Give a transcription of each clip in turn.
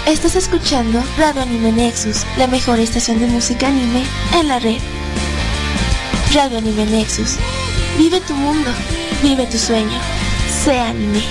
Estás escuchando Radio Anime Nexus, la mejor estación de música anime en la red. Radio Anime Nexus. Vive tu mundo, vive tu sueño. Sé anime.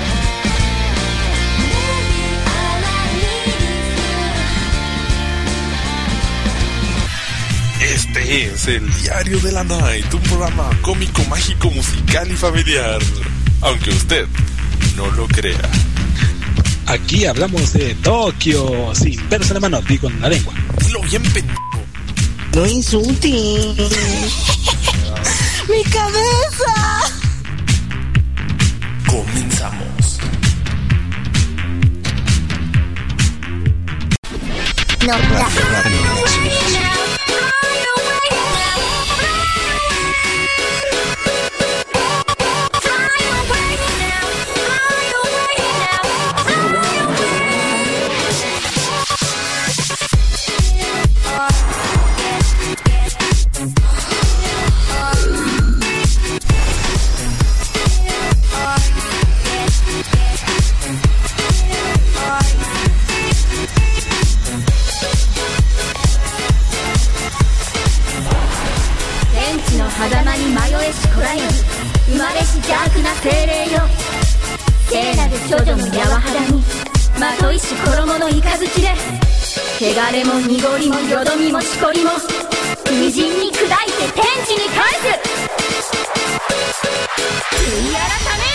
Este es el Diario de la Night, un programa cómico, mágico, musical y familiar, aunque usted no lo crea. Aquí hablamos de Tokio, sin pelos en la mano, digo en la lengua. Dilo bien, pendejo. No insultes. ¡Mi cabeza! Comenzamos. No,汚れも濁りもよどみもしこりも微塵に砕いて天地に返す悔い改めよ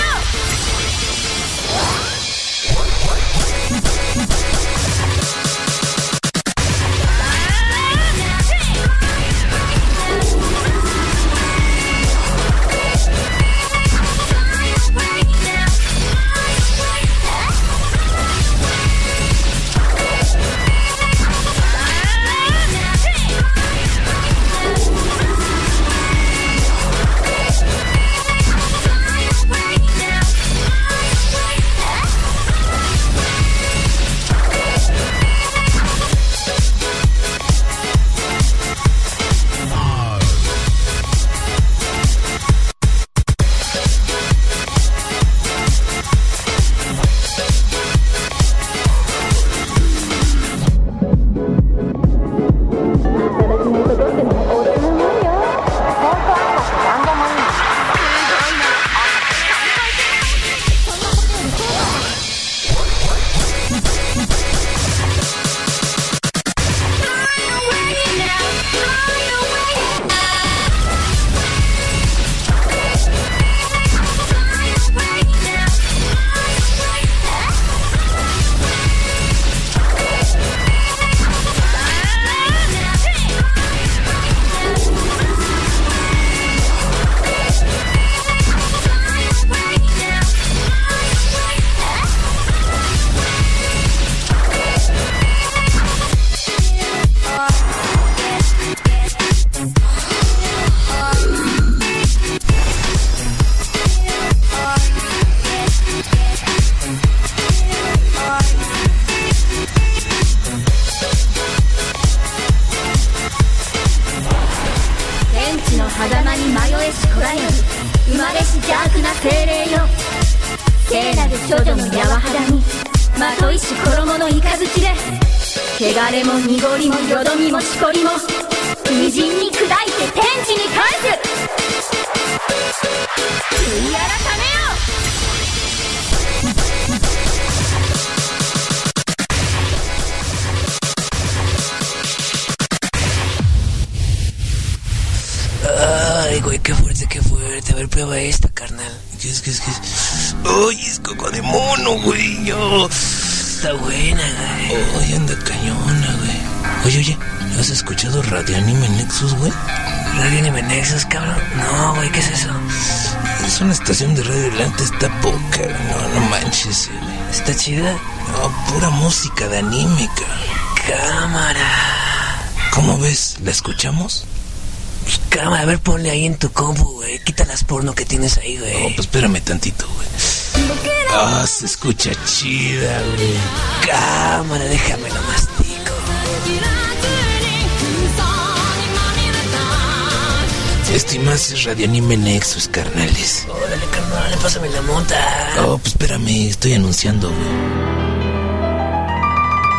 Radio Anime Nexus, güey. Radio Anime Nexus, cabrón. No, güey, ¿qué es eso? Es una estación de radio, la neta está poca, no manches, güey. ¿Está chida? No, pura música de anime, cabrón. Cámara. ¿Cómo ves? ¿La escuchamos? Pues cámara, a ver, ponle ahí en tu compu, güey. Quita las porno que tienes ahí, güey. No, pues espérame tantito, güey. Ah, se escucha chida, güey. Cámara, déjame nomás, tico. Esto y más es Radio Anime Nexus, carnales. Órale, carnal, pásame la monta. Oh, pues espérame, estoy anunciando, güey.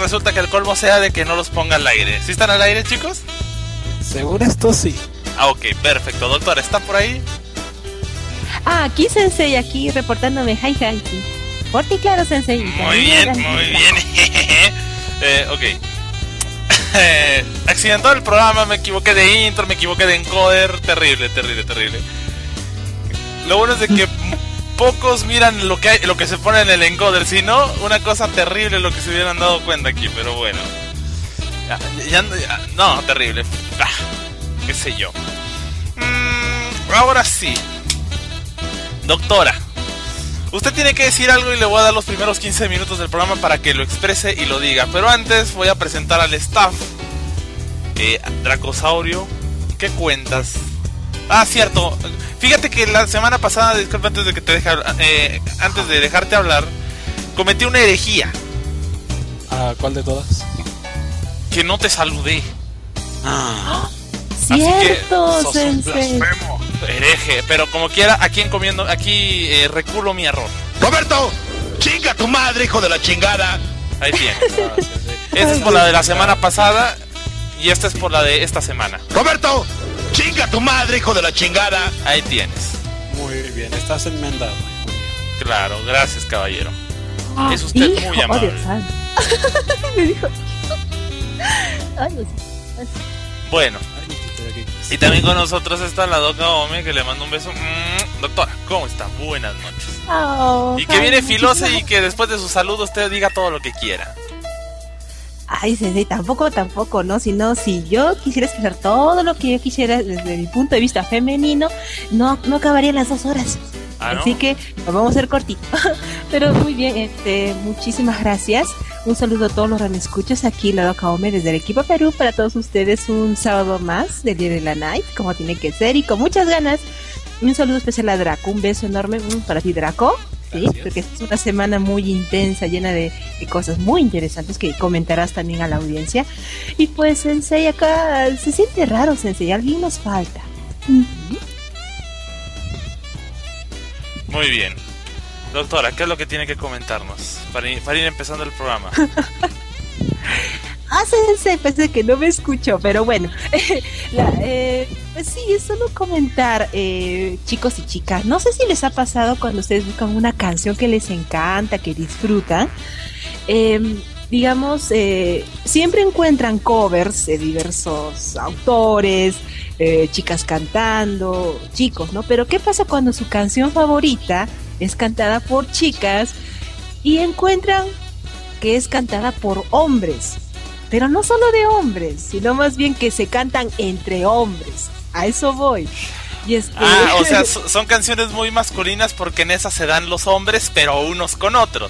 resulta que el colmo sea de que no los ponga al aire. ¿Sí están al aire, chicos? Según esto, sí. Ah, ok, perfecto. Doctora, ¿está por ahí? Aquí Sensei, aquí reportándome. Hi. Fuerte y claro, Sensei. Muy bien. Ok. Accidentó el programa, me equivoqué de intro, me equivoqué de encoder. Terrible. Lo bueno es de que pocos miran lo que se pone en el encoder. Si no, una cosa terrible lo que se hubieran dado cuenta aquí. Pero bueno, no, terrible. Qué sé yo. Ahora sí, doctora, usted tiene que decir algo y le voy a dar los primeros 15 minutos del programa para que lo exprese y lo diga. Pero antes voy a presentar al staff. Dracosaurio, ¿qué cuentas? Cierto. Fíjate que la semana pasada, disculpa, antes de dejarte hablar, cometí una herejía. ¿Cuál de todas? Que no te saludé. Cierto, Sensei. Hereje, pero como quiera, aquí reculo mi error. ¡Roberto! ¡Chinga tu madre, hijo de la chingada! Ahí tienes. Esta es por la de la semana pasada y esta es por la de esta semana. ¡Roberto! ¡Chinga tu madre, hijo de la chingada! Ahí tienes. Muy bien, estás enmendado. Claro, gracias, caballero. Es usted muy amable. Me dijo. Bueno. Y también con nosotros está la Doca Ome, que le mando un beso. Doctora, ¿cómo está? Buenas noches. Y que viene filosa y que después de su saludo usted diga todo lo que quiera. Ay, Sensei, tampoco, ¿no? Si yo quisiera expresar todo lo que yo quisiera desde mi punto de vista femenino, no acabaría las 2 horas. ¿No? Así que lo vamos a hacer cortito. Pero muy bien, muchísimas gracias. Un saludo a todos los radioescuchas aquí, la Doca Ome desde Arequipa, Perú. Para todos ustedes un sábado más del Día de la Night, como tiene que ser y con muchas ganas. Un saludo especial a Draco, un beso enorme para ti, Draco. Sí, porque es una semana muy intensa, llena de cosas muy interesantes que comentarás también a la audiencia. Y pues, Sensei, acá se siente raro, Sensei, alguien nos falta. Muy bien. Doctora, ¿qué es lo que tiene que comentarnos para ir empezando el programa? Sensei, pensé que no me escuchó, pero bueno. Pues sí, es solo comentar, chicos y chicas, no sé si les ha pasado cuando ustedes buscan una canción que les encanta, que disfrutan, digamos, siempre encuentran covers de diversos autores, chicas cantando, chicos, ¿no? Pero ¿qué pasa cuando su canción favorita es cantada por chicas y encuentran que es cantada por hombres? Pero no solo de hombres, sino más bien que se cantan entre hombres. A eso voy. Y es que... o sea, son canciones muy masculinas porque en esas se dan los hombres, pero unos con otros.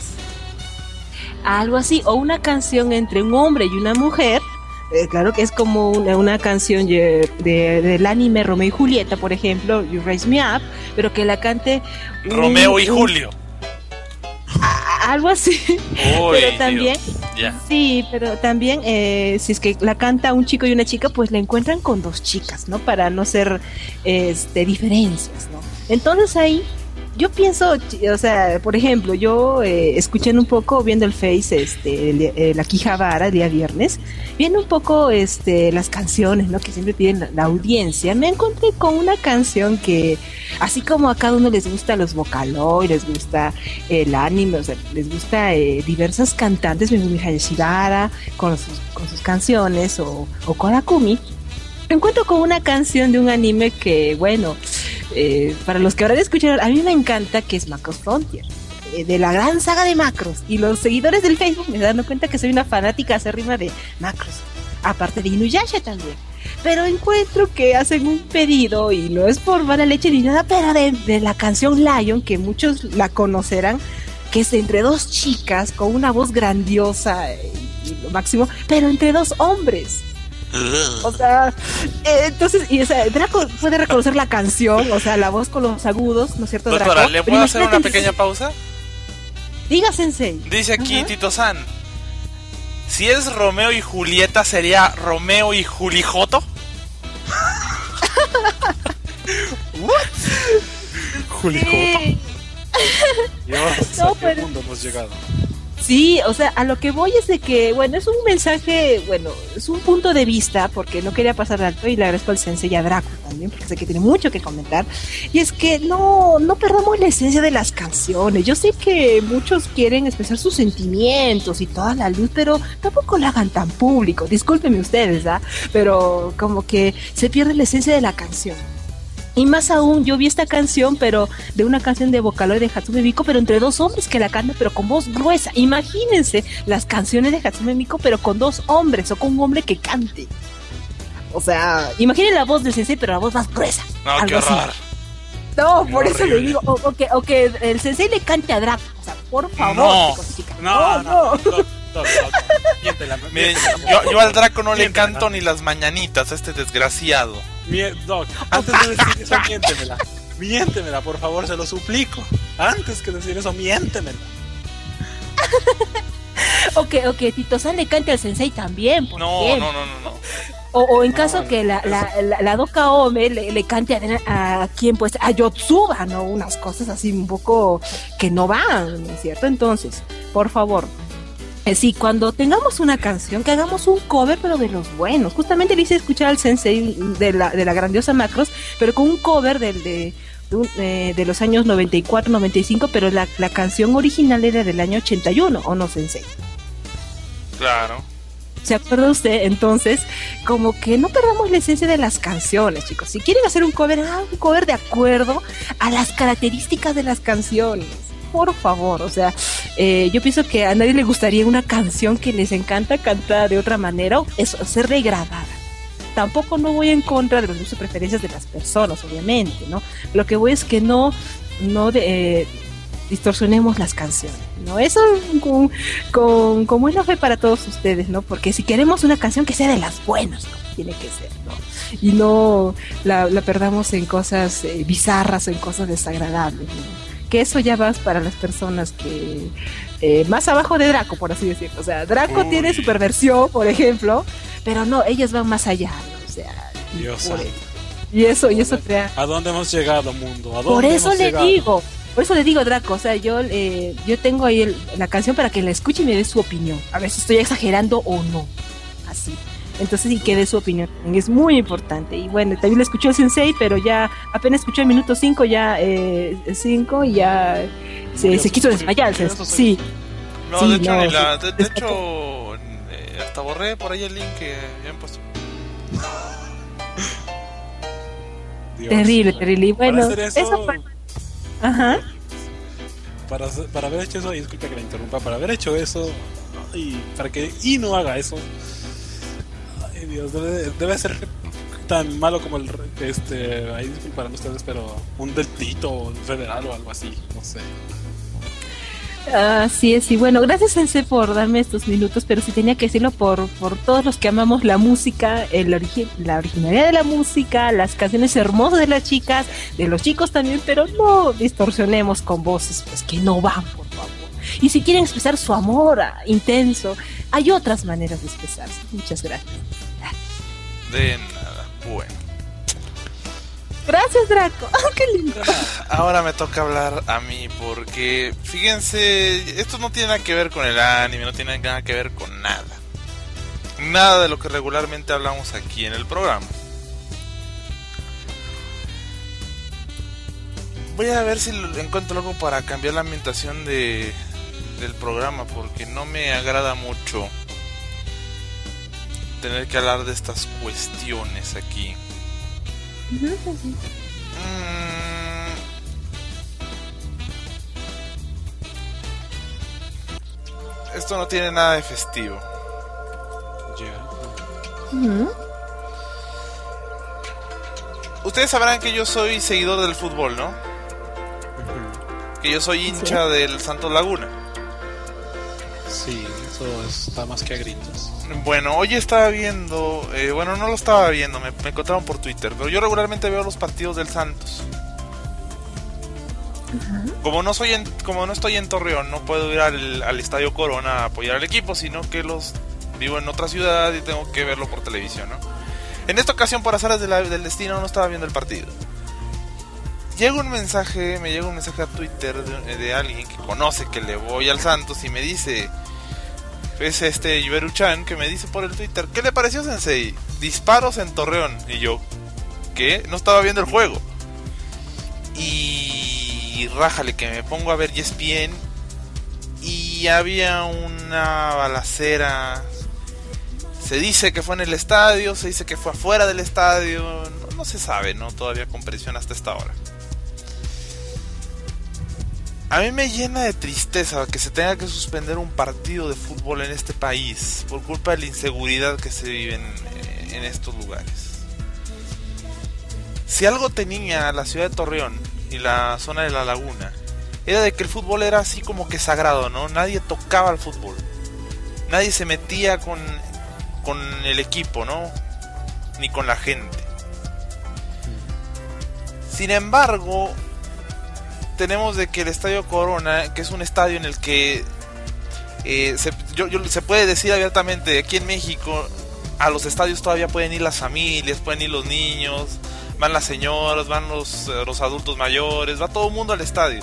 Algo así, o una canción entre un hombre y una mujer. Claro que es como una canción del anime Romeo y Julieta, por ejemplo, You Raise Me Up, pero que la cante Romeo y Julio. Algo así. Uy, pero también sí, pero también si es que la canta un chico y una chica, pues la encuentran con 2 chicas, ¿no? Para no ser diferencias, ¿no? Entonces ahí yo pienso, o sea, por ejemplo, yo escuchando un poco, viendo el Face, la Quijabara el día viernes, viendo un poco las canciones, ¿no? Que siempre piden la audiencia, me encontré con una canción que, así como a cada uno les gusta los Vocaloid, les gusta el anime, o sea, les gusta diversas cantantes, Megumi Hayashibara, con sus canciones, o Korakumi, me encuentro con una canción de un anime que, bueno, para los que habrán escuchado, a mí me encanta, que es Macross Frontier, de la gran saga de Macross, y los seguidores del Facebook me dan cuenta que soy una fanática acérrima de Macross, aparte de Inuyasha también. Pero encuentro que hacen un pedido, y no es por mala leche ni nada, pero de la canción Lion, que muchos la conocerán, que es entre 2 chicas con una voz grandiosa y lo máximo, pero entre 2 hombres. O sea, entonces, Draco puede reconocer la canción, o sea, la voz con los agudos, ¿no es cierto, Draco? Doctora, ¿le puedo hacer una pequeña pausa? Diga, Sensei. Dice aquí Tito-san, si es Romeo y Julieta, ¿sería Romeo y Julijoto? ¿What? Julijoto. Dios, ¿a qué mundo hemos llegado? Sí, o sea, a lo que voy es de que, bueno, es un mensaje, bueno, es un punto de vista, porque no quería pasar de alto y le agradezco al Sensei y a Draco también, porque sé que tiene mucho que comentar, y es que no perdamos la esencia de las canciones. Yo sé que muchos quieren expresar sus sentimientos y toda la luz, pero tampoco lo hagan tan público, discúlpenme ustedes, ¿ah? Pero como que se pierde la esencia de la canción. Y más aún, yo vi esta canción, pero de una canción de Vocaloid de Hatsune Miku, pero entre dos hombres que la cantan, pero con voz gruesa. Imagínense las canciones de Hatsune Miku, pero con dos hombres, o con un hombre que cante. O sea, imaginen la voz del sensei, pero la voz más gruesa. No, qué horror. No, por eso le digo, o que el sensei le cante a Draco. O sea, por favor, chicos. No. Miren, yo al Draco no le canto ni las mañanitas, a este desgraciado. Doc, antes de decir eso, miéntemela, por favor, se lo suplico. Antes que decir eso, miéntemela. Ok, Tito-san le cante al sensei también. No. O en caso que la Doka Ome le cante a quien, pues, a Yotsuba, ¿no? Unas cosas así un poco que no van, ¿no es cierto? Entonces, por favor, sí, cuando tengamos una canción, que hagamos un cover, pero de los buenos. Justamente le hice escuchar al sensei de la grandiosa Macross, pero con un cover de los años 94, 95, pero la canción original era del año 81, ¿o no, sensei? Claro. ¿Se acuerda usted? Entonces, como que no perdamos la esencia de las canciones, chicos. Si quieren hacer un cover, un cover de acuerdo a las características de las canciones. Por favor, o sea, yo pienso que a nadie le gustaría una canción que les encanta cantar de otra manera o eso, ser degradada. Tampoco no voy en contra de los gustos y preferencias de las personas, obviamente, ¿no? Lo que voy es que no distorsionemos las canciones, ¿no? Eso con buena fe para todos ustedes, ¿no? Porque si queremos una canción que sea de las buenas, ¿no? Tiene que ser, ¿no? Y no la perdamos en cosas bizarras o en cosas desagradables, ¿no? Que eso ya va para las personas que más abajo de Draco, por así decirlo. O sea, Draco tiene su perversión, por ejemplo, pero no, ellos van más allá, ¿no? O sea, Dios santo. Y eso crea. ¿A dónde hemos llegado, mundo? Por eso le digo, Draco, o sea, yo tengo ahí la canción para que la escuche y me dé su opinión. A ver si estoy exagerando o no. Así. Entonces, y que dé su opinión. Es muy importante. Y bueno, también la escuchó el sensei, pero ya apenas escuchó el minuto 5, ya 5 y ya se quiso desmayar. Sí. No, sí, de hecho, no, de hecho hasta borré por ahí el link que ya han puesto. Dios, terrible. Y bueno, eso fue. Ajá. Para haber hecho eso, y disculpa que la interrumpa, para haber hecho eso y para que no haga eso, ay Dios, debe ser tan malo como ahí disculparán ustedes, pero un delito federal o algo así, no sé. Así es, y bueno, gracias Sensei por darme estos minutos, pero sí tenía que decirlo por todos los que amamos la música, la originalidad de la música, las canciones hermosas de las chicas, de los chicos también, pero no distorsionemos con voces pues que no van, por favor. Y si quieren expresar su amor intenso, hay otras maneras de expresarse. Muchas gracias. De nada, bueno. Gracias, Draco. ¡Oh, qué lindo! Ahora me toca hablar a mí porque, fíjense, esto no tiene nada que ver con el anime, no tiene nada que ver con nada. Nada de lo que regularmente hablamos aquí en el programa. Voy a ver si encuentro algo para cambiar la ambientación del programa, porque no me agrada mucho tener que hablar de estas cuestiones aquí. Esto no tiene nada de festivo. Ustedes sabrán que yo soy seguidor del fútbol, ¿no? Que yo soy hincha del Santos Laguna. Sí, eso está más que a gritos. Bueno, hoy estaba viendo, bueno, no lo estaba viendo, me encontraron por Twitter, pero yo regularmente veo los partidos del Santos. Como no estoy en Torreón, no puedo ir al Estadio Corona a apoyar al equipo, sino que vivo en otra ciudad y tengo que verlo por televisión, ¿no? En esta ocasión, por azares del destino, no estaba viendo el partido. me llega un mensaje a Twitter de alguien que conoce que le voy al Santos y me dice, es Yuberu-chan, que me dice por el Twitter, ¿qué le pareció, Sensei? Disparos en Torreón. Y yo, ¿qué? No estaba viendo el juego. Y rájale que me pongo a ver ESPN y había una balacera. Se dice que fue en el estadio, se dice que fue afuera del estadio, no se sabe, ¿no? Todavía con presión hasta esta hora. A mí me llena de tristeza que se tenga que suspender un partido de fútbol en este país por culpa de la inseguridad que se vive en estos lugares. Si algo tenía la ciudad de Torreón y la zona de la laguna, era de que el fútbol era así como que sagrado, ¿no? Nadie tocaba el fútbol, nadie se metía con el equipo, ¿no? Ni con la gente. Sin embargo, tenemos de que el Estadio Corona, que es un estadio en el que se puede decir abiertamente, aquí en México a los estadios todavía pueden ir las familias, pueden ir los niños, van las señoras, van los adultos mayores, va todo el mundo al estadio.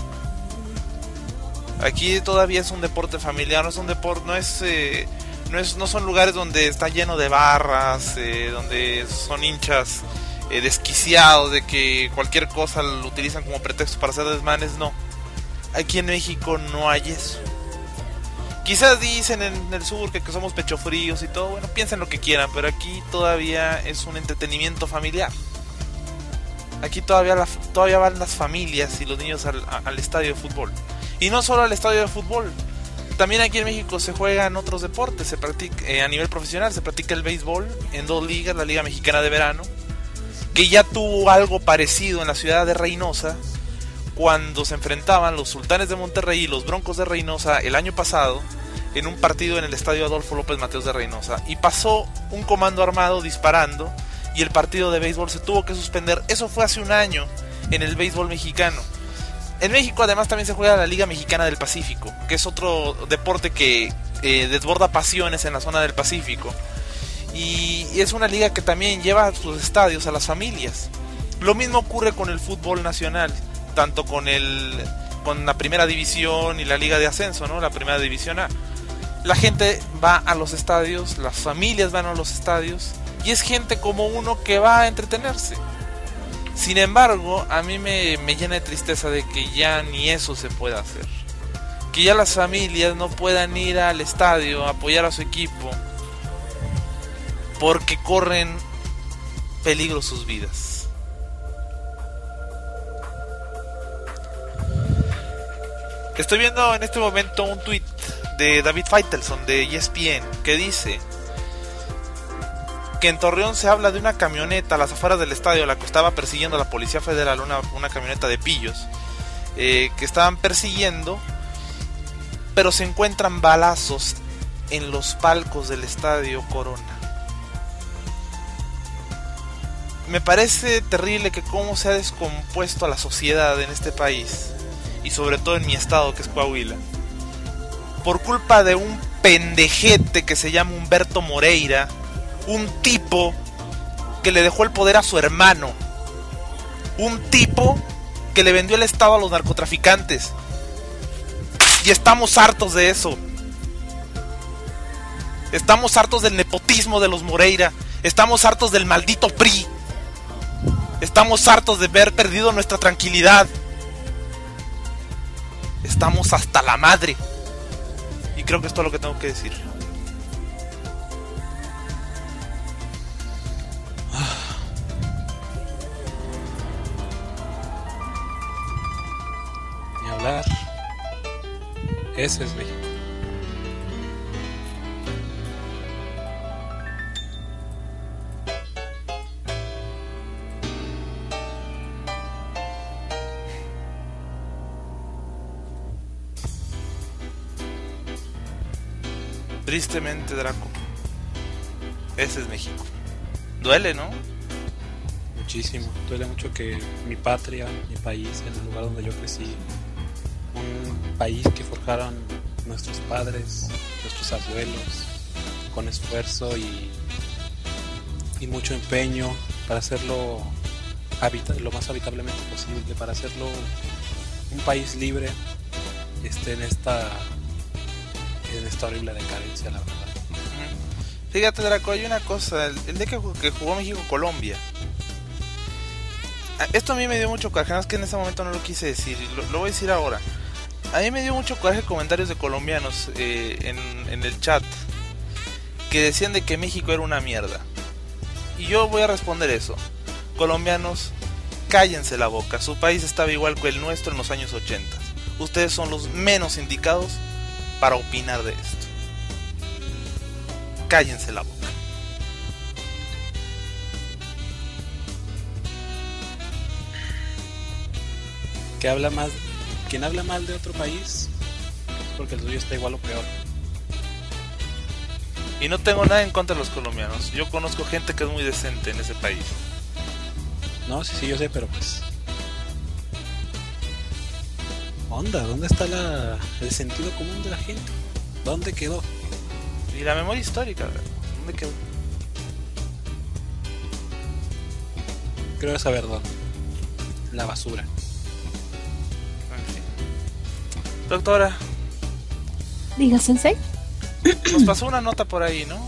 Aquí todavía es un deporte familiar, no es un deporte, no son lugares donde está lleno de barras, donde son hinchas desquiciados de que cualquier cosa lo utilizan como pretexto para hacer desmanes. No, aquí en México no hay eso. Quizás dicen en el sur que somos pechofríos y todo, bueno, piensen lo que quieran, pero aquí todavía es un entretenimiento familiar. Aquí todavía van las familias y los niños al estadio de fútbol. Y no solo al estadio de fútbol, también aquí en México se juegan otros deportes, se practica a nivel profesional, se practica el béisbol en 2 ligas, la Liga Mexicana de Verano, que ya tuvo algo parecido en la ciudad de Reynosa, cuando se enfrentaban los Sultanes de Monterrey y los Broncos de Reynosa el año pasado, en un partido en el estadio Adolfo López Mateos de Reynosa, y pasó un comando armado disparando, y el partido de béisbol se tuvo que suspender. Eso fue hace un año en el béisbol mexicano. En México además también se juega la Liga Mexicana del Pacífico, que es otro deporte que desborda pasiones en la zona del Pacífico, y es una liga que también lleva a sus estadios a las familias. Lo mismo ocurre con el fútbol nacional, tanto con la primera división y la liga de ascenso, ¿no? La primera división A. La gente va a los estadios, las familias van a los estadios, y es gente como uno que va a entretenerse. Sin embargo, a mí me llena de tristeza de que ya ni eso se pueda hacer. Que ya las familias no puedan ir al estadio a apoyar a su equipo porque corren peligro sus vidas. Estoy viendo en este momento un tweet de David Faitelson de ESPN que dice que en Torreón se habla de una camioneta a las afueras del estadio, la que estaba persiguiendo la Policía Federal, una camioneta de pillos, que estaban persiguiendo, pero se encuentran balazos en los palcos del Estadio Corona. Me parece terrible que cómo se ha descompuesto a la sociedad en este país, y sobre todo en mi estado, que es Coahuila, por culpa de un pendejete que se llama Humberto Moreira, un tipo que le dejó el poder a su hermano, un tipo que le vendió el estado a los narcotraficantes, y estamos hartos de eso. Estamos hartos del nepotismo de los Moreira, estamos hartos del maldito PRI, estamos hartos de haber perdido nuestra tranquilidad, estamos hasta la madre, y creo que es todo lo que tengo que decir. Ese es México. Tristemente, Draco, ese es México. Duele, ¿no? Muchísimo. Duele mucho que mi patria, mi país, en el lugar donde yo crecí, un país que forjaron nuestros padres, nuestros abuelos, con esfuerzo y mucho empeño para hacerlo lo más habitablemente posible para hacerlo un país libre en esta horrible decadencia, la verdad. Fíjate, Draco, hay una cosa, el día que jugó México-Colombia, esto a mí me dio mucho coraje, es que en ese momento no lo quise decir, lo voy a decir ahora. A mí me dio mucho coraje comentarios de colombianos en el chat que decían de que México era una mierda. Y yo voy a responder eso. Colombianos, cállense la boca. Su país estaba igual que el nuestro en los años 80. Ustedes son los menos indicados para opinar de esto. Cállense la boca. Quien habla mal de otro país es porque el suyo está igual o peor. Y no tengo nada en contra de los colombianos. Yo conozco gente que es muy decente en ese país. No, sí, yo sé, pero pues... ¿Dónde está el sentido común de la gente? ¿Dónde quedó? Y la memoria histórica, ¿dónde quedó? Creo saber dónde. La basura. Doctora. Diga, Sensei. Nos pasó una nota por ahí, ¿no?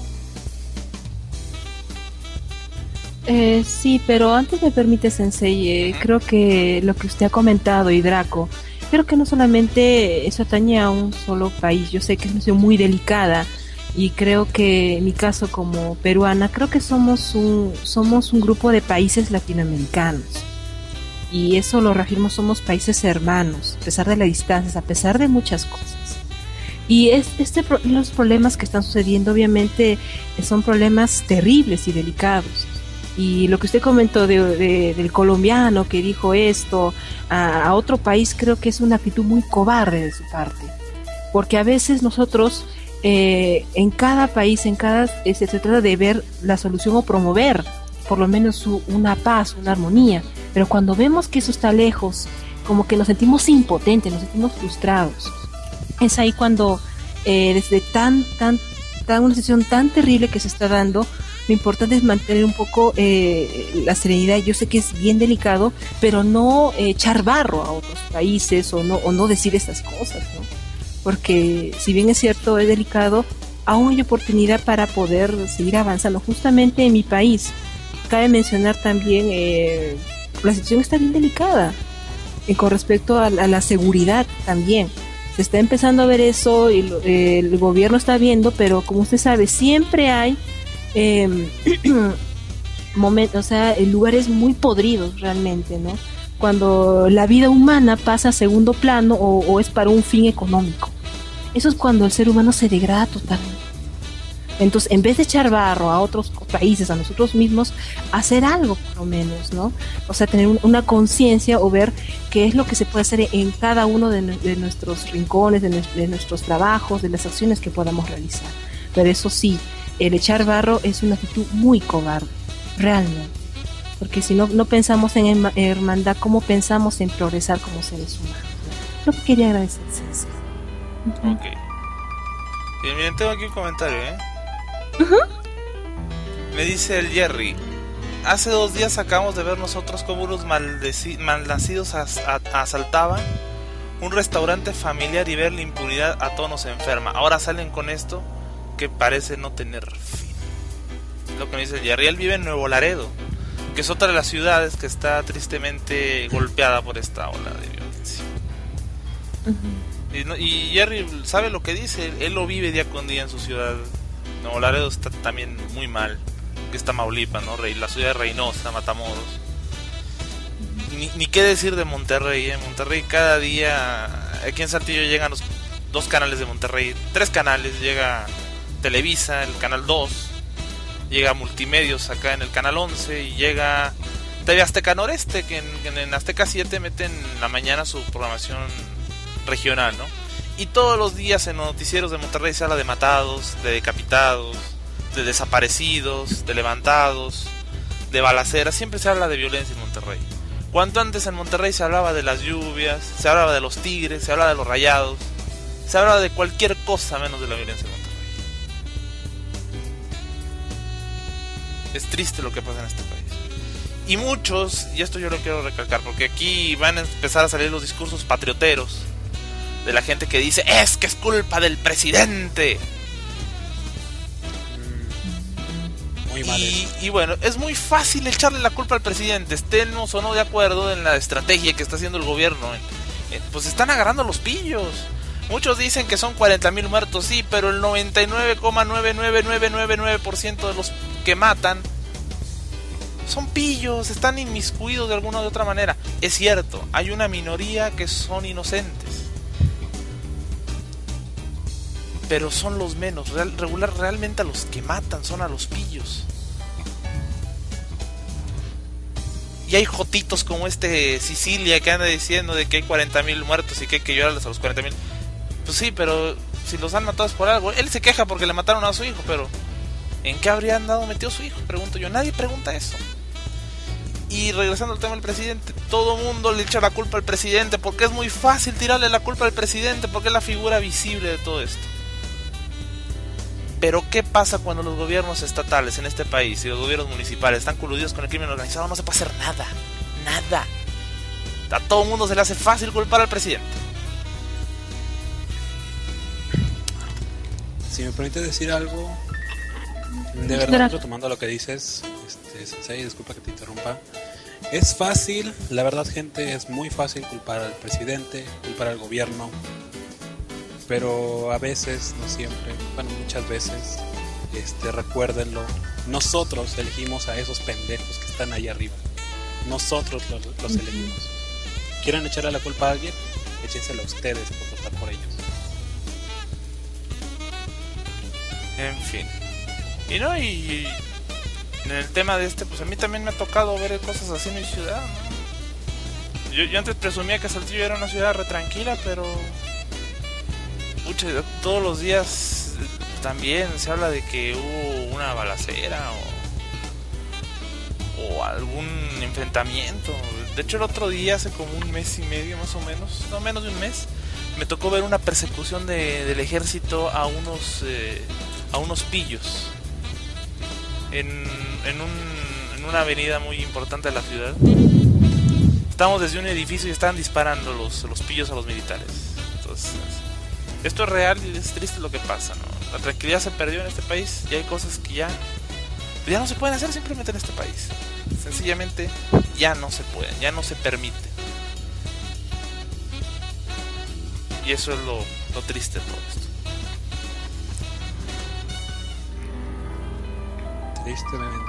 Sí, pero antes me permite, Sensei, creo que lo que usted ha comentado, y Draco, creo que no solamente eso atañe a un solo país. Yo sé que es una situación muy delicada y creo que en mi caso como peruana, creo que somos un grupo de países latinoamericanos. Y eso lo reafirmo, somos países hermanos, a pesar de las distancias, a pesar de muchas cosas. Y los problemas que están sucediendo obviamente son problemas terribles y delicados. Y lo que usted comentó del colombiano que dijo esto a otro país, creo que es una actitud muy cobarde de su parte. Porque a veces nosotros en cada país, se trata de ver la solución o promover por lo menos una paz, una armonía. Pero cuando vemos que eso está lejos, como que nos sentimos impotentes, nos sentimos frustrados. Es ahí cuando desde una situación tan terrible que se está dando, lo importante es mantener un poco la serenidad. Yo sé que es bien delicado, pero no echar barro a otros países o no decir estas cosas, ¿no? Porque si bien es cierto, es delicado, aún hay oportunidad para poder seguir avanzando. Justamente en mi país, cabe mencionar también, la situación está bien delicada con respecto a la seguridad también. Se está empezando a ver eso y el gobierno está viendo, pero como usted sabe, siempre hay momentos, lugares muy podridos realmente, ¿no? Cuando la vida humana pasa a segundo plano o es para un fin económico. Eso es cuando el ser humano se degrada totalmente. Entonces, en vez de echar barro a otros países, a nosotros mismos, hacer algo por lo menos, ¿no? O sea, tener una conciencia o ver qué es lo que se puede hacer en cada uno de nuestros rincones, de nuestros trabajos, de las acciones que podamos realizar. Pero eso sí, el echar barro es una actitud muy cobarde, realmente. Porque si no pensamos en hermandad, ¿cómo pensamos en progresar como seres humanos? Lo que quería agradecer, Sensei. Ok. Bien, miren, tengo aquí un comentario, Me dice el Jerry: hace 2 días acabamos de ver nosotros como unos malnacidos asaltaban un restaurante familiar y ver la impunidad a todos nos enferma. Ahora salen con esto que parece no tener fin. Lo que me dice el Jerry. Él vive en Nuevo Laredo, que es otra de las ciudades que está tristemente golpeada por esta ola de violencia. Y Jerry sabe lo que dice, él lo vive día con día en su ciudad. Nuevo Laredo está también muy mal, que está Tamaulipas, ¿no? La ciudad de Reynosa, Matamoros. Ni qué decir de Monterrey, Monterrey cada día, aquí en Saltillo llegan los 2 canales de Monterrey, 3 canales, llega Televisa, el canal 2, llega Multimedios acá en el canal 11 y llega TV Azteca Noreste, que en Azteca 7 meten en la mañana su programación regional, ¿no? Y todos los días en los noticieros de Monterrey se habla de matados, de decapitados, de desaparecidos, de levantados, de balaceras. Siempre se habla de violencia en Monterrey. Cuanto antes en Monterrey se hablaba de las lluvias, se hablaba de los tigres, se hablaba de los rayados, se hablaba de cualquier cosa menos de la violencia en Monterrey. Es triste lo que pasa en este país. Y muchos, y esto yo lo quiero recalcar, porque aquí van a empezar a salir los discursos patrioteros de la gente que dice, es que es culpa del presidente. Muy mal. Y bueno, es muy fácil echarle la culpa al presidente, estemos o no de acuerdo en la estrategia que está haciendo el gobierno. Pues están agarrando los pillos. Muchos dicen que son 40,000 muertos, sí, pero el 99,99999% de los que matan son pillos, están inmiscuidos de alguna u otra manera. Es cierto, hay una minoría que son inocentes, pero son los menos. Realmente a los que matan son a los pillos. Y hay jotitos como Sicilia que anda diciendo de que hay 40,000 muertos y que hay que llorarles a los 40,000. Pues sí, pero si los han matado es por algo. Él se queja porque le mataron a su hijo, pero ¿en qué habría andado metido su hijo? Pregunto yo. Nadie pregunta eso. Y regresando al tema del presidente, todo mundo le echa la culpa al presidente porque es muy fácil tirarle la culpa al presidente porque es la figura visible de todo esto. Pero ¿qué pasa cuando los gobiernos estatales en este país y los gobiernos municipales están coludidos con el crimen organizado? No se puede hacer nada. Nada. A todo el mundo se le hace fácil culpar al presidente. Si me permite decir algo, de verdad, retomando lo que dices, Sensei, disculpa que te interrumpa. Es fácil, la verdad, gente, es muy fácil culpar al presidente, culpar al gobierno, pero a veces, no siempre, bueno, muchas veces, recuérdenlo, nosotros elegimos a esos pendejos que están ahí arriba. Nosotros los elegimos. ¿Quieren echarle la culpa a alguien? Échensela a ustedes por votar por ellos. En fin. Y en el tema de pues a mí también me ha tocado ver cosas así en mi ciudad, ¿no? Yo antes presumía que Saltillo era una ciudad re tranquila, pero todos los días también se habla de que hubo una balacera o algún enfrentamiento. De hecho, el otro día, hace como un mes y medio más o menos, no menos de un mes, me tocó ver una persecución del ejército a unos pillos en una avenida muy importante de la ciudad. Estábamos desde un edificio y estaban disparando los pillos a los militares. Entonces, esto es real y es triste lo que pasa, ¿no? La tranquilidad se perdió en este país y hay cosas que ya no se pueden hacer simplemente en este país. Sencillamente ya no se pueden, ya no se permite. Y eso es lo triste de todo esto. Tristemente.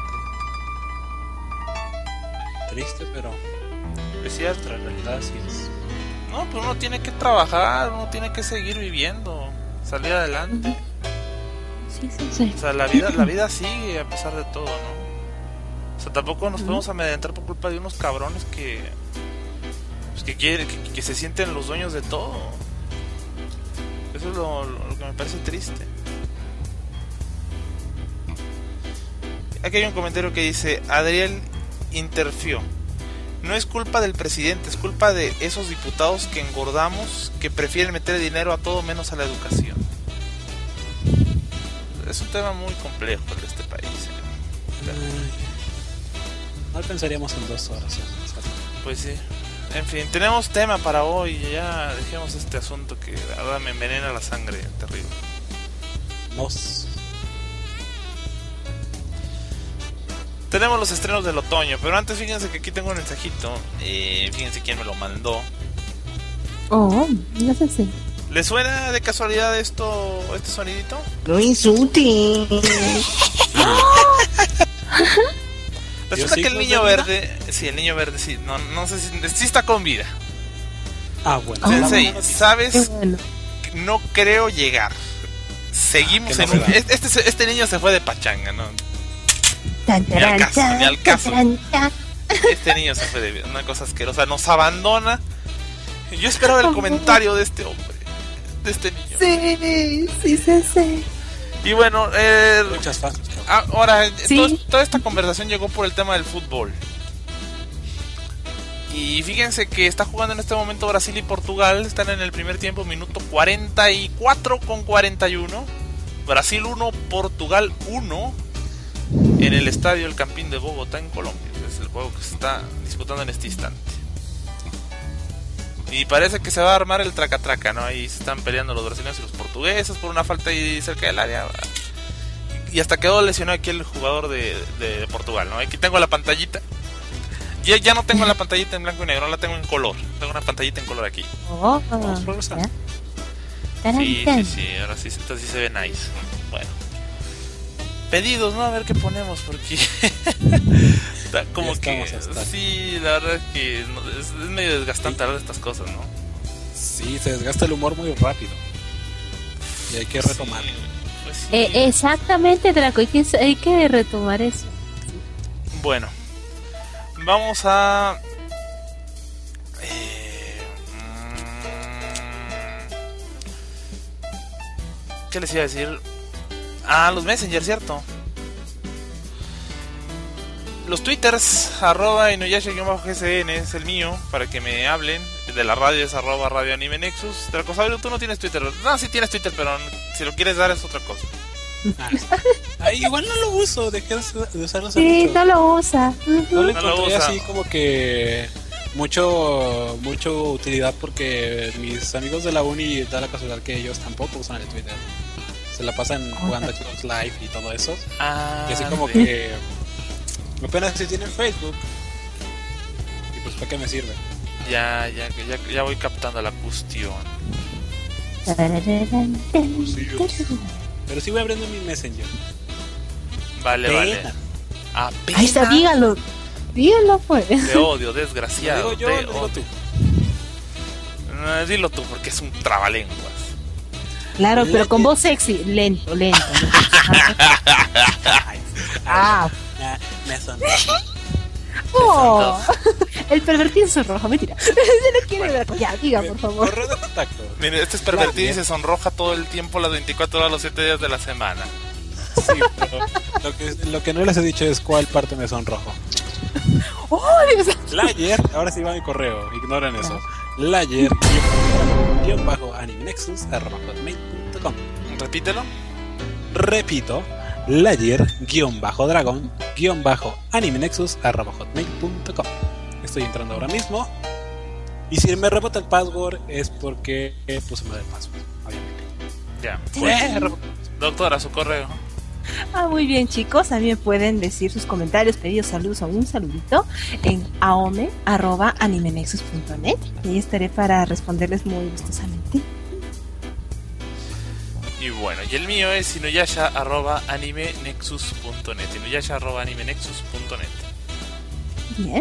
Triste, pero es cierto. La realidad sí es. No, pues uno tiene que trabajar, uno tiene que seguir viviendo, salir adelante. Sí. O sea, la vida sigue a pesar de todo, ¿no? O sea, tampoco nos podemos amedrentar por culpa de unos cabrones que se sienten los dueños de todo. Eso es lo que me parece triste. Aquí hay un comentario que dice: Adriel interfió. No es culpa del presidente, es culpa de esos diputados que engordamos, que prefieren meter dinero a todo menos a la educación. Es un tema muy complejo el de este país. No alcanzaríamos en 2 horas. Pues sí. En fin, tenemos tema para hoy. Ya dejemos este asunto que la verdad me envenena la sangre, terrible. Tenemos los estrenos del otoño, pero antes fíjense que aquí tengo un mensajito. Fíjense quién me lo mandó. Oh, no sé si. ¿Le suena de casualidad este sonidito? No insultes. Resulta que el niño verde, sí, el niño verde, sí, no sé si sí está con vida. Ah, bueno. Sensei, ¿sabes? Bueno. No creo llegar. Seguimos en este niño se fue de pachanga, ¿no? Ni al caso. Este niño se fue de una cosa asquerosa, nos abandona. Yo esperaba el comentario de este hombre, de este niño. Sí. Y bueno, muchas fans. Ahora, toda esta conversación llegó por el tema del fútbol. Y fíjense que está jugando en este momento Brasil y Portugal. Están en el primer tiempo, minuto 44 con 41. Brasil 1, Portugal 1. En el estadio El Campín de Bogotá, en Colombia. es el juego que se está disputando en este instante. Y parece que se va a armar el traca-traca, ¿no? Ahí se están peleando los brasileños y los portugueses por una falta ahí cerca del área. Y hasta quedó lesionado aquí el jugador de Portugal, ¿no? Aquí tengo la pantallita. Ya no tengo la pantallita en blanco y negro, la tengo en color. Tengo una pantallita en color aquí. Sí, ahora sí, entonces sí se ve nice. Bueno. Pedidos, ¿no? A ver qué ponemos, porque como que sí, la verdad es que es medio desgastante hablar de estas cosas, ¿no? Sí, se desgasta el humor muy rápido y hay que retomar. Pues sí. Exactamente, Draco, hay que retomar eso. Bueno, vamos a ¿qué les iba a decir? Los Messenger, ¿cierto? Los twitters, @inuyasha_gcn es el mío, para que me hablen. De la radio es @Radio Anime Nexus. Dracosaurio, tú no tienes Twitter. No, sí tienes Twitter, pero si lo quieres dar es otra cosa. Igual no lo uso, dejé de usarlo hace mucho. Sí, no lo usa. No lo encontré así como que mucho utilidad, porque mis amigos de la uni da la casualidad que ellos tampoco usan el Twitter. Se la pasan jugando Xbox Live y todo eso. Y así como que apenas si tienen Facebook. Y pues ¿para qué me sirve? Ya voy captando la cuestión. Pero sí voy abriendo mi Messenger. Vale. Ahí está, dígalo pues. Te odio, desgraciado. ¿Lo digo yo o lo digo tú? Dilo tú, porque es un trabalenguas. Claro, pero con voz sexy, lento. Me sonrojo. El pervertido sonroja, mentira. Se lo quiere ver. Ya, diga, por favor. Correo de contacto. Mire, este es pervertido y se sonroja todo el tiempo, las 24 horas, los 7 días de la semana. Sí, pero lo que no les he dicho es cuál parte me sonrojo. Layer, ahora sí va mi correo, ignoren eso. Layer_animenexus@hotmail.com. Repítelo. Repito, Layer_dragon_animenexus@hotmail.com. Estoy entrando ahora mismo. Y si me rebota el password es porque puse mal el password, obviamente. Ya. Doctora, su correo. Muy bien, chicos, a mí me pueden decir sus comentarios, pedidos, saludos o un saludito en aome@animenexus.net y ahí estaré para responderles muy gustosamente. Y bueno, y el mío es inuyasha@animenexus.net. inuyasha@animenexus.net. Bien.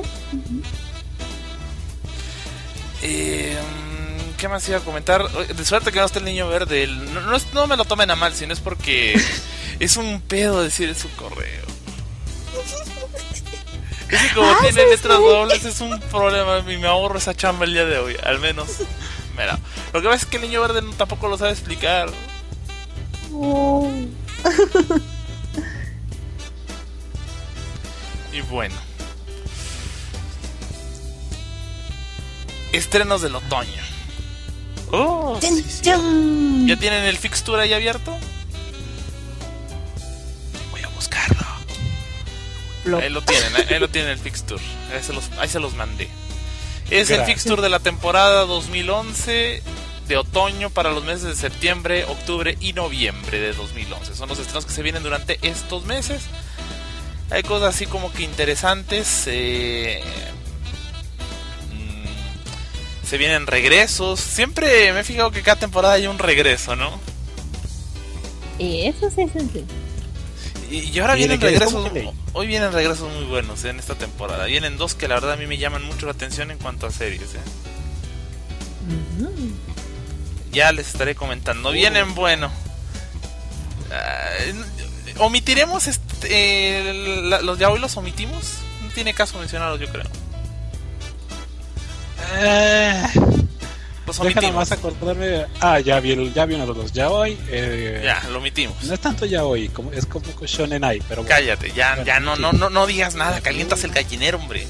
¿Qué más iba a comentar? De suerte que no está el niño verde. No me lo tomen a mal, sino es porque es un pedo decir su correo. Es que como tiene letras dobles es un problema. Y me ahorro esa chamba el día de hoy. Al menos me da. Lo que pasa es que el niño verde tampoco lo sabe explicar. Y bueno, estrenos del otoño. Sí. ¿Ya tienen el fixture ahí abierto? Voy a buscarlo. Ahí lo tienen el fixture. Ahí se los mandé. Es el fixture de la temporada 2011 de otoño para los meses de septiembre, octubre y noviembre de 2011. Son los estrenos que se vienen durante estos meses. Hay cosas así como que interesantes. Se vienen regresos. Siempre me he fijado que cada temporada hay un regreso, ¿no? Eso sí. Y ahora vienen regresos. Hoy vienen regresos muy buenos en esta temporada. Vienen dos que la verdad a mí me llaman mucho la atención en cuanto a series. Ya les estaré comentando. Vienen, bueno. Omitiremos los ya hoy los omitimos. No tiene caso mencionarlos, yo creo. Los omitimos. Más acordarme. Ya vi uno de los ya hoy. Ya, lo omitimos. No es tanto ya hoy, es como Shonen Ai, pero bueno. Cállate, ya no digas nada, calientas el gallinero, hombre.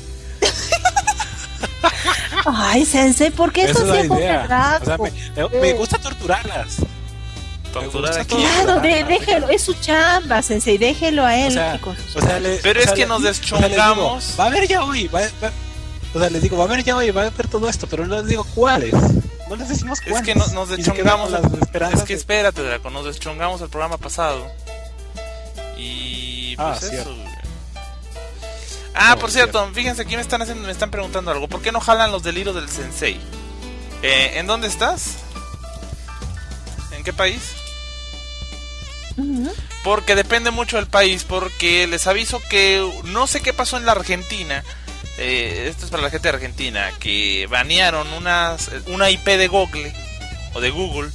Ay, Sensei, ¿por qué eso es la idea? O sea, me gusta torturarlas. torturar. Claro, déjelo, es su chamba, Sensei, déjelo a él. Pero es que nos deschongamos. Va a haber ya hoy, o sea, les digo, va a haber ya hoy, va a haber todo esto, pero no les digo cuáles. No les decimos cuáles. Es que nos deschongamos. Es que espérate, Draco, nos deschongamos el programa pasado. Y pues eso. Por cierto, fíjense, aquí me están preguntando algo. ¿Por qué no jalan los delirios del Sensei? ¿En dónde estás? ¿En qué país? Porque depende mucho del país. Porque les aviso que no sé qué pasó en la Argentina. Esto es para la gente de Argentina. Que banearon una IP de Google o de Google.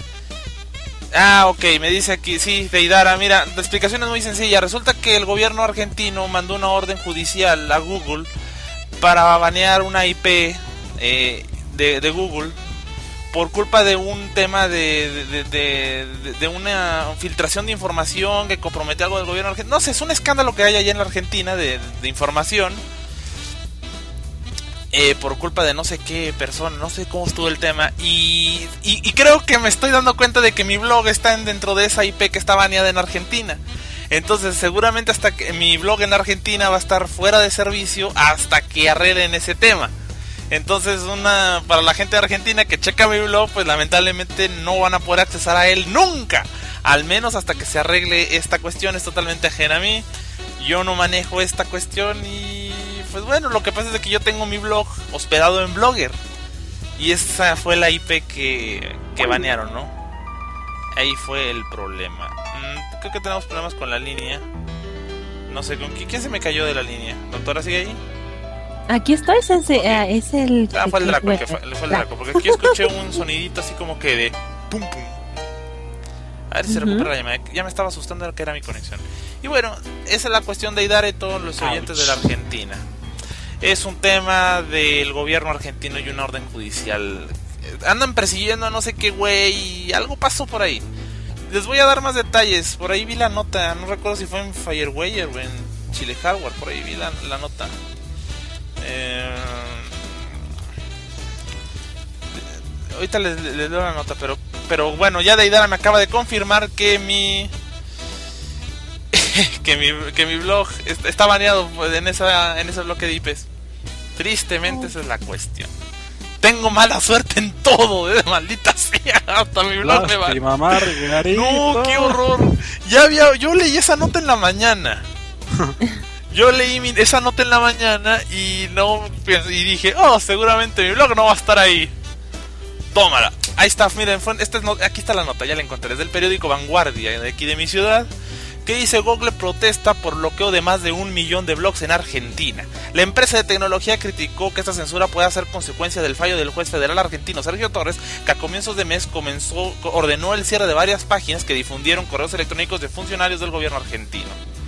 Ok, me dice aquí, sí, Deidara, mira, la explicación es muy sencilla. Resulta que el gobierno argentino mandó una orden judicial a Google para banear una IP de Google por culpa de un tema de una filtración de información que compromete algo del gobierno argentino. No sé, es un escándalo que hay allá en la Argentina de información. Por culpa de no sé qué persona, no sé cómo estuvo el tema. Y creo que me estoy dando cuenta de que mi blog está dentro de esa IP que está baneada en Argentina. Entonces seguramente hasta que mi blog en Argentina va a estar fuera de servicio hasta que arreglen ese tema. Entonces para la gente de Argentina que checa mi blog, pues lamentablemente no van a poder accesar a él nunca. Al menos hasta que se arregle esta cuestión. Es totalmente ajena a mí. Yo no manejo esta cuestión y... Pues bueno, lo que pasa es que yo tengo mi blog hospedado en Blogger. Y esa fue la IP que banearon, ¿no? Ahí fue el problema. Creo que tenemos problemas con la línea. No sé, ¿con quién se me cayó de la línea? ¿Doctora sigue ahí? Aquí estoy, Sensei. Okay. Es el... fue el Draco, fue el Draco. Porque aquí escuché un sonidito así como que de... Pum, pum. A ver si se recupera la llamada. Ya me estaba asustando lo que era mi conexión. Y bueno, esa es la cuestión de Deidara y todos los oyentes de la Argentina. Es un tema del gobierno argentino y una orden judicial. Andan persiguiendo a no sé qué güey y algo pasó por ahí. Les voy a dar más detalles. Por ahí vi la nota. No recuerdo si fue en Firewire o en Chile Hardware. Por ahí vi la nota. Ahorita les doy la nota. Pero bueno, ya Deidara me acaba de confirmar que mi blog está baneado en ese bloque de IPs. Tristemente esa es la cuestión. Tengo mala suerte en todo, maldita sea. Hasta mi blog me va. No, qué horror. Yo leí esa nota en la mañana. Yo leí esa nota en la mañana y dije, seguramente mi blog no va a estar ahí. Tómala. Ahí está, miren, aquí está la nota, ya la encontré. Es del periódico Vanguardia, de aquí de mi ciudad. Que dice: Google protesta por bloqueo de más de 1 millón de blogs en Argentina. La empresa de tecnología criticó que esta censura pueda ser consecuencia del fallo del juez federal argentino Sergio Torres, que a comienzos de mes ordenó el cierre de varias páginas que difundieron correos electrónicos de funcionarios del gobierno argentino.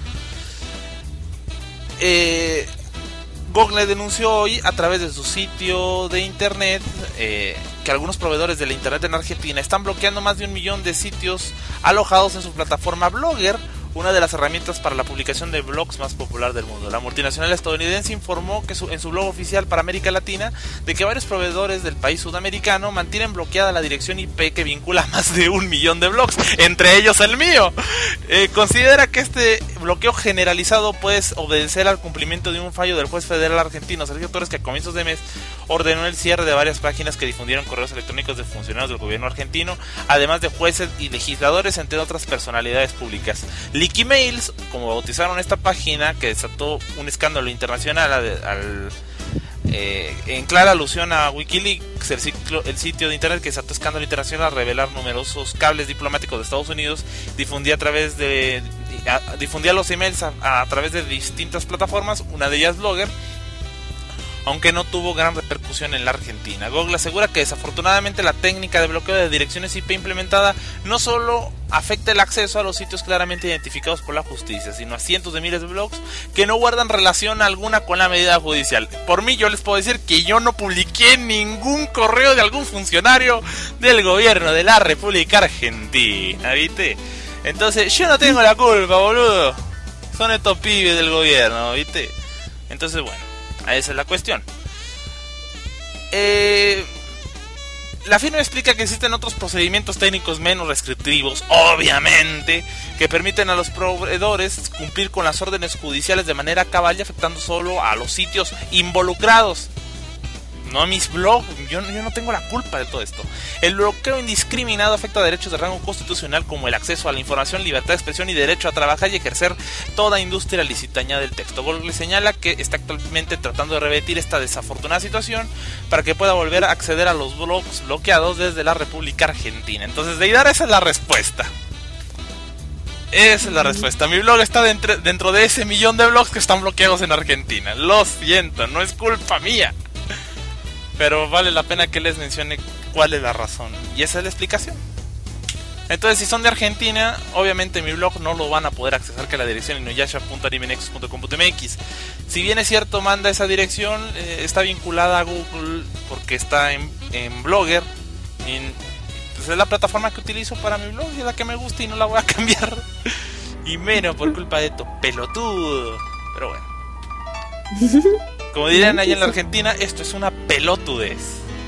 Google denunció hoy a través de su sitio de internet que algunos proveedores de la internet en Argentina están bloqueando más de 1 millón de sitios alojados en su plataforma Blogger, una de las herramientas para la publicación de blogs más popular del mundo. La multinacional estadounidense informó que en su blog oficial para América Latina de que varios proveedores del país sudamericano mantienen bloqueada la dirección IP que vincula a más de 1 millón de blogs, entre ellos el mío. Considera que este bloqueo generalizado puede obedecer al cumplimiento de un fallo del juez federal argentino Sergio Torres, que a comienzos de mes ordenó el cierre de varias páginas que difundieron correos electrónicos de funcionarios del gobierno argentino, además de jueces y legisladores, entre otras personalidades públicas. Leakymails, como bautizaron esta página, que desató un escándalo internacional en clara alusión a Wikileaks, el sitio de internet que desató escándalo internacional al revelar numerosos cables diplomáticos de Estados Unidos. Difundía los emails a través de distintas plataformas, una de ellas Blogger, aunque no tuvo gran repercusión en la Argentina. Google asegura que desafortunadamente la técnica de bloqueo de direcciones IP implementada no solo afecta el acceso a los sitios claramente identificados por la justicia, sino a cientos de miles de blogs que no guardan relación alguna con la medida judicial. Por mí, yo les puedo decir que yo no publiqué ningún correo de algún funcionario del gobierno de la República Argentina, ¿viste? Entonces, yo no tengo la culpa, boludo. Son estos pibes del gobierno, ¿viste? Entonces, bueno, esa es la cuestión. La firma explica que existen otros procedimientos técnicos menos restrictivos, obviamente, que permiten a los proveedores cumplir con las órdenes judiciales de manera cabal y afectando solo a los sitios involucrados. No a mis blogs, yo no tengo la culpa de todo esto. El bloqueo indiscriminado afecta a derechos de rango constitucional como el acceso a la información, libertad de expresión y derecho a trabajar y ejercer toda industria lícita, añade el texto. Google señala que está actualmente tratando de revertir esta desafortunada situación para que pueda volver a acceder a los blogs bloqueados desde la República Argentina. Entonces, Deidara, esa es la respuesta. Esa es la respuesta. Mi blog está dentro de ese millón de blogs que están bloqueados en Argentina. Lo siento, no es culpa mía. Pero vale la pena que les mencione cuál es la razón. Y esa es la explicación. Entonces, si son de Argentina, obviamente mi blog no lo van a poder accesar, que la dirección inuyasha.animenexus.com.mx. Si bien es cierto, manda esa dirección, está vinculada a Google porque está en Blogger. Pues es la plataforma que utilizo para mi blog y es la que me gusta y no la voy a cambiar. Y menos por culpa de tu pelotudo. Pero bueno. Como dirían allá en la Argentina, esto es una pelotudez.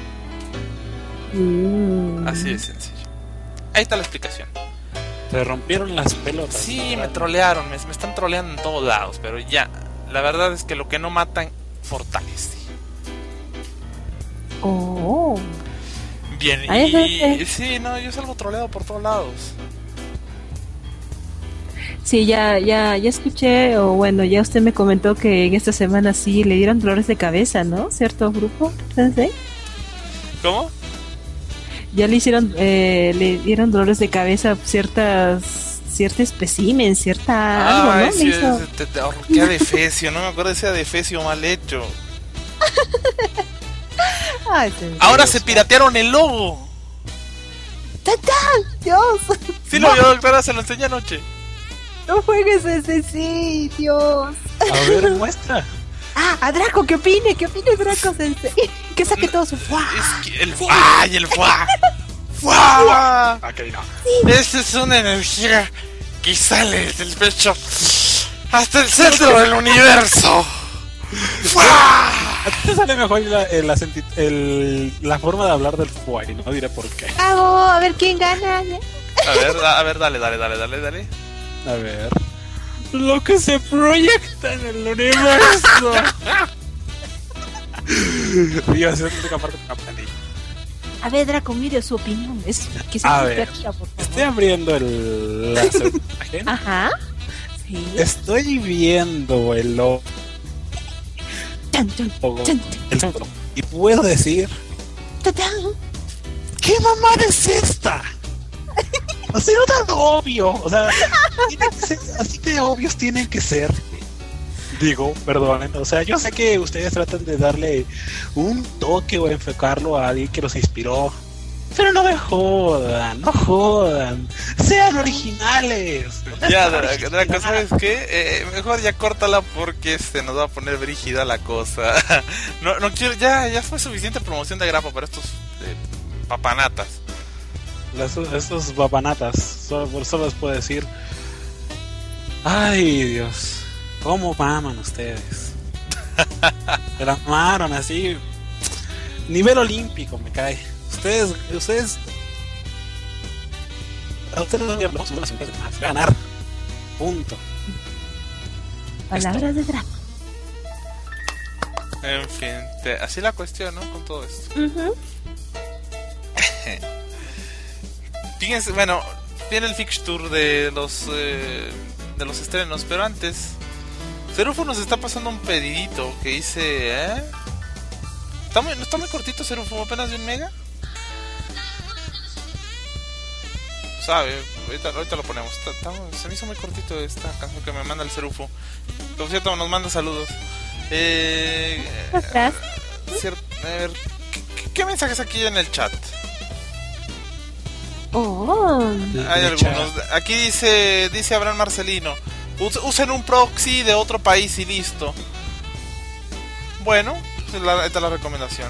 Así de sencillo. Ahí está la explicación. Te rompieron las pelotas. Sí, me trolearon, me están troleando en todos lados. Pero ya, la verdad es que lo que no matan, fortalece. Oh. Bien, y sí, no, yo salgo troleado por todos lados. Sí, ya escuché, o bueno, ya usted me comentó que en esta semana sí le dieron dolores de cabeza, ¿no? ¿Cierto grupo, Sensei? ¿Cómo? Ya le dieron dolores de cabeza cierta espécimen, cierta algo, ¿no? Sí, te ahorqué adefesio, no me acuerdo de ese adefesio mal hecho. Ay, ahora se piratearon el logo. ¡Tatán! ¡Dios! Sí, lo vio, doctora, se lo enseñé anoche. No juegues ese, sí, Dios. A ver, muestra. A Draco, ¿qué opine Draco Sensei? Que saque todo su fuá. Es que el fuá y el fuá. ¡Fuá! Okay, no. Sí. Esta es una energía que sale del pecho hasta el centro del universo. ¡Fuá! A ti te sale mejor la forma de hablar del fuá, y no diré por qué. A ver quién gana. A ver, dale. A ver. Lo que se proyecta en el universo. Dios, es la parte que aprendí. A ver, Draco, mire su opinión. A ver, estoy abriendo la imagen. Ajá. Sí. Estoy viendo el logo. Y puedo decir: ¿qué mamada es esta? O sea, no tan obvio. O sea, así de obvios tienen que ser. Digo, perdonen. O sea, yo sé que ustedes tratan de darle un toque o enfocarlo a alguien que los inspiró. Pero no me jodan, no jodan. Sean originales. Ya, Draco, ¿sabes qué? Mejor ya córtala porque se nos va a poner brígida la cosa. No quiero, ya fue suficiente promoción de grapa para estos papanatas. Estos papanatas, solo les puedo decir: ay, Dios, cómo maman ustedes. Se la amaron así, nivel olímpico, me cae. Ustedes no hablamos más, ganar, punto. Palabras de Draco. En fin, así la cuestión, ¿no? Con todo esto. Fíjense, bueno, viene el fixture de los estrenos, pero antes Cerufo nos está pasando un pedidito que dice, ¿Está muy cortito Cerufo? ¿Apenas de 1 mega? Sabe, ahorita lo ponemos. Se me hizo muy cortito esta canción que me manda el Cerufo. Por cierto, nos manda saludos. A ver, ¿qué mensajes aquí en el chat? Hay algunos. Aquí dice Abraham Marcelino: usen un proxy de otro país y listo. Bueno, esta es la recomendación.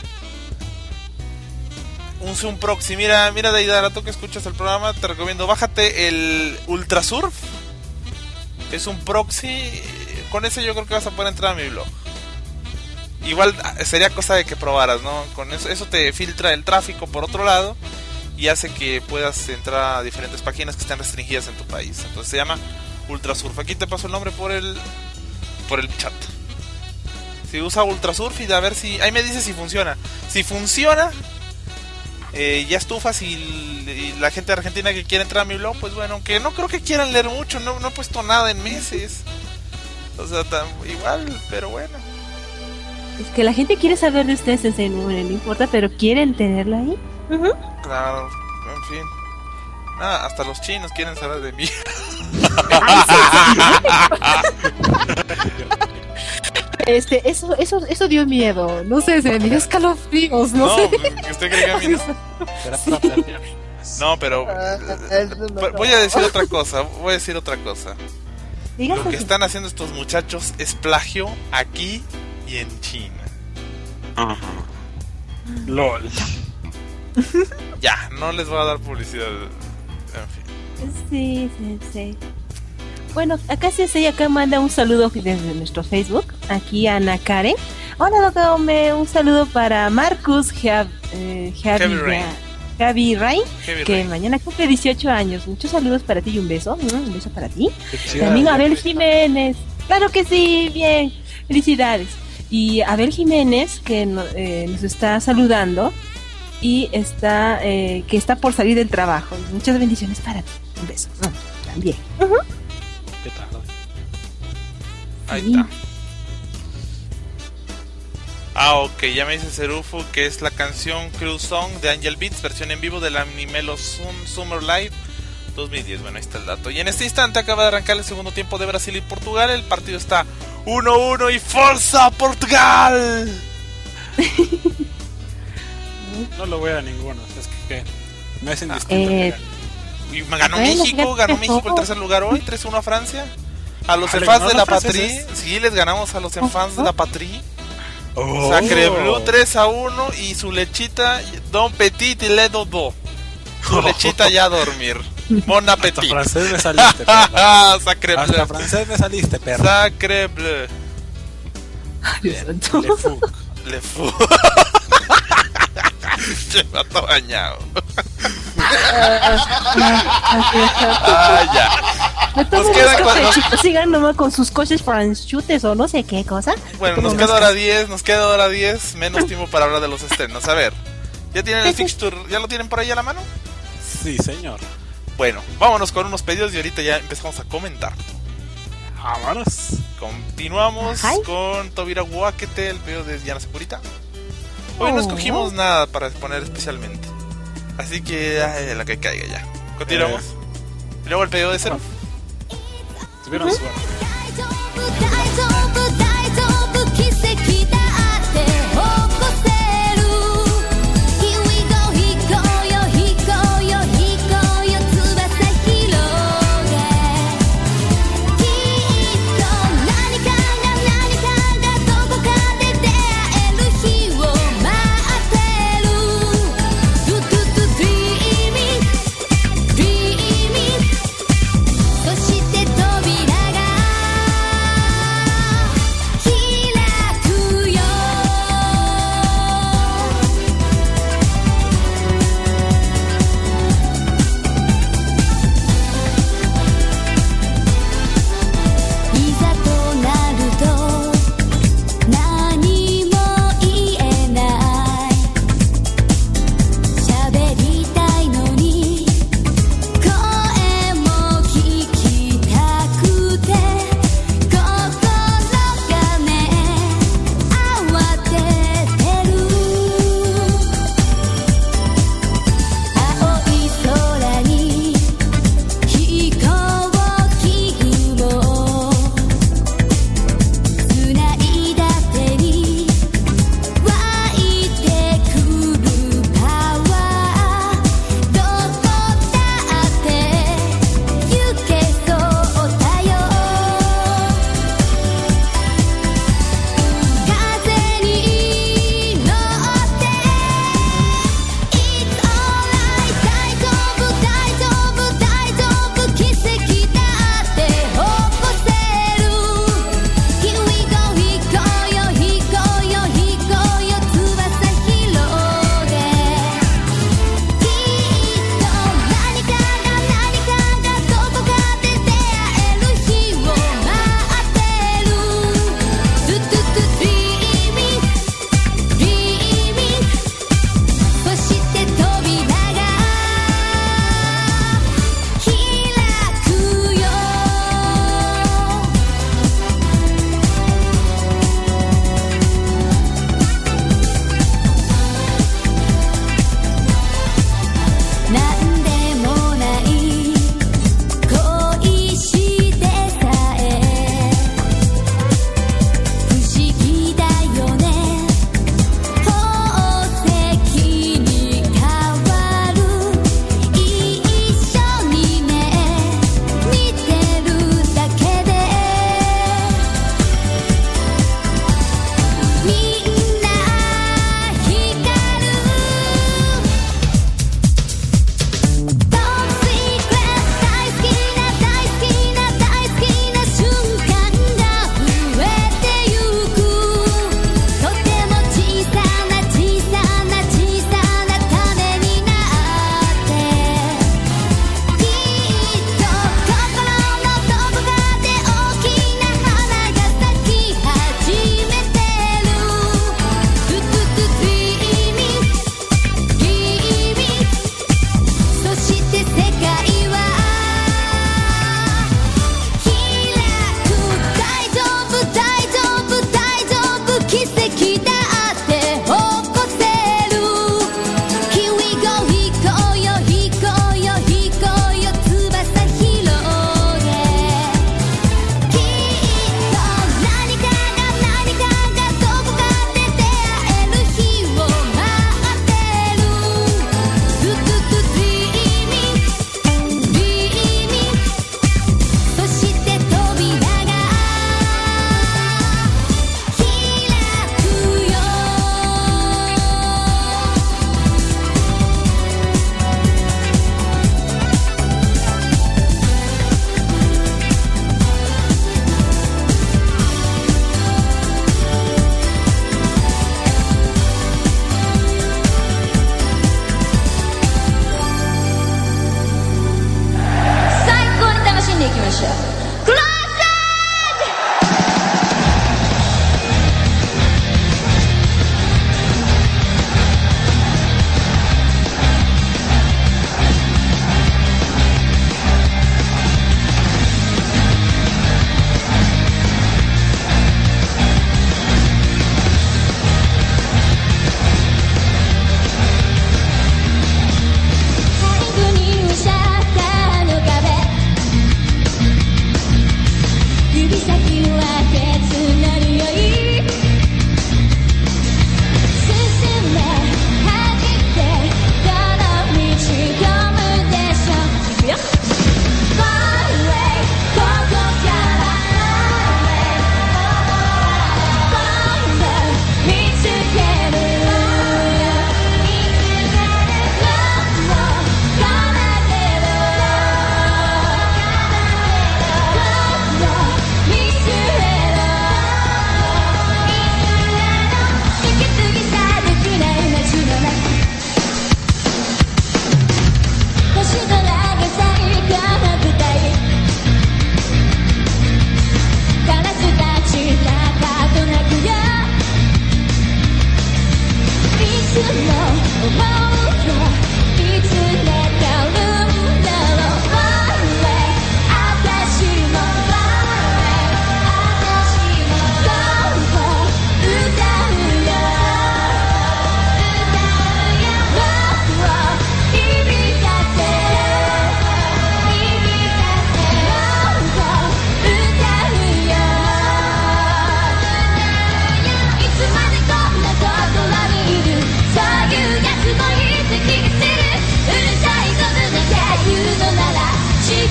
Use un proxy. Mira, Deidara, tú que escuchas el programa, te recomiendo, bájate el Ultrasurf. Es un proxy. Con ese yo creo que vas a poder entrar a mi blog. igual sería cosa de que probaras, ¿no? Con eso te filtra el tráfico por otro lado y hace que puedas entrar a diferentes páginas que están restringidas en tu país. Entonces se llama Ultrasurf. Aquí te paso el nombre por el chat. Si usa Ultrasurf y a ver si... Ahí me dice si funciona. Si funciona, ya estufas y la gente de Argentina que quiere entrar a mi blog, pues bueno, aunque no creo que quieran leer mucho, no he puesto nada en meses. O sea, igual, pero bueno. Es que la gente quiere saber de ustedes, Sensei, no importa, pero quieren tenerla ahí. Claro, en fin. Hasta los chinos quieren saber de mí. Eso dio miedo. No sé, se me dio escalofríos. No sé. ¿Usted cree que a mí no? No, pero voy a decir otra cosa. Lo que están haciendo estos muchachos es plagio aquí y en China. LOL. Ya, no les voy a dar publicidad. En fin. Sí. Bueno, acá Sensei acá manda un saludo desde nuestro Facebook. Aquí Ana Karen. Hola, doctor, un saludo para Marcus Javi Ray, que mañana cumple 18 años. Muchos saludos para ti y un beso para ti. También Abel Jiménez. Claro que sí, bien. Felicidades. Y Abel Jiménez, que nos está saludando y que está por salir del trabajo. Muchas bendiciones para ti. Un beso. También. ¿Qué tal? Ahí está. Ok, ya me dice Serufo que es la canción Cruise Song de Angel Beats, versión en vivo del Animelo Summer Live 2010. Bueno, ahí está el dato. Y en este instante acaba de arrancar el segundo tiempo de Brasil y Portugal. El partido está 1-1 y ¡Forza Portugal! No lo voy a ninguno, es que me es indistinto. Y ganó México el tercer lugar hoy, 3-1 a Francia. A los enfants de la patrie. Sí, les ganamos a los enfants de la patrie. Sacre Bleu 3-1 y su lechita Don Petit y Le Dodo. Su lechita ya a dormir. Bon appetit. Hasta francés me saliste, perra. Sacre Bleu. Hasta francés me saliste, perra. Sacre Bleu. Le Fou. Se va todo bañado. Ya. Sigan nomás con sus coches franchutes o no sé qué cosa. Bueno, nos queda hora 10, menos tiempo para hablar de los estrenos. A ver, ¿ya tienen el fixture? ¿Ya lo tienen por ahí a la mano? Sí, señor. Bueno, vámonos con unos pedidos y ahorita ya empezamos a comentar. Vámonos. Continuamos con Tobira Guaquete, el pedido de Diana Securita. Hoy no escogimos nada para exponer especialmente, así que la que caiga ya. Continuamos. Y luego el pedido de Cero. Tuvieron suerte.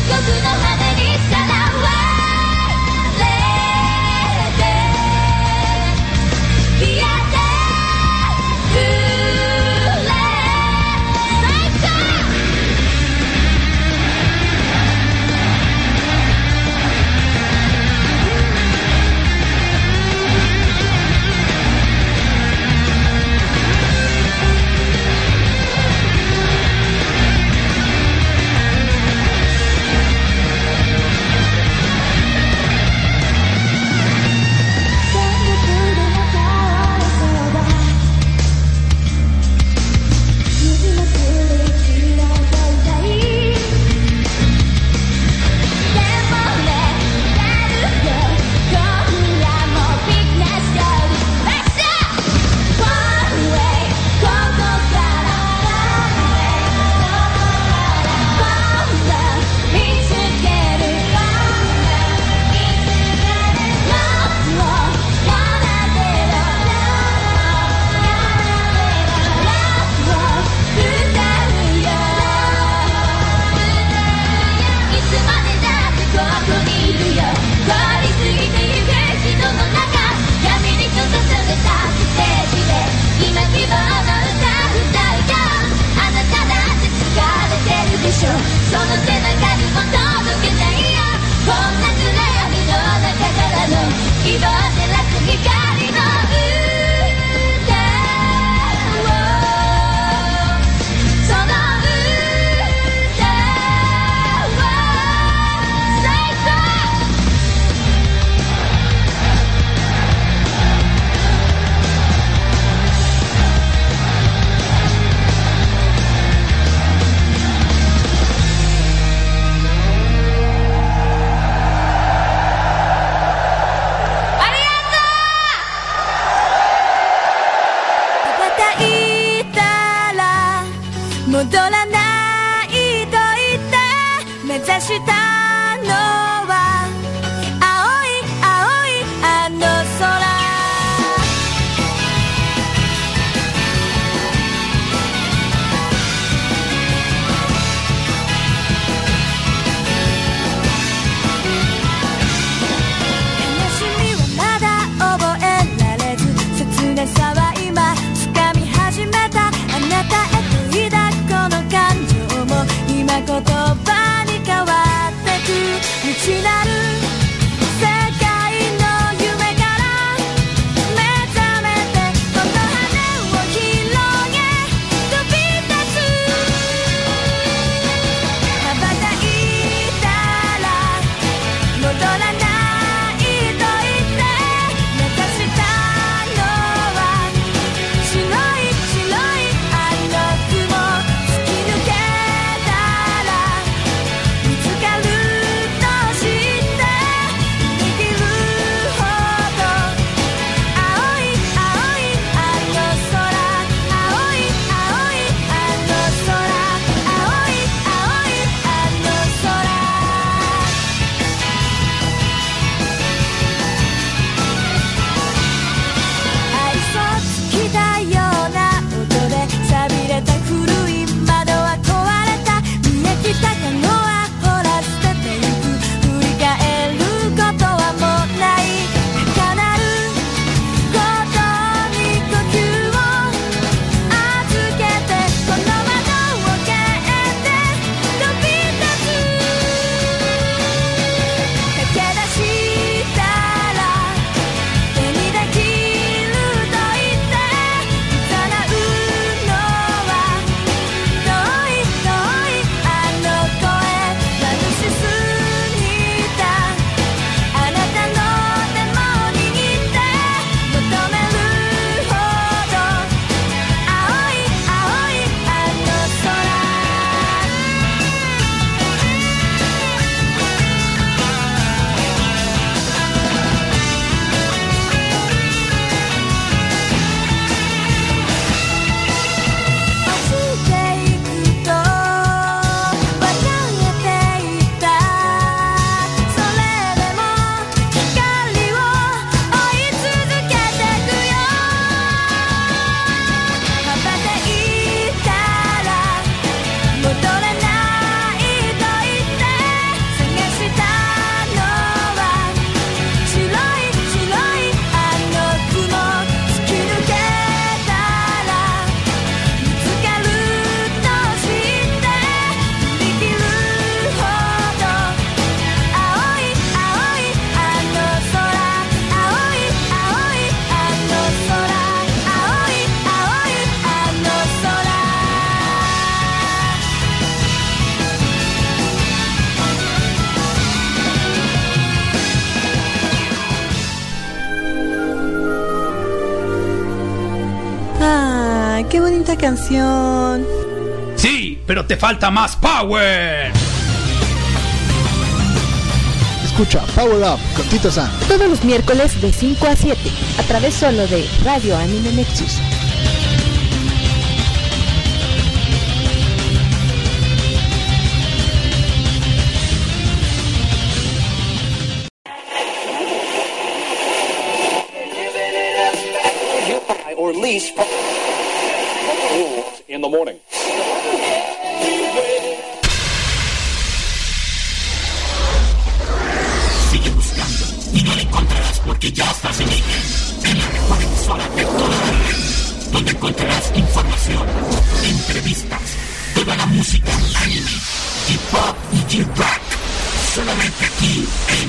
戻らないと言って目指したのは青い青いあの空悲しみはまだ覚えられず切なさは今掴み始めたあなたへと抱くこの感情も今言葉に変わってく道なる canción. Sí, pero te falta más power. Escucha Power Up con Tito San todos los miércoles de 5 a 7 a través solo de Radio Anime Nexus. Or lease in the morning. Sigue buscando y no la encontrarás porque ya estás en ella. En la mejor emisora de toda la red, donde encontrarás información, entrevistas, toda la música, anime, J-pop y J-rock. Solamente aquí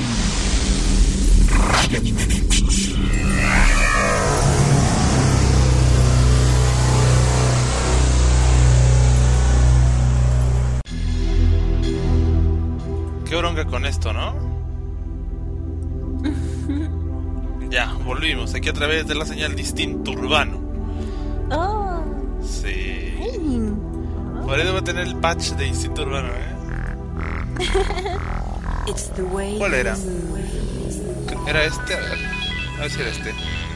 en Radio Anime Nexus. Qué bronca con esto, ¿no? Ya, volvimos aquí a través de la señal distinto urbano. Oh. Sí. Por ahí debo tener el patch de instinto urbano, ¿eh? ¿Cuál era? ¿Era este? A ver si era este.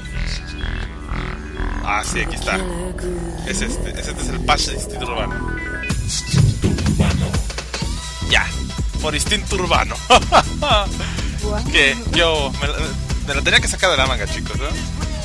Ah, sí, aquí está. Es este. Este es el patch de instinto urbano. Ya. Por instinto urbano. Que yo me la tenía que sacar de la manga, chicos, ¿no?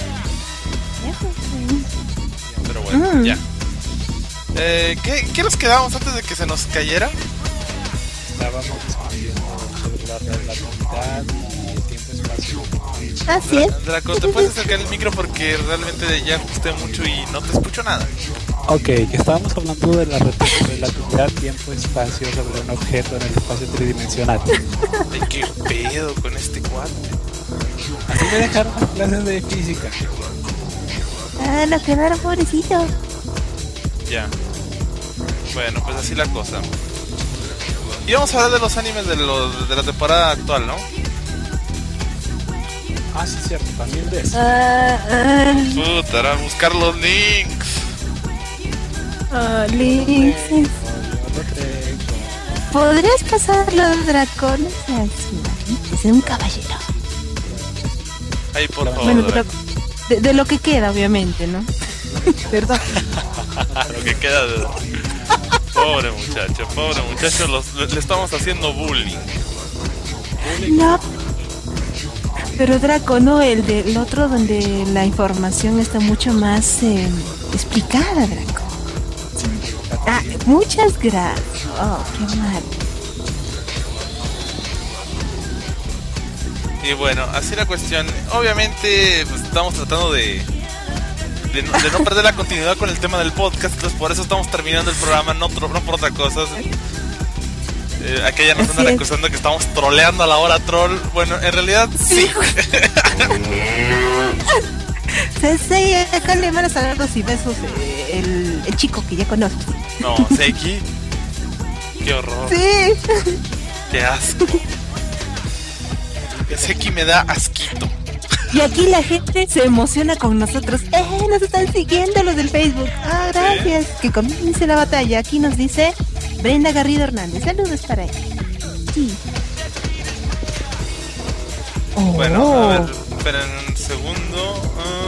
Pero bueno, ya. ¿Qué nos quedábamos antes de que se nos cayera? Estábamos discutiendo sobre la relatividad y el tiempo-espacio. Así es. Draco, ¿te puedes acercar el micro? Porque realmente ya ajusté mucho y no te escucho nada. Ok, que estábamos hablando de la relatividad, tiempo-espacio sobre un objeto en el espacio tridimensional. Ay, qué pedo con este cuadro. Así me dejaron las clases de física. Ah, lo quedaron, pobrecito. Ya. Bueno, pues así la cosa. Y vamos a hablar de los animes de la temporada actual, ¿no? Ah, sí, cierto, también de eso. Puta, ahora buscar los links. Links. ¿Podrías pasar los dracones así? Es un caballero. Ay, por favor. Bueno, de lo que queda, obviamente, ¿no? Perdón. Lo que queda de... Pobre muchacho, le estamos haciendo bullying. No. Pero Draco, no, el otro donde la información está mucho más explicada, Draco. Ah, muchas gracias. Oh, qué mal. Y bueno, así la cuestión. Obviamente, pues, estamos tratando de no perder la continuidad con el tema del podcast. Entonces por eso estamos terminando el programa, no por otra cosa. Aquella nos andan acusando que estamos troleando a la hora troll. Bueno, en realidad sí. Sí, acá le van a saludos y besos el chico que ya conoces. No, Seiki. Qué horror. Sí. Qué asco. Seiki me da asquito. Y aquí la gente se emociona con nosotros. Nos están siguiendo los del Facebook. Ah, gracias. ¿Sí? Que comience la batalla. Aquí nos dice Brenda Garrido Hernández. Saludos para ella. Sí. Bueno, a ver, esperen un segundo.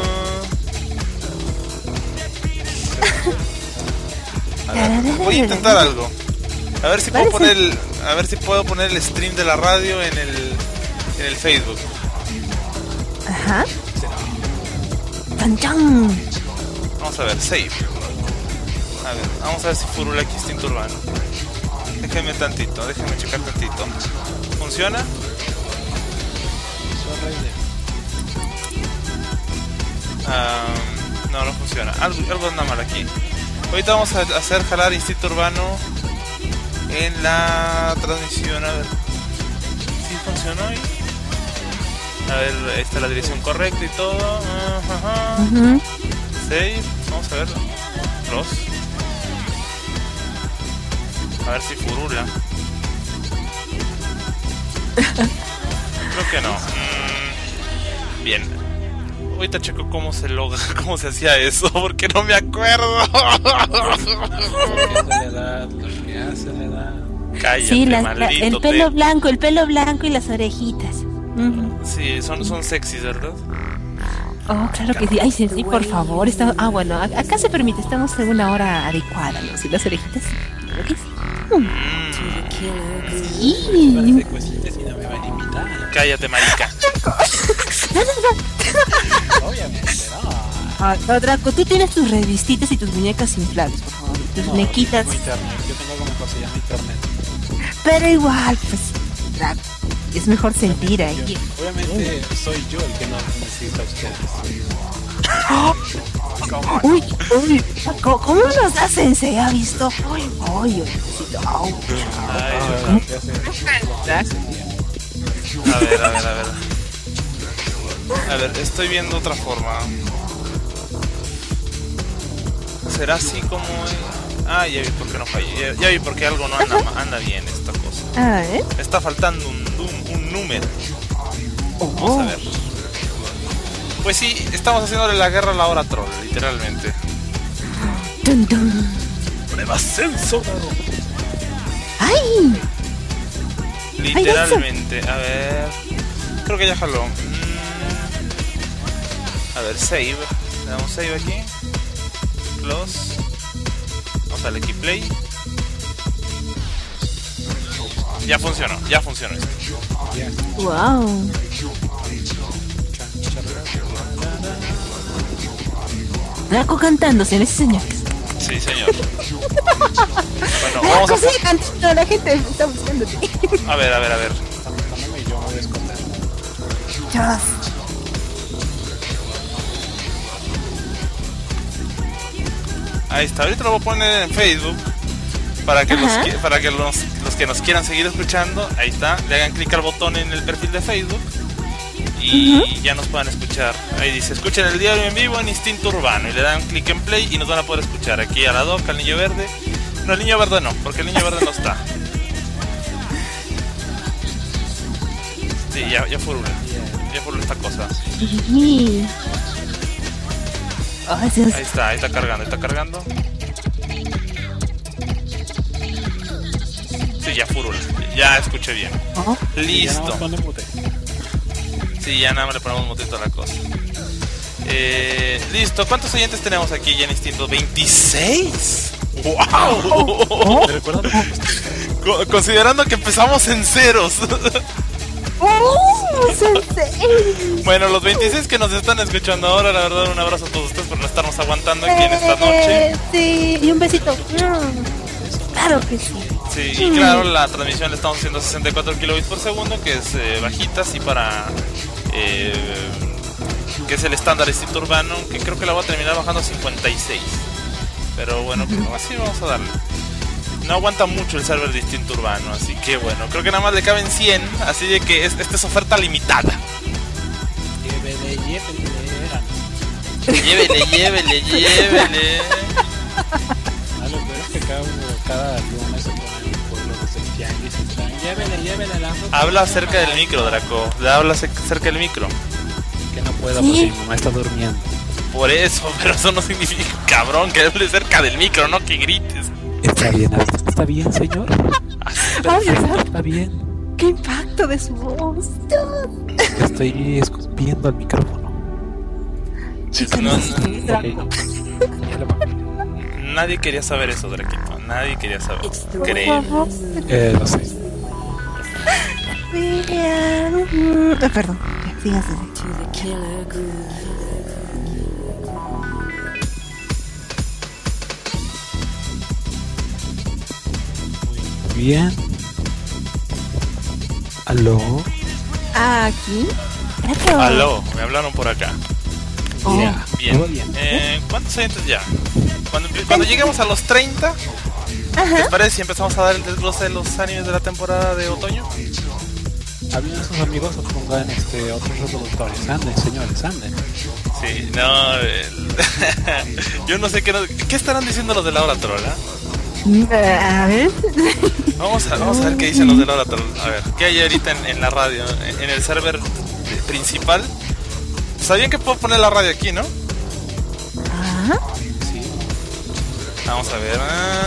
A ver, voy a intentar algo. A ver si puedo poner el stream de la radio en el Facebook. Ajá. ¡Chan, chan! Vamos a ver, save. A ver, vamos a ver si furula aquí instinto urbano. Déjenme checar tantito. ¿Funciona? No funciona. Algo anda mal aquí. Ahorita vamos a hacer jalar instinto urbano en la transmisión. A ver si funcionó ahí. A ver, ahí está la dirección correcta y todo. Save, vamos a verlo. Close. A ver si furula. Creo que no. Bien. ahorita checo cómo se logra, cómo se hacía eso, porque no me acuerdo. Cállate, sí, maldito. el pelo blanco y las orejitas. Sí, son sexys, ¿verdad? Oh, claro que sí. Ay, sí, por favor. Bueno, acá se permite, estamos en una hora adecuada, ¿no? Si las orejitas, creo que sí. Cállate, marica. Obviamente, no, Draco, tú tienes tus revistitas y tus muñecas inflables, por favor. Tus muñequitas. Yo tengo algo mejor, se llama internet. Pero igual, pues, Draco, es mejor sentir ahí. Obviamente soy yo el que no necesita a ustedes. Uy, ¿cómo nos da Sensei? ¿Ha visto? Uy, yo necesito. A ver, estoy viendo otra forma. ¿Será así como? Ya vi por qué no falla. Ya vi por qué algo no anda bien esta cosa. Está faltando un número. Vamos a ver. Pues sí, estamos haciéndole la guerra a la hora troll, literalmente. Prueba ascenso. ¡Ay! Literalmente, a ver. Creo que ya jaló. A ver, save. Le damos save aquí. Close. Vamos al aquí play. Ya funcionó esto. Wow. Draco cantando, señores y señores. Sí, señor. Bueno, vamos a hacer cantando, la gente está buscándote. A ver. Yo me voy a esconder. Chas. Ahí está, ahorita lo voy a poner en Facebook para que los que nos quieran seguir escuchando, ahí está, le hagan clic al botón en el perfil de Facebook y ya nos puedan escuchar. Ahí dice, escuchen el diario en vivo en Instinto Urbano y le dan clic en play y nos van a poder escuchar aquí a la Doc, al Niño Verde. No, el Niño Verde no, porque el Niño Verde no está. Sí, ya furula esta cosa. Ahí está cargando. Sí, ya furula, ya escuché bien. Listo. Sí, ya nada más le ponemos mutito a la cosa. Listo, ¿cuántos oyentes tenemos aquí ya en Instinto? ¿26? ¡Wow! Considerando que empezamos en ceros. Bueno, los 26 que nos están escuchando ahora, la verdad, un abrazo a todos ustedes por no estarnos aguantando aquí en esta noche. Sí, y un besito. Claro que sí. Sí, y claro, la transmisión la estamos haciendo a 64 kilobits por segundo, que es bajita, así para... que es el estándar Instinto Urbano, que creo que la voy a terminar bajando a 56. Pero bueno, así vamos a darle. No aguanta mucho el server de Instinto Urbano, así que bueno, creo que nada más le caben 100, así de que esta es oferta limitada. Llévele. Lo peor es que cada lunes se ponen por los del tianguis y están, llévele la... Habla cerca del micro, Draco, habla cerca del micro. Que no puedo porque mi mamá está durmiendo. Por eso, pero eso no significa, cabrón, que hable cerca del micro, no que grites. Está bien, señor. Está bien. ¡Qué impacto de su voz! Estoy escupiendo al micrófono. Chicos, Nadie quería saber eso, Draquito. Nadie quería saber. Lo sé. Perdón, fíjate. Bien. ¿Aló? ¿Aquí? Aló, me hablaron por acá. Bien. ¿Cuántos oyentes ya? Cuando lleguemos a los 30, ¿les parece si empezamos a dar el desglose de los animes de la temporada de otoño? Hablen a sus amigos o pongan otros reproductores. Anden, señores, anden. Sí, no. Yo no sé qué estarán diciendo los de la hora troll, A ver. Vamos a ver qué dicen los de la hora troll. A ver, ¿qué hay ahorita en la radio? En el server principal. ¿Sabían que puedo poner la radio aquí, no? Ajá. Sí. Vamos a ver.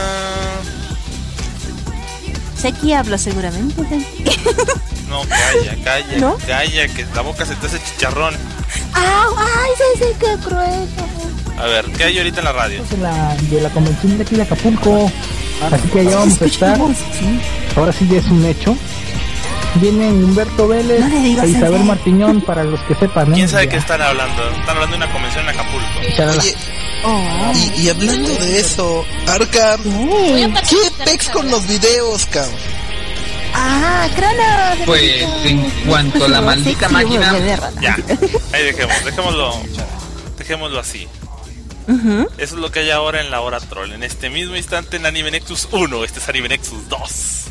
Seki habla seguramente. No, calla, ¿no? Calla, que la boca se te hace chicharrón. ¡Ay, sí, qué cruel! A ver, ¿qué hay ahorita en la radio? De la convención de aquí de Acapulco. Así que allá vamos a estar. Sí. Ahora sí ya es un hecho. Vienen Humberto Vélez e Isabel Martiñón, para los que sepan. ¿Quién sabe qué están hablando? Están hablando de una convención en Acapulco. Oye, y hablando de eso, Arca, ¿qué pex con los videos, cabrón? Crono. Pues en cuanto a la maldita máquina, ya, ahí dejémoslo así. Eso es lo que hay ahora en la hora troll. En este mismo instante en Anime Nexus 1, este es Anime Nexus 2.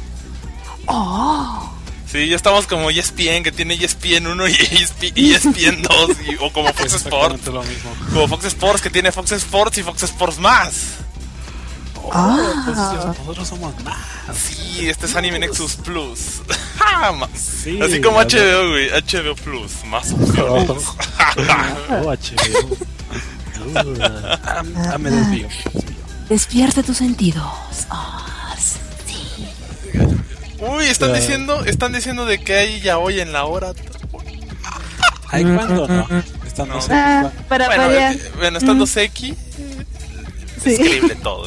Sí, ya estamos como ESPN, que tiene ESPN 1 y ESPN 2, o como Fox Sports. Como Fox Sports, que tiene Fox Sports y Fox Sports más. Pues nosotros somos más. Sí, este es Anime Nexus Plus. Sí, así como HBO, güey. HBO Plus, más opciones. HBO. Me desvío. Despierta tus sentidos. Sí. Uy, están diciendo de que hay ya hoy en la hora. ¿Hay cuándo? No. Estando Seki. Bueno, estando Seki. Escribe todo.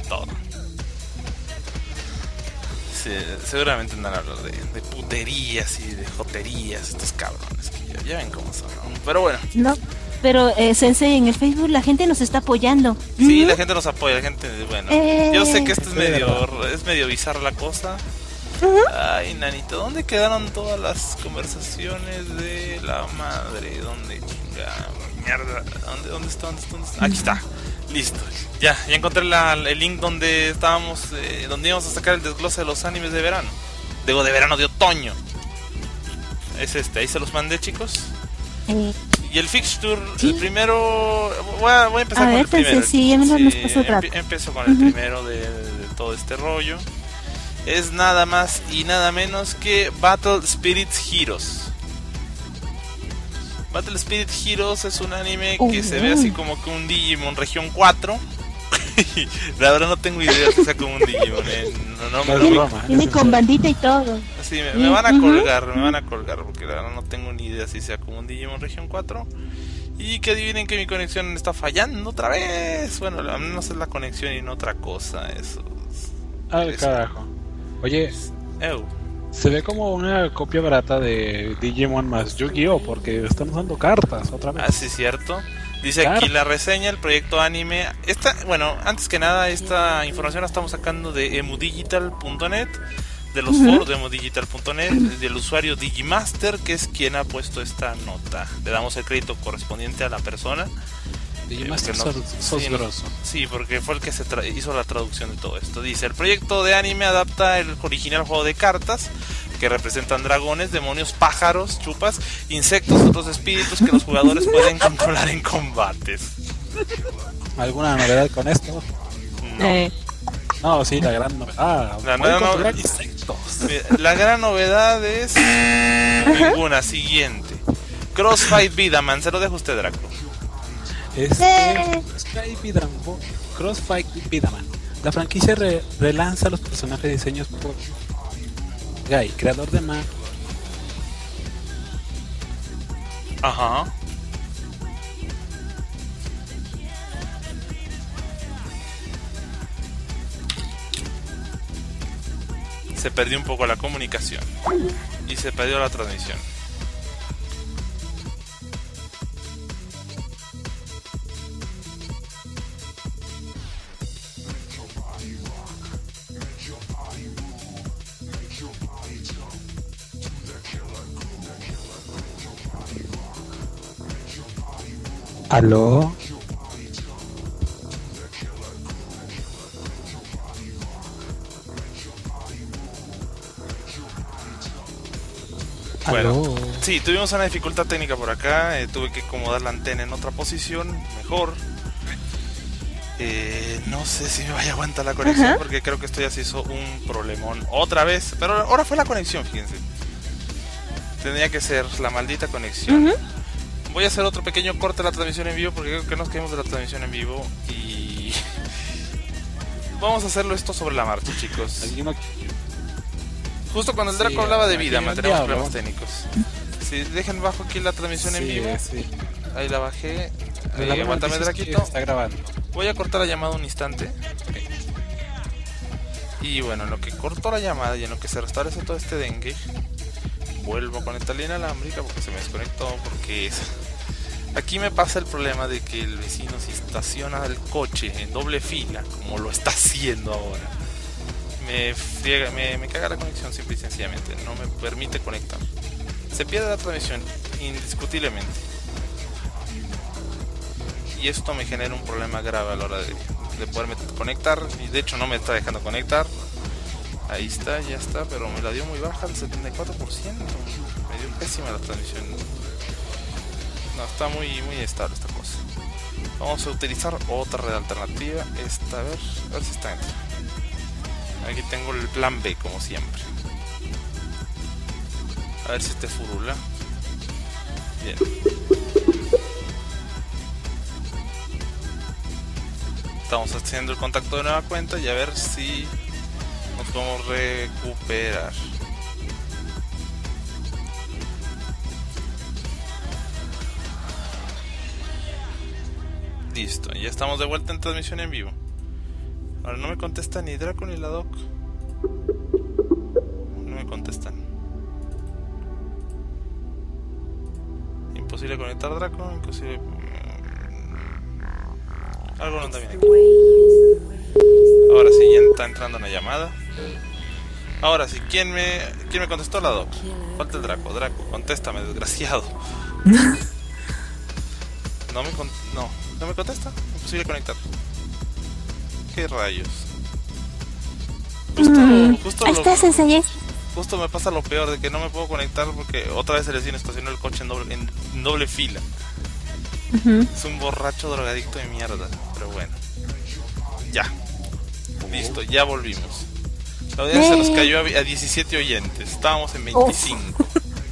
Sí, seguramente andan hablando de puterías y de joterías estos cabrones que ya ven cómo son, ¿no? Pero bueno. No, pero Sensei, en el Facebook la gente nos está apoyando. Sí, la gente nos apoya, la gente, bueno. Yo sé que esto es medio bizarra la cosa. Ay, nanito, ¿dónde quedaron todas las conversaciones de la madre? ¿Dónde chingada? Mierda, ¿dónde está? Aquí está. Listo, ya encontré el link donde estábamos, donde íbamos a sacar el desglose de los animes de verano. Digo, de verano, de otoño. Es ahí se los mandé, chicos. Y el fixture, ¿sí? El primero, voy a empezar con el primero. Empiezo con el primero de todo este rollo. Es nada más y nada menos que Battle Spirit Heroes. Battle Spirit Heroes es un anime que se ve así como que un Digimon Región 4. La verdad no tengo idea si sea como un Digimon. Tiene con bandita y todo. Sí, me van a colgar porque la verdad no tengo ni idea si sea como un Digimon Región 4. Y que adivinen que mi conexión está fallando otra vez. Bueno, al menos es la conexión y no otra cosa. Eso. Carajo. Oye, se ve como una copia barata de Digimon más Yu-Gi-Oh! Porque están usando cartas otra vez. Sí, cierto. Dice aquí la reseña, el proyecto anime. Antes que nada, esta información la estamos sacando de emudigital.net, de los foros de emudigital.net, del usuario Digimaster, que es quien ha puesto esta nota. Le damos el crédito correspondiente a la persona. Digimaster sos grosso. Sí, porque fue el que hizo la traducción de todo esto. Dice, el proyecto de anime adapta el original juego de cartas que representan dragones, demonios, pájaros, chupas, insectos, otros espíritus que los jugadores pueden controlar en combates. ¿Alguna novedad con esto? No. No, sí, la gran novedad. La gran novedad es ninguna. Siguiente. Crossfight Vidaman, se lo dejo a usted, Draco. Crossfight Vidaman. La franquicia relanza los personajes diseños por Guy, creador de Ajá. Se perdió un poco la comunicación y se perdió la transmisión. ¿Aló? Bueno, sí, tuvimos una dificultad técnica por acá, tuve que acomodar la antena en otra posición, mejor. No sé si me vaya a aguantar la conexión, porque creo que esto ya se hizo un problemón otra vez, pero ahora fue la conexión, fíjense. Tendría que ser la maldita conexión. voy a hacer otro pequeño corte de la transmisión en vivo porque creo que nos caímos de la transmisión en vivo y vamos a hacerlo esto sobre la marcha, chicos. Justo cuando el Draco hablaba de vida, tenemos problemas técnicos. Si dejen bajo aquí la transmisión en vivo. Ahí la bajé. Aguántame, Draquito. Está grabando. Voy a cortar la llamada un instante. Okay. Y bueno, en lo que corto la llamada y en lo que se restablece todo este dengue, vuelvo a conectar la inalámbrica porque se me desconectó. Porque aquí me pasa el problema de que el vecino, si estaciona el coche en doble fila, como lo está haciendo ahora, me caga la conexión simple y sencillamente. No me permite conectar. Se pierde la transmisión indiscutiblemente. Y esto me genera un problema grave a la hora de poderme conectar. Y de hecho no me está dejando conectar. Ahí está, ya está, pero me la dio muy baja, el 74%. Me dio pésima la transmisión. No, está muy estable esta cosa. Vamos a utilizar otra red alternativa. Esta, a ver si está dentro. Aquí tengo el plan B, como siempre. A ver si este furula. Bien. Estamos haciendo el contacto de nueva cuenta y a ver si nos podemos recuperar. Listo, ya estamos de vuelta en transmisión en vivo. Ahora no me contesta ni Draco ni la Doc. No me contestan. Imposible conectar Draco, imposible. Algo no anda bien aquí. Ahora sí, ya está entrando una llamada. Ahora sí, ¿quién me contestó? La Doc. Falta el Draco. Draco, contéstame, desgraciado. No me contesta. Imposible conectar. ¿Qué rayos? Justo me pasa lo peor de que no me puedo conectar porque otra vez el vecino estacionó el coche en doble fila. Es un borracho drogadicto de mierda. Pero bueno, ya. Listo, ya volvimos. La audiencia se nos cayó a 17 oyentes. Estábamos en 25.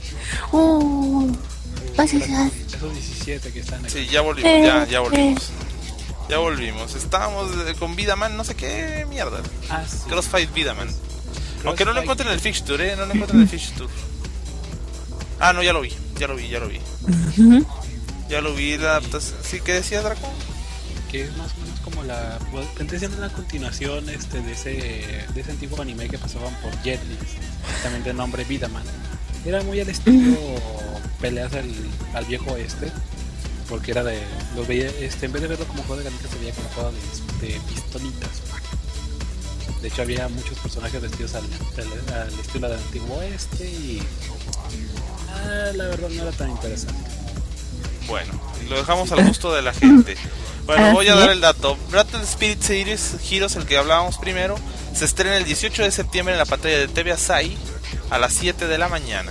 Esos 17 que están aquí. Sí, ya volvimos, ya volvimos. Ya volvimos. Estábamos con Vidaman, no sé qué mierda. Sí. Crossfight Vidaman. Aunque no lo encuentren en el fixture, no lo encuentren en el fixture. Ah, no, ya lo vi. Ya lo vi. Ya lo vi, la adaptación. ¿Sí que decía Draco? Que es más o menos como la... Pensé siendo una continuación de ese antiguo anime que pasaban por Jetli, también de nombre Vidaman. Era muy al estilo peleas al viejo oeste, porque era de... Los veía, en vez de verlo como juego de ganitas, se veía como juego de pistolitas. De hecho había muchos personajes vestidos al estilo del antiguo oeste y... la verdad no era tan interesante. Bueno, lo dejamos al gusto de la gente. Bueno, voy a dar el dato. Battle Spirit Series Heroes, el que hablábamos primero, se estrena el 18 de septiembre en la pantalla de TV Asai a las 7 de la mañana.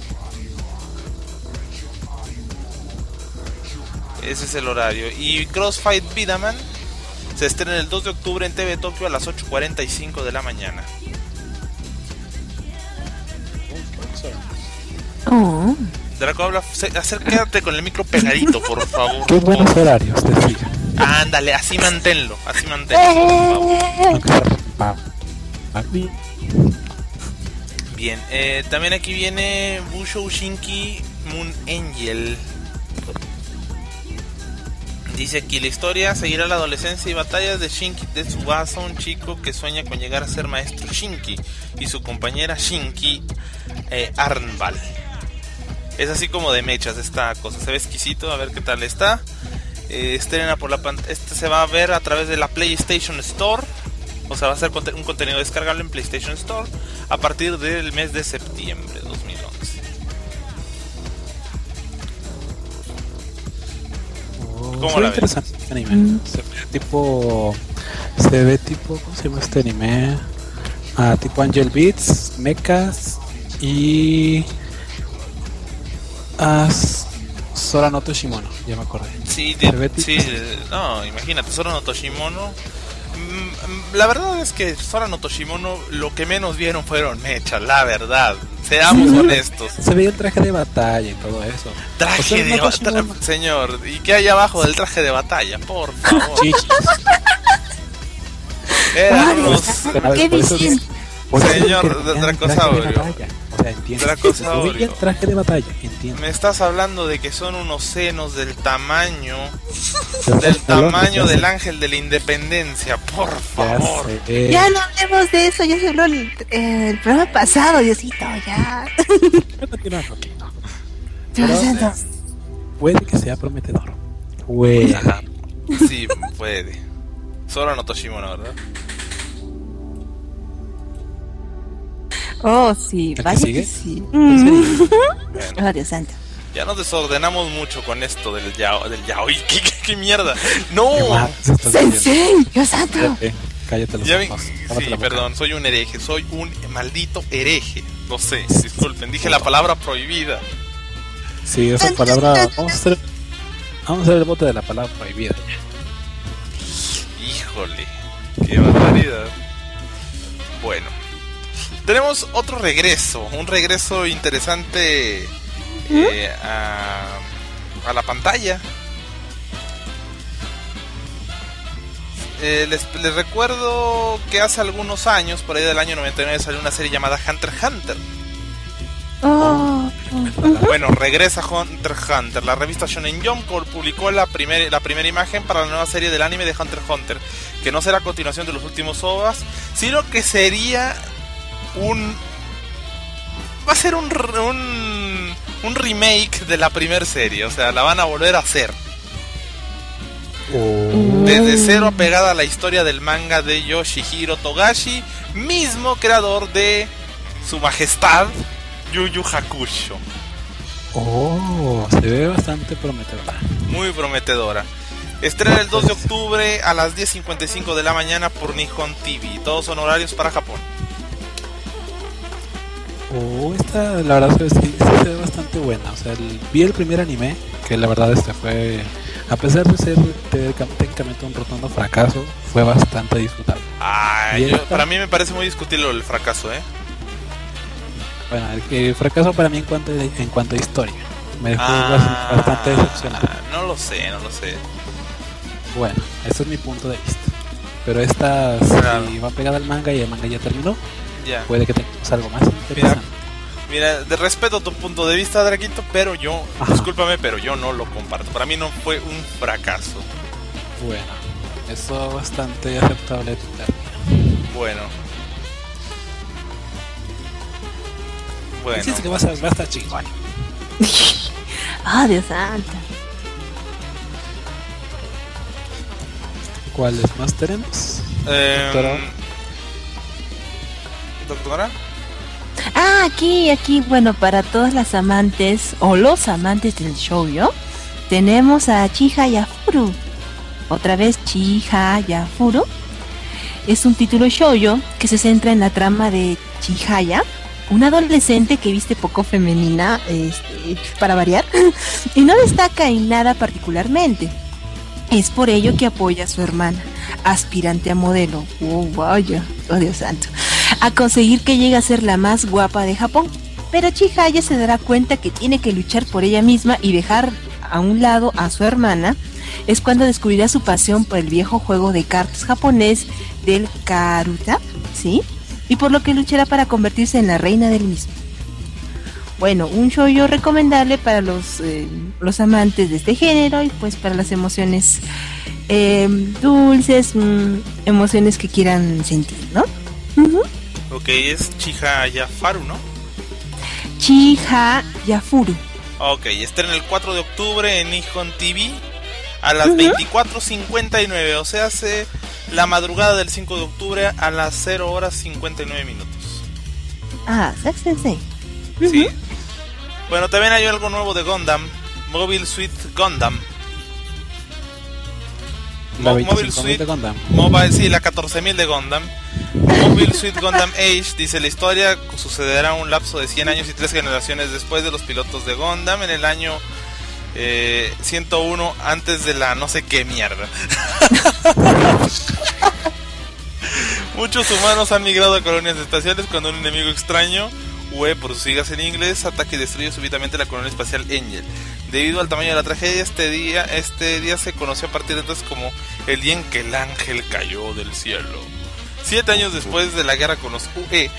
Ese es el horario. Y Crossfight Vidaman se estrena el 2 de octubre en TV Tokio a las 8:45 de la mañana. Draco, habla, acércate con el micro pegadito, por favor. Qué buenos horarios, te sigo. Ándale, así manténlo, por favor. Bien, también aquí viene Bushou Shinki Moon Angel. Dice aquí, la historia seguirá la adolescencia y batallas de Shinki Tsubasa, un chico que sueña con llegar a ser maestro Shinki, y su compañera Shinki Arnval. Es así como de mechas esta cosa, se ve exquisito, a ver qué tal está. Estrena por la pantalla. Este se va a ver a través de la PlayStation Store, o sea, va a ser un contenido descargable en PlayStation Store a partir del mes de septiembre de 2011. ¿Cómo la ves? Interesante este anime. Se ve tipo, ¿cómo se llama este anime? Tipo Angel Beats, Mechas y Sora no Toshimono, ya me acordé. Sí, no, imagínate, Sora no Toshimono. La verdad es que Sora no Toshimono lo que menos vieron fueron mechas, la verdad. Seamos honestos. Se veía el traje de batalla y todo eso. Traje de batalla, señor. ¿Y qué hay abajo del traje de batalla? Por favor. Eran unos... ¿Qué dicen? Señor Dracosaurio. O sea, entiendo. El traje de batalla, entiendo. Me estás hablando de que son unos senos del tamaño del ángel de la independencia, por favor. Ya no hablemos de eso, ya se habló el programa pasado, Diosito, ya. Puede que sea prometedor. Puede. Sí, puede. Solo no Toshimono, ¿verdad? Oh, sí, vaya que sí. Bueno. Oh, Dios santo. Ya nos desordenamos mucho con esto del yaoi. ¿Qué mierda? ¡No! ¡Sensei! ¡Dios santo! Cállate los ojos. Sí, perdón, soy un hereje. Soy un maldito hereje. Lo sé, disculpen. Dije la palabra prohibida. Sí, esa palabra... Vamos a hacer el bote de la palabra prohibida ya. Híjole, qué barbaridad. Bueno, tenemos otro regreso, un regreso interesante a la pantalla. Les recuerdo que hace algunos años, por ahí del año 99, salió una serie llamada Hunter x Hunter. Bueno, regresa Hunter x Hunter. La revista Shonen Jump publicó la primera imagen para la nueva serie del anime de Hunter x Hunter, que no será a continuación de los últimos OVAs, sino que sería va a ser un remake de la primera serie. O sea, la van a volver a hacer desde cero, apegada a la historia del manga de Yoshihiro Togashi, mismo creador de Su Majestad Yu Yu Hakusho. Oh, se ve bastante prometedora. Muy prometedora. Estrena el 2 de octubre a las 10:55 de la mañana por Nihon TV. Todos son horarios para Japón. Oh, esta la verdad sí se ve bastante buena. O sea, vi el primer anime, que la verdad fue, a pesar de ser técnicamente un rotundo fracaso, fue bastante disfrutable. Para mí me parece muy discutible el fracaso, Bueno, el fracaso para mí en cuanto a historia me dejó bastante decepcionado. No lo sé. Bueno, ese es mi punto de vista. Pero esta si va pegada al manga y el manga ya terminó, puede que tengamos algo más interesante. Mira, de respeto a tu punto de vista, Draquito, pero discúlpame, pero yo no lo comparto. Para mí no fue un fracaso. Bueno, eso bastante aceptable de tu término. Bueno, dices que va a estar chingón. Dios santo. ¿Cuáles más tenemos? ¿Doctora? Aquí, bueno, para todas las amantes o los amantes del shoujo, tenemos a Chihaya Furu. Otra vez Chihaya Furu. Es un título shoujo que se centra en la trama de Chihaya, una adolescente que viste poco femenina, para variar, y no destaca en nada particularmente. Es por ello que apoya a su hermana, aspirante a modelo, vaya, Dios santo, a conseguir que llegue a ser la más guapa de Japón. Pero Chihaya se dará cuenta que tiene que luchar por ella misma y dejar a un lado a su hermana. Es cuando descubrirá su pasión por el viejo juego de cartas japonés del Karuta, ¿sí? Y por lo que luchará para convertirse en la reina del mismo. Bueno, un shoujo recomendable para los amantes de este género y pues para las emociones dulces, emociones que quieran sentir, ¿no? Ok, es Chihaya Furu, ¿no? Chihaya Furu. Ok, estrena el 4 de octubre en Nihon TV a las 24:59, o sea, hace la madrugada del 5 de octubre a las 0:59. Sensei. Sí. Bueno, también hay algo nuevo de Gundam, Mobile Suit Gundam. Mobile Suit Gundam. Sí, la 14.000 de Gundam. Mobile Suit Gundam Age, dice: la historia sucederá un lapso de 100 años y 3 generaciones después de los pilotos de Gundam, en el año 101 antes de la no sé qué mierda. Muchos humanos han migrado a colonias espaciales cuando un enemigo extraño UE por sus siglas en inglés, ataca y destruye súbitamente la colonia espacial Angel. Debido al tamaño de la tragedia, este día se conoció a partir de entonces como el día en que el ángel cayó del cielo. 7 años después de la guerra con los UE,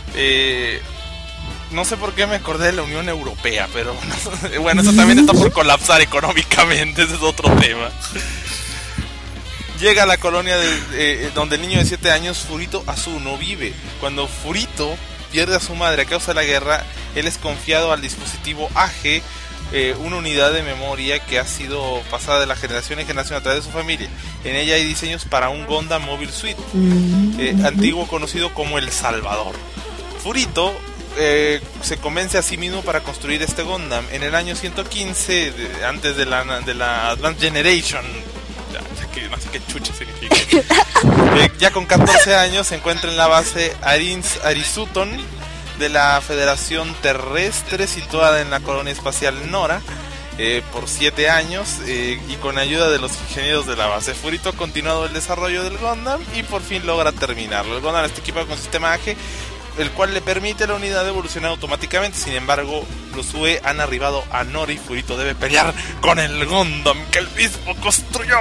no sé por qué me acordé de la Unión Europea, pero bueno, eso también está por colapsar económicamente, ese es otro tema. Llega a la colonia donde el niño de 7 años, Furito Asuno, vive. Cuando Furito pierde a su madre a causa de la guerra, él es confiado al dispositivo AG, una unidad de memoria que ha sido pasada de la generación en generación a través de su familia. En ella hay diseños para un Gundam Mobile Suit, antiguo conocido como El Salvador. Furito se convence a sí mismo para construir este Gundam. En el año 115, antes de la Advanced Generation, no sé qué chucha significa. Ya con 14 años se encuentra en la base Arizuton de la Federación Terrestre, situada en la colonia espacial Nora, por 7 años, y con ayuda de los ingenieros de la base. Furito ha continuado el desarrollo del Gundam y por fin logra terminarlo. El Gundam está equipado con sistema AG, el cual le permite a la unidad evolucionar automáticamente. Sin embargo, los UE han arribado a Nora y Furito debe pelear con el Gundam que él mismo construyó.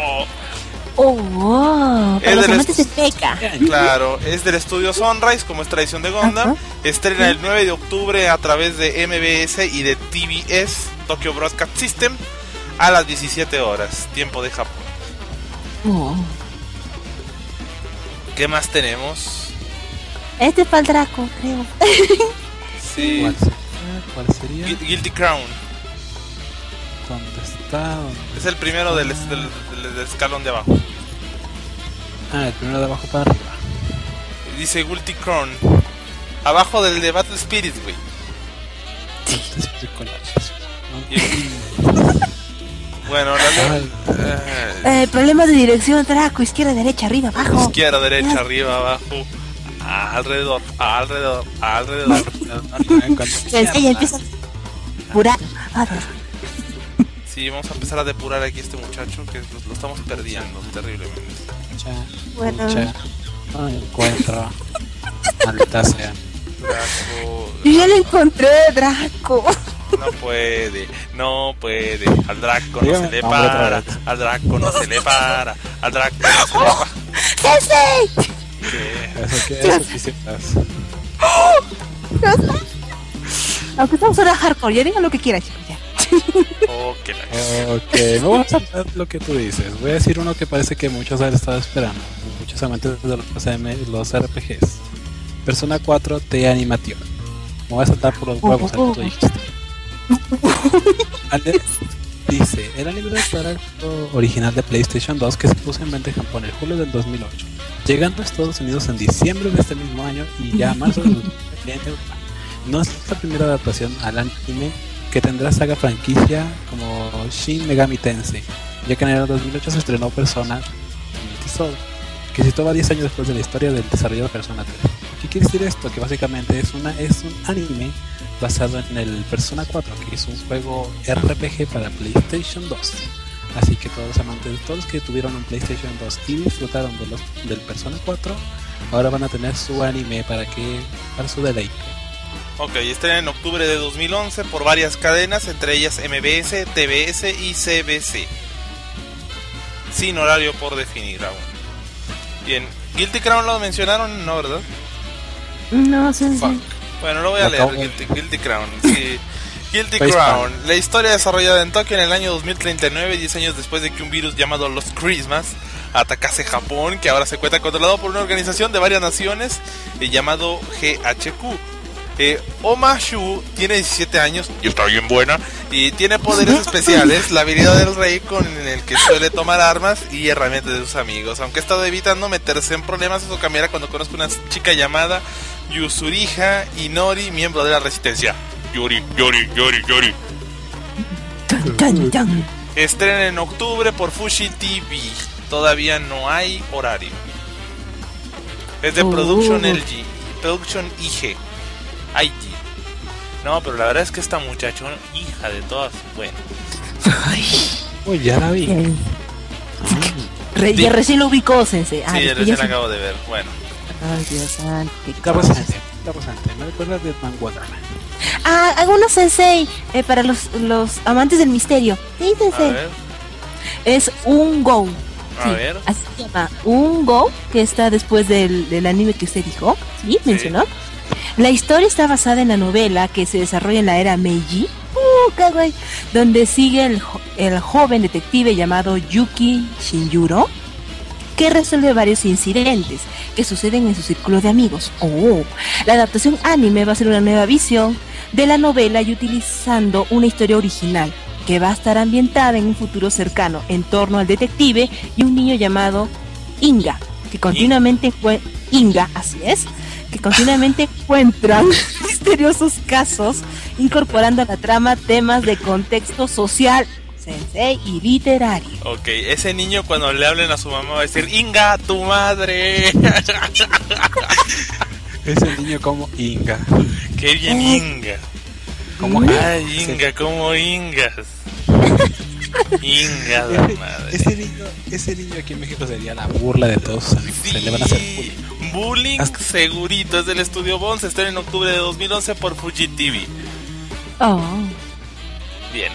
Para los amantes de P.E.K.K.A. Claro, es del estudio Sunrise, como es tradición de Gundam. Estrena el 9 de octubre a través de MBS y de TBS, Tokyo Broadcast System, a las 17 horas, tiempo de Japón. ¿Qué más tenemos? Este es para el Draco, creo. Sí. ¿Cuál sería? Guilty Crown. ¿Dónde está? Es el primero del escalón de abajo. El primero de abajo para arriba. Dice Guilty Crown. Abajo del de Battle Spirits, güey. Bueno, problema de dirección, Draco. Izquierda, derecha, arriba, abajo. Izquierda, derecha, arriba, abajo. Alrededor. Ella empieza a depurar. Sí, vamos a empezar a depurar aquí a este muchacho que lo estamos perdiendo terriblemente. Bueno. No encuentro. Maldita sea. Draco. Yo ya lo encontré, Draco. No puede. Al Draco no se le para. Al Draco no se le para. Al Draco no se le para. ¡Jefe! Eso quisieras. Aunque estamos ahora hardcore, ya digan lo que quieran, chicos, ya. Ok, vamos a hacer lo que tú dices. Voy a decir uno que parece que muchos han estado esperando, muchos amantes de los RPGs. Persona 4 T Animation. Me voy a saltar por los huevos, al que tú dijiste. Dice, el anime del producto original de PlayStation 2 que se puso en venta en Japón en julio del 2008, llegando a Estados Unidos en diciembre de este mismo año y ya a marzo del 2020. No es la primera adaptación al anime que tendrá saga franquicia como Shin Megami Tensei, ya que en el 2008 se estrenó Persona Soul, que se toma 10 años después de la historia del desarrollo de Persona 3. ¿Qué quiere decir esto? Que básicamente es un anime basado en el Persona 4, que es un juego RPG para PlayStation 2. Así que todos los amantes, todos los que tuvieron un PlayStation 2 y disfrutaron del Persona 4, ahora van a tener su anime para su deleite. Ok, estrena en octubre de 2011 por varias cadenas, entre ellas MBS, TBS y CBC. Sin horario por definir aún. Bien, Guilty Crown lo mencionaron, ¿no, verdad? No, sí. Bueno, lo voy a leer, Guilty Crown. Sí. Guilty Crown, la historia desarrollada en Tokio en el año 2039, 10 años después de que un virus llamado Lost Christmas atacase Japón, que ahora se encuentra controlado por una organización de varias naciones llamado GHQ. Oma Shu tiene 17 años y está bien buena y tiene poderes especiales, la habilidad del rey con el que suele tomar armas y herramientas de sus amigos. Aunque ha estado evitando meterse en problemas, eso cambiará cuando conozca una chica llamada Yusuriha Inori, miembro de la resistencia. Yuri. Estrena en octubre por Fushi TV. Todavía no hay horario. Es de Production LG, Production IG. No, pero la verdad es que esta muchacha, hija de todas, bueno. Uy, ya la vi. Ya recién lo ubicó, Sensei. Sí, recién la acabo de ver, bueno. Ay, Dios santo, qué cosa. me recuerdas de Manguadana. Algunos sensei, para los amantes del misterio. Sí, sensei. Es un Go. A ver. Así se llama, un Go, que está después del anime que usted dijo, ¿sí? Mencionó. La historia está basada en la novela que se desarrolla en la era Meiji, kawaii, donde sigue el joven detective llamado Yuki Shinjuro, que resuelve varios incidentes que suceden en su círculo de amigos. La adaptación anime va a ser una nueva visión de la novela y utilizando una historia original que va a estar ambientada en un futuro cercano en torno al detective y un niño llamado Inga, que continuamente encuentran misteriosos casos incorporando a la trama temas de contexto social, sensei y literario. Ok, ese niño cuando le hablen a su mamá va a decir Inga, tu madre. Ese niño como Inga. Qué bien Inga. Como Inga, como Ingas. Inga, la madre. Ese niño aquí en México sería la burla de todos sus amigos. Sí. Se le van a hacer bullying segurito. Es del estudio Bones. Está en octubre de 2011 por Fuji TV. Bien.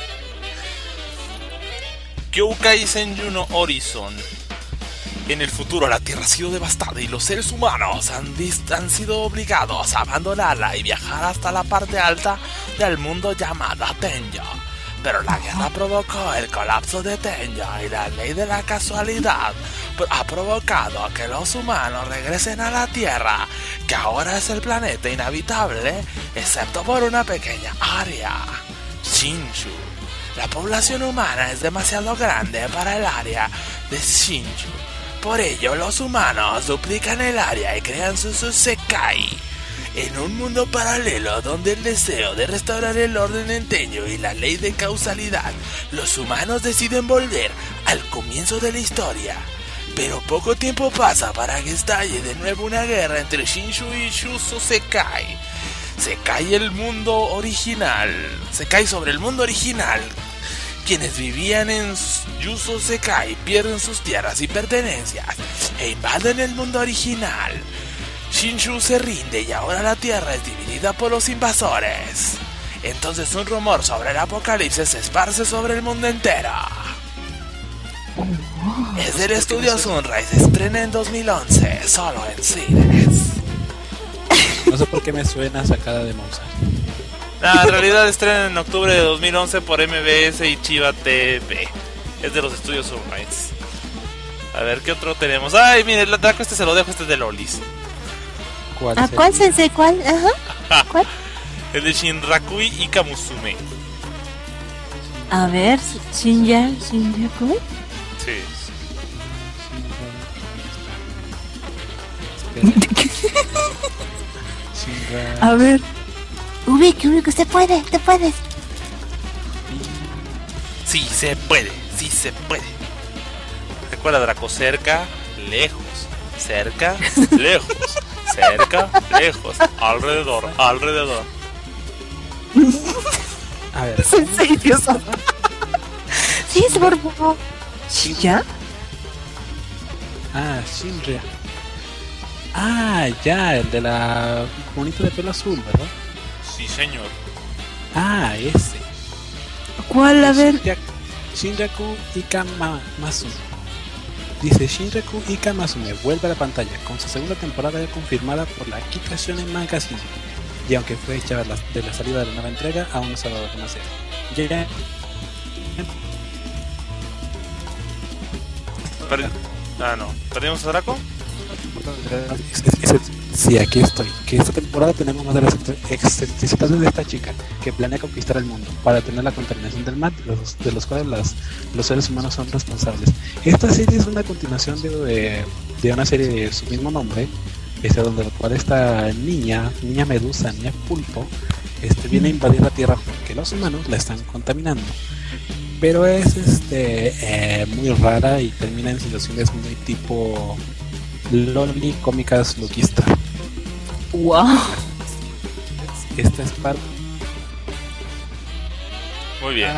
Kyoukai Senju Horizon. En el futuro la Tierra ha sido devastada y los seres humanos han sido obligados a abandonarla y viajar hasta la parte alta del mundo llamada Tenjo. Pero la guerra provocó el colapso de Tenjo y la ley de la casualidad ha provocado que los humanos regresen a la Tierra, que ahora es el planeta inhabitable, excepto por una pequeña área, Shinshu. La población humana es demasiado grande para el área de Shinshu. Por ello, los humanos duplican el área y crean su Sekai. En un mundo paralelo donde el deseo de restaurar el orden en Tenjo y la ley de causalidad, los humanos deciden volver al comienzo de la historia. Pero poco tiempo pasa para que estalle de nuevo una guerra entre Shinshu y Shuso Sekai. Se cae sobre el mundo original. Quienes vivían en Yuso Sekai pierden sus tierras y pertenencias e invaden el mundo original. Shinshu se rinde y ahora la tierra es dividida por los invasores. Entonces un rumor sobre el apocalipsis se esparce sobre el mundo entero. Es del estudio Sunrise, se estrena en 2011, solo en cines. No sé por qué me suena sacada de Mozart. En realidad estrena en octubre de 2011 por MBS y Chiba TV. Es de los estudios Sunrise. A ver, ¿qué otro tenemos? Ay, mire, el Draco se lo dejo, este es de Lolis. ¿Cuál sensei? ¿Cuál? Ajá. ¿Cuál? El de Shinrakui y Kamusume. A ver, Shinrakui. Sí. A ver. Ubique, usted puede. Sí se puede. Recuerda, Draco, cerca, lejos. Cerca, lejos. Cerca, lejos. Alrededor. A ver. Sensei, Dios santo. Sí, es por favor. ¿Ya? Shinria. Ya, el de la monita de pelo azul, ¿verdad? Sí, señor. Ese. ¿Cuál? A ver. Shinraku Ika Masume. Dice Shinraku Ika Masume vuelve a la pantalla con su segunda temporada ya confirmada por la Kika Shonen Magazine. Y aunque fue hecha de la salida de la nueva entrega, aún no se ha dado a conocer. ¿Perdimos a Draco? Sí, aquí estoy. Que esta temporada tenemos más de las excentricidades de esta chica que planea conquistar el mundo para detener la contaminación del mar, de los cuales los seres humanos son responsables. Esta serie es una continuación de una serie de su mismo nombre, donde la cual esta niña medusa, niña pulpo, viene a invadir la Tierra porque los humanos la están contaminando. Pero es muy rara y termina en situaciones muy tipo loli cómicas loquistas. Wow. Esta es parte. Muy bien.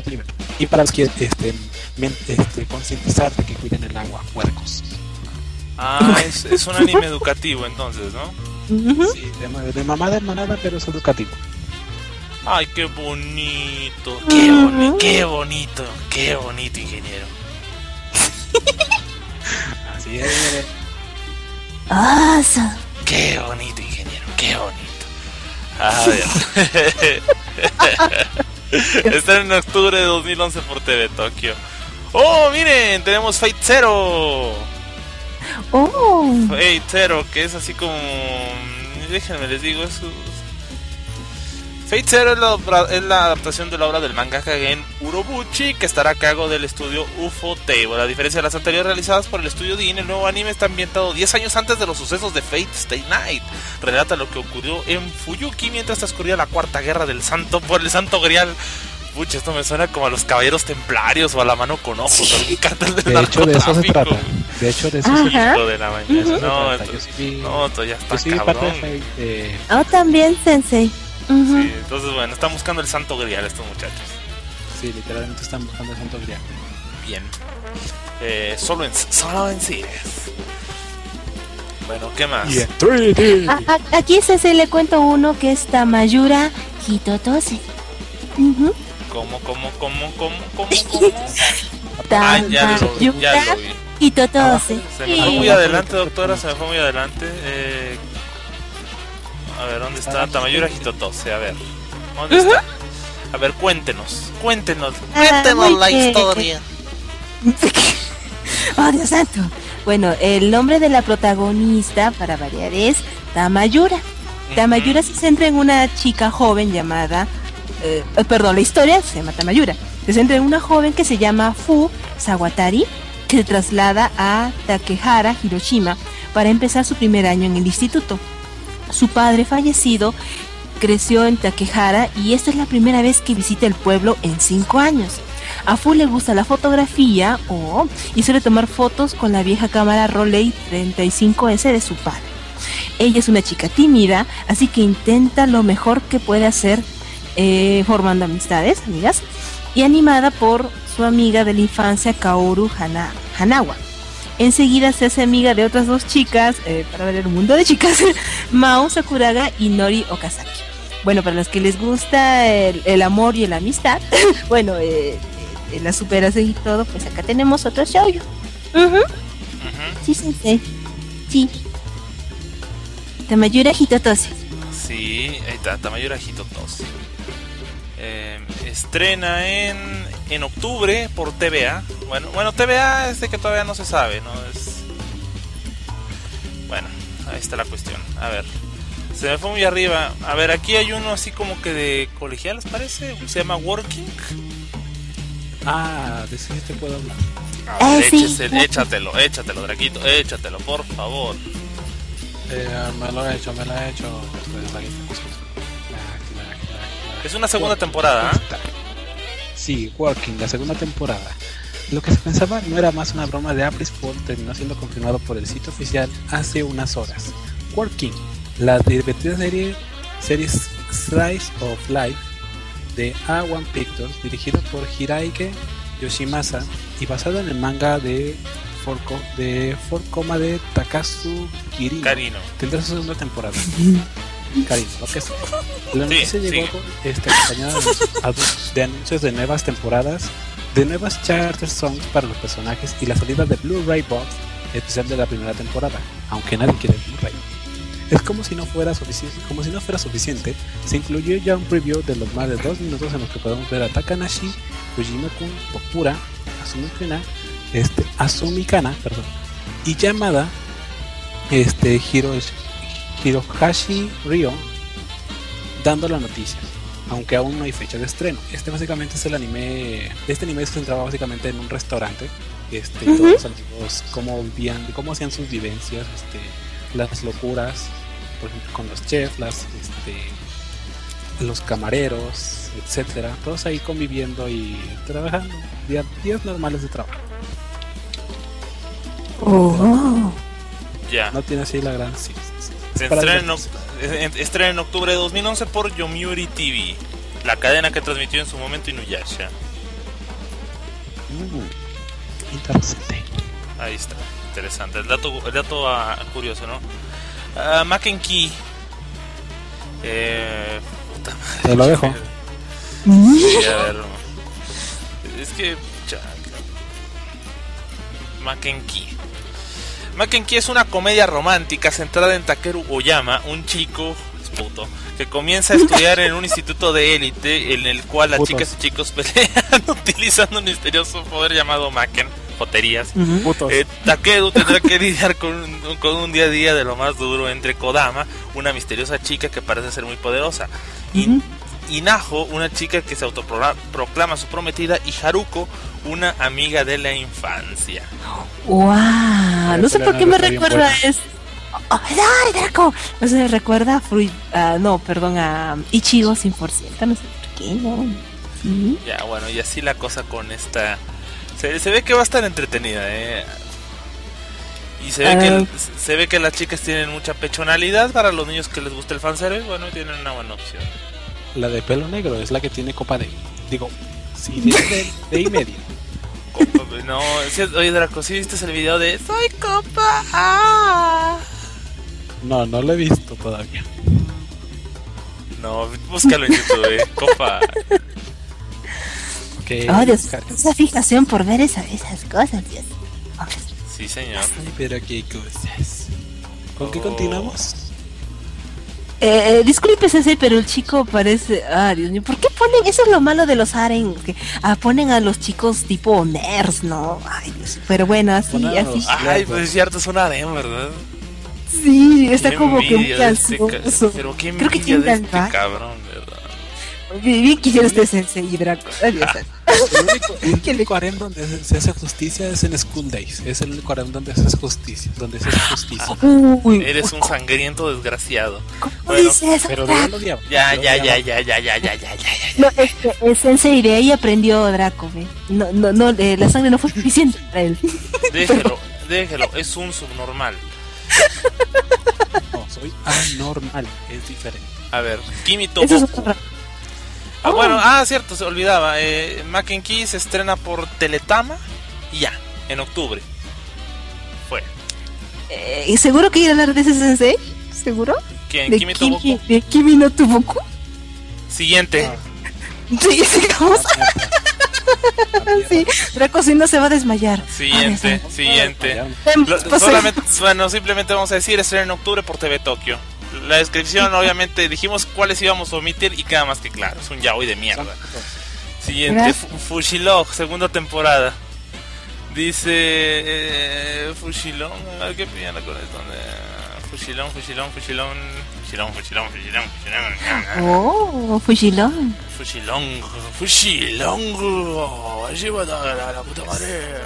Y para los que concientizar de que cuiden el agua, puercos. Ah, es un anime educativo entonces, ¿no? Sí, de mamada en manada, pero es educativo. Ay, qué bonito, qué bonito, ingeniero. Así es. Awesome. Qué bonito, ingeniero, qué bonito. A ver. Está en octubre de 2011 por TV Tokio. ¡Oh, miren! Tenemos Fate Zero. Fate Zero, que es así como... Déjenme les digo, Fate Zero es la adaptación de la obra del mangaka Gen Urobuchi, que estará a cargo del estudio Ufotable. A diferencia de las anteriores realizadas por el estudio DIN, el nuevo anime está ambientado 10 años antes de los sucesos de Fate Stay Night. Relata lo que ocurrió en Fuyuki mientras transcurría la cuarta guerra del santo por el santo grial. Pucha, esto me suena como a los caballeros templarios o a la mano con ojos, o algún cartel del narcotráfico. De eso se trata. De hecho, de eso se trata. De la mañana. No, esto ya está cabrón. También, Sensei. Sí, entonces bueno, están buscando el santo grial estos muchachos. Sí, literalmente están buscando el santo grial. Bien. Solo en cines. Bueno, ¿qué más? Y en 3D. Aquí Sensei le cuento uno que es Tamayura Hitotose. ¿Cómo? Ya lo vi. Hitotose. Se me fue muy adelante, doctora, se me fue muy adelante. A ver, ¿dónde está Tamayura Hitotose? A ver, ¿dónde está? A ver, cuéntenos la historia. Oh, Dios santo. Bueno, el nombre de la protagonista, para variar, es Tamayura. Tamayura se centra en una chica joven llamada... la historia se llama Tamayura. Se centra en una joven que se llama Fu Sawatari, que se traslada a Takehara, Hiroshima, para empezar su primer año en el instituto. Su padre fallecido creció en Takehara y esta es la primera vez que visita el pueblo en 5 años. A Fu le gusta la fotografía y suele tomar fotos con la vieja cámara Rolei 35S de su padre. Ella es una chica tímida, así que intenta lo mejor que puede hacer formando amigas, y animada por su amiga de la infancia Kaoru Hanawa. Enseguida se hace amiga de otras 2 chicas, para ver un mundo de chicas, Mao Sakuraga y Nori Okazaki. Bueno, para los que les gusta el amor y la amistad, bueno, la superación y todo, pues acá tenemos otro shoujo. Sí, Sensei. Sí. Tamayura Hitotose. Sí, ahí está, Tamayura Hitotose. Estrena en octubre por TVA. Bueno, TVA es de que todavía no se sabe, ¿no? Bueno, ahí está la cuestión. A ver, se me fue muy arriba. A ver, aquí hay uno así como que de colegiales, parece. Se llama Working. De ese te puedo hablar. A ver, échatelo, Draquito, échatelo, por favor. Me lo he hecho. Es una segunda temporada, Sí, Working, la segunda temporada. Lo que se pensaba no era más una broma de April Fool, terminó siendo confirmado por el sitio oficial hace unas horas. Working, la divertida serie Slice of Life de A1 Pictures, dirigida por Hiraike Yoshimasa y basada en el manga de 4, de Takasu Kirino. Tendrá su segunda temporada. Karino, lo que es. La noticia llegó acompañada de anuncios de nuevas temporadas, de nuevas charter songs para los personajes y la salida de Blu-ray Box especial de la primera temporada, aunque nadie quiere Blu-ray. Es como si no fuera suficiente, se incluyó ya un preview de los más de 2 minutos en los que podemos ver a Takanashi, Fujima-kun, Bokura, Asumikana, y Yamada, Hirohashi Ryo, dando la noticia, aunque aún no hay fecha de estreno. Básicamente es el anime. Este anime se centraba básicamente en un restaurante. Todos los amigos, cómo vivían, cómo hacían sus vivencias, las locuras, por ejemplo, con los chefs, los camareros, etcétera, todos ahí conviviendo y trabajando, días normales de trabajo. Ya. No tiene así la gran Se estrena en octubre de 2011 por Yomiuri TV, la cadena que transmitió en su momento Inuyasha. Interesante. Ahí está. interesante. El dato curioso, ¿no? Maken Key. Puta madre. Te lo dejo. Sí, a ver. Es que... Maken Key. Maken Key es una comedia romántica centrada en Takeru Oyama, un chico... puto, que comienza a estudiar en un instituto de élite en el cual las chicas y chicos pelean utilizando un misterioso poder llamado Maken, joterías. Takeru tendrá que lidiar con un día a día de lo más duro entre Kodama, una misteriosa chica que parece ser muy poderosa, y Naho, una chica que se autoproclama su prometida, y Haruko, una amiga de la infancia. ¡Wow! No sé por qué me recuerda esto. ¡Ay, Draco! No se recuerda a Ichigo 100%, no sé por qué, ¿no? ¿Sí? Ya, bueno, y así la cosa con esta... Se ve que va a estar entretenida, Y se ve que las chicas tienen mucha pechonalidad. Para los niños que les gusta el fanservice, bueno, tienen una buena opción. La de pelo negro es la que tiene copa de... Digo, sí, de y media. No, oye Draco, ¿sí viste el video de Soy copa A? No lo he visto todavía. No, búscalo en YouTube, copa. Okay. Oh, Dios, esa fijación por ver esas cosas, Dios. Sí, señor. Ay, pero qué cosas. ¿Con qué continuamos? Disculpe, Sensei, pero el chico parece... Dios mío, ¿por qué ponen? Eso es lo malo de los harem, que ponen a los chicos tipo nerds, ¿no? Ay, Dios, pero bueno, así. Ay, pues es cierto, es un harem, ¿verdad? Sí, está como que muy ansioso. Pero qué envidia de este cabrón, ¿verdad? Bien quisiera usted Sensei y Draco. Adiós. El único harem donde se hace justicia es en School Days. Es el único harem donde se hace justicia. Eres un sangriento desgraciado. Bueno, eso? Pero no lo odiaba. Ya. No, el Sensei de ahí aprendió Draco, ¿ve? No, la sangre no fue suficiente para él. Déjelo, es un subnormal. No, soy anormal, es diferente. A ver, Kimito Boku. Bueno, cierto, se olvidaba. Maken Key se estrena por Teletama y ya, en octubre. Fue. ¿Seguro que iba a hablar de ese Sensei? ¿Seguro? ¿Quién? ¿Kimito Boku? ¿De Kimi no Boku? Siguiente. Sí, sigamos. Sí, Draco si no se va a desmayar. Siguiente. Simplemente vamos a decir estrena en octubre por TV Tokio. La descripción, obviamente, dijimos cuáles íbamos a omitir y queda más que claro. Es un yaoi de mierda. Siguiente, Fushilong, segunda temporada. Dice Fushilong, a ver qué pillan con esto. Fushilong. Oh, Fushilong. Llévala a la puta madre.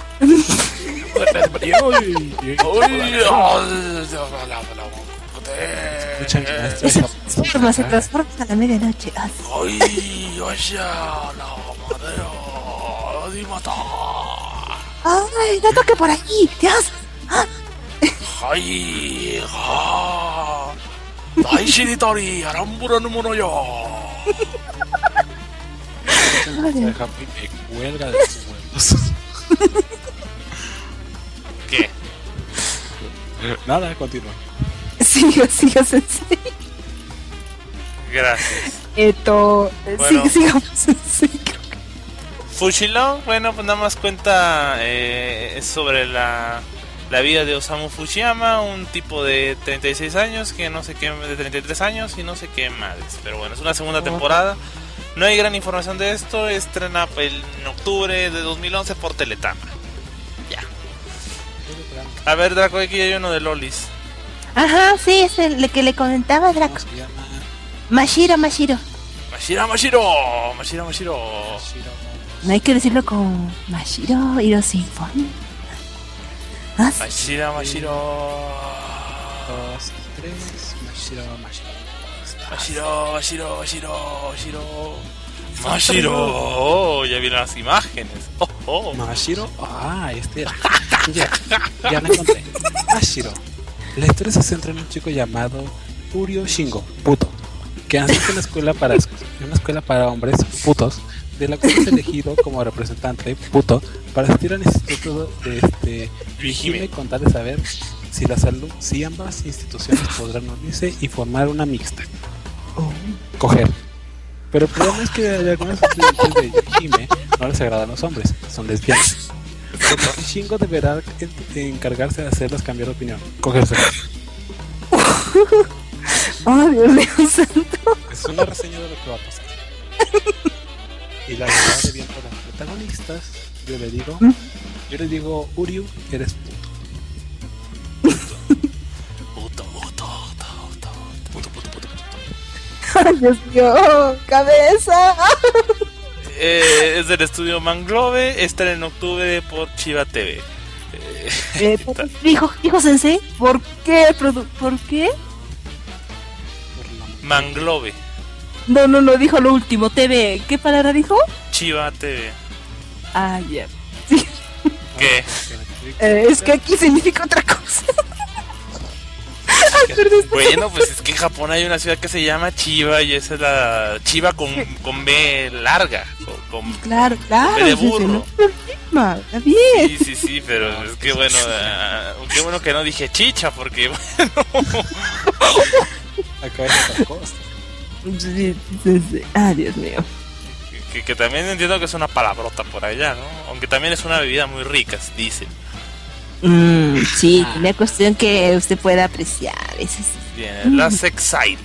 Se transforma a la medianoche. Ay, no toque por aquí, Dios. Me cuelga de sus huevos. ¿Qué? Nada, continúa. Siga, Sensei. Gracias. Bueno, sigamos, Sensei. Fushilong, bueno, pues nada más cuenta sobre la vida de Osamu Fushiyama, un tipo de 36 años, que no sé qué, de 33 años y no sé qué madres. Pero bueno, es una segunda temporada. No hay gran información de esto. Estrena en octubre de 2011 por Teletama. Ya. A ver, Draco, aquí hay uno de Lolis. Ajá, sí, es el que le comentaba Draco. Mashiro. No hay que decirlo con Mashiro Hirosymphony. Mashiro. 2, 3, Mashiro. Ya vieron las imágenes. Mashiro. Ya me encontré. Mashiro. La historia se centra en un chico llamado Urio Shingo, puto, que asiste a una escuela para hombres putos de la cual es elegido como representante puto para asistir al instituto de Hime con tal de saber si ambas instituciones podrán unirse y formar una mixta. Coger. Pero el problema es que hay algunos estudiantes de Hime no les agradan los hombres, son lesbianas. Entonces Shingo deberá encargarse de hacerlas cambiar de opinión. Cogerse. Oh, Dios mío santo. Es una reseña de lo que va a pasar. Y la verdad de bien por las protagonistas, yo le digo, Uryu, eres puto. Puto. Ay, Dios mío, cabeza. Es del estudio Manglove, estará en octubre por Chiba TV. Dijo Sensei, ¿por qué? ¿Por qué? Manglove. No, dijo lo último, TV. ¿Qué palabra dijo? Chiba TV. Ah, ya. Sí. ¿Qué? Es que aquí significa otra cosa. Bueno, pues es que en Japón hay una ciudad que se llama Chiba y esa es la Chiba con B larga. Claro. B de burro. Está bien. Sí, pero es que bueno, qué bueno que no dije chicha porque bueno. Acá es otra cosa. Sí. Dios mío. Que también entiendo que es una palabrota por allá, ¿no? Aunque también es una bebida muy rica, dicen. Sí, una cuestión que usted pueda apreciar. Bien, las Exile.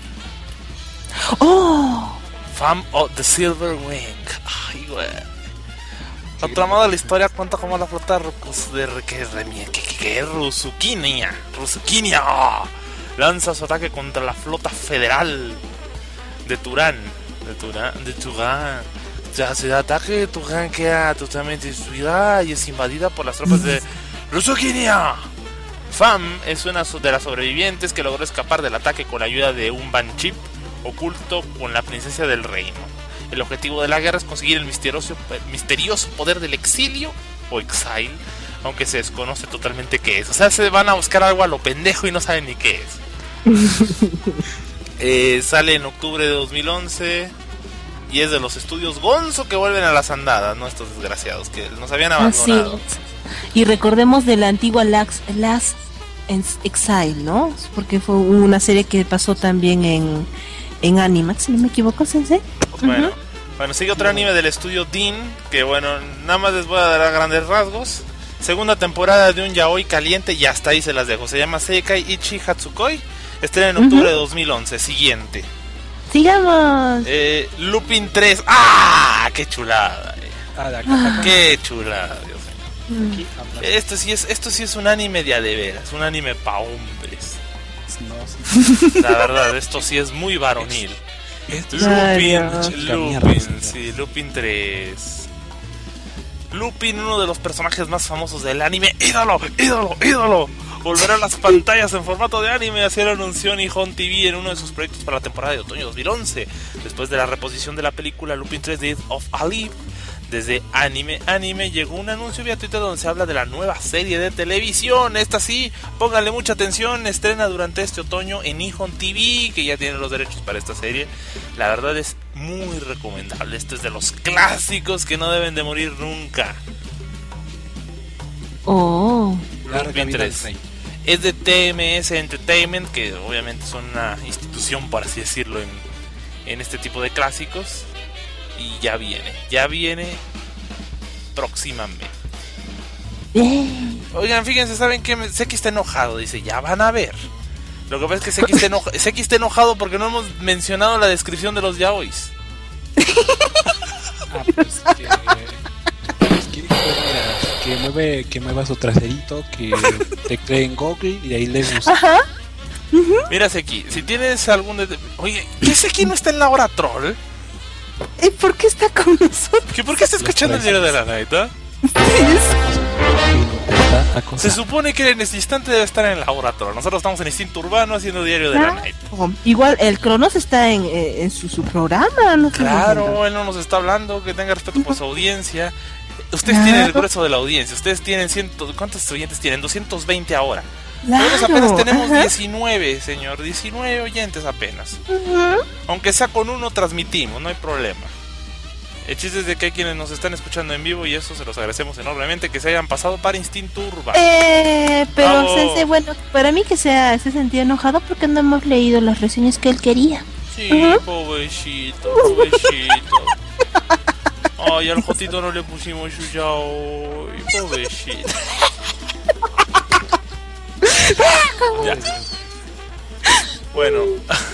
¡Oh! Fam of the Silver Wing. Ay, güey. La trama de la historia cuenta cómo la flota Rusukinia lanza su ataque contra la flota federal de Turán. La ciudad de ataque de Turán queda totalmente destruida y es invadida por las tropas de Rusukinia. Fam es una de las sobrevivientes que logró escapar del ataque con la ayuda de un Banship oculto con la princesa del reino. El objetivo de la guerra es conseguir el misterioso poder del exilio o exile, aunque se desconoce totalmente qué es. O sea, se van a buscar algo a lo pendejo y no saben ni qué es. Sale en octubre de 2011 y es de los estudios Gonzo que vuelven a las andadas, ¿no? Estos desgraciados que nos habían abandonado. Así es. Y recordemos de la antigua Last Exile, ¿no? Porque fue una serie que pasó también en Animax, si no me equivoco, Sensei. Bueno, sigue otro anime del estudio Dean, que bueno, nada más les voy a dar a grandes rasgos. Segunda temporada de un yaoi caliente y hasta ahí se las dejo. Se llama Seikai Ichi Hatsukoi. Estrena en octubre de 2011. Siguiente. Sigamos. Lupin 3. ¡Ah! ¡Qué chulada! ¡Qué chulada, Dios mío! Esto sí es un anime de veras, un anime pa' hombres. La verdad, esto sí es muy varonil. Lupin 3. Lupin, uno de los personajes más famosos del anime. ¡Ídolo! Volverá a las pantallas en formato de anime. Así lo anunció Nihon TV en uno de sus proyectos para la temporada de otoño 2011. Después de la reposición de la película Lupin 3 Death of Alive, desde Anime llegó un anuncio vía Twitter donde se habla de la nueva serie de televisión. Esta sí, pónganle mucha atención, estrena durante este otoño en Nihon TV, que ya tiene los derechos para esta serie. La verdad es muy recomendable. Este es de los clásicos que no deben de morir nunca. Lupin 3 es de TMS Entertainment, que obviamente son una institución, por así decirlo, en este tipo de clásicos. Y ya viene próximamente. Oigan, fíjense, ¿saben qué? Seki está enojado, dice, ya van a ver. Lo que pasa es que Seki está enojado porque no hemos mencionado la descripción de los yaois. Que mueva su traserito, que teclee en Google y ahí le gusta. Mira, Seki, si tienes algún... Oye, ¿qué Seki no está en la hora troll? ¿Y por qué está con nosotros? ¿Por qué está escuchando el diario de la Night? Se supone que en este instante debe estar en la hora troll. Nosotros estamos en Instinto Urbano haciendo diario de la Night. Igual el Cronos está en su programa, ¿no? Claro, él no nos está hablando. Que tenga respeto por su audiencia. Ustedes tienen el grueso de la audiencia. Ustedes tienen ¿cuántos oyentes tienen? 220 ahora. Nosotros apenas tenemos 19, señor. 19 oyentes apenas. Aunque sea con uno transmitimos, no hay problema. El chiste es de que hay quienes nos están escuchando en vivo y eso se los agradecemos enormemente, que se hayan pasado para Instinto Urba. Pero Sensei, bueno, para mí que se sentía enojado porque no hemos leído las reseñas que él quería. Sí, pobrecito. Ay, al Jotito no le pusimos su yao. Pobrecito. Ya. Bueno.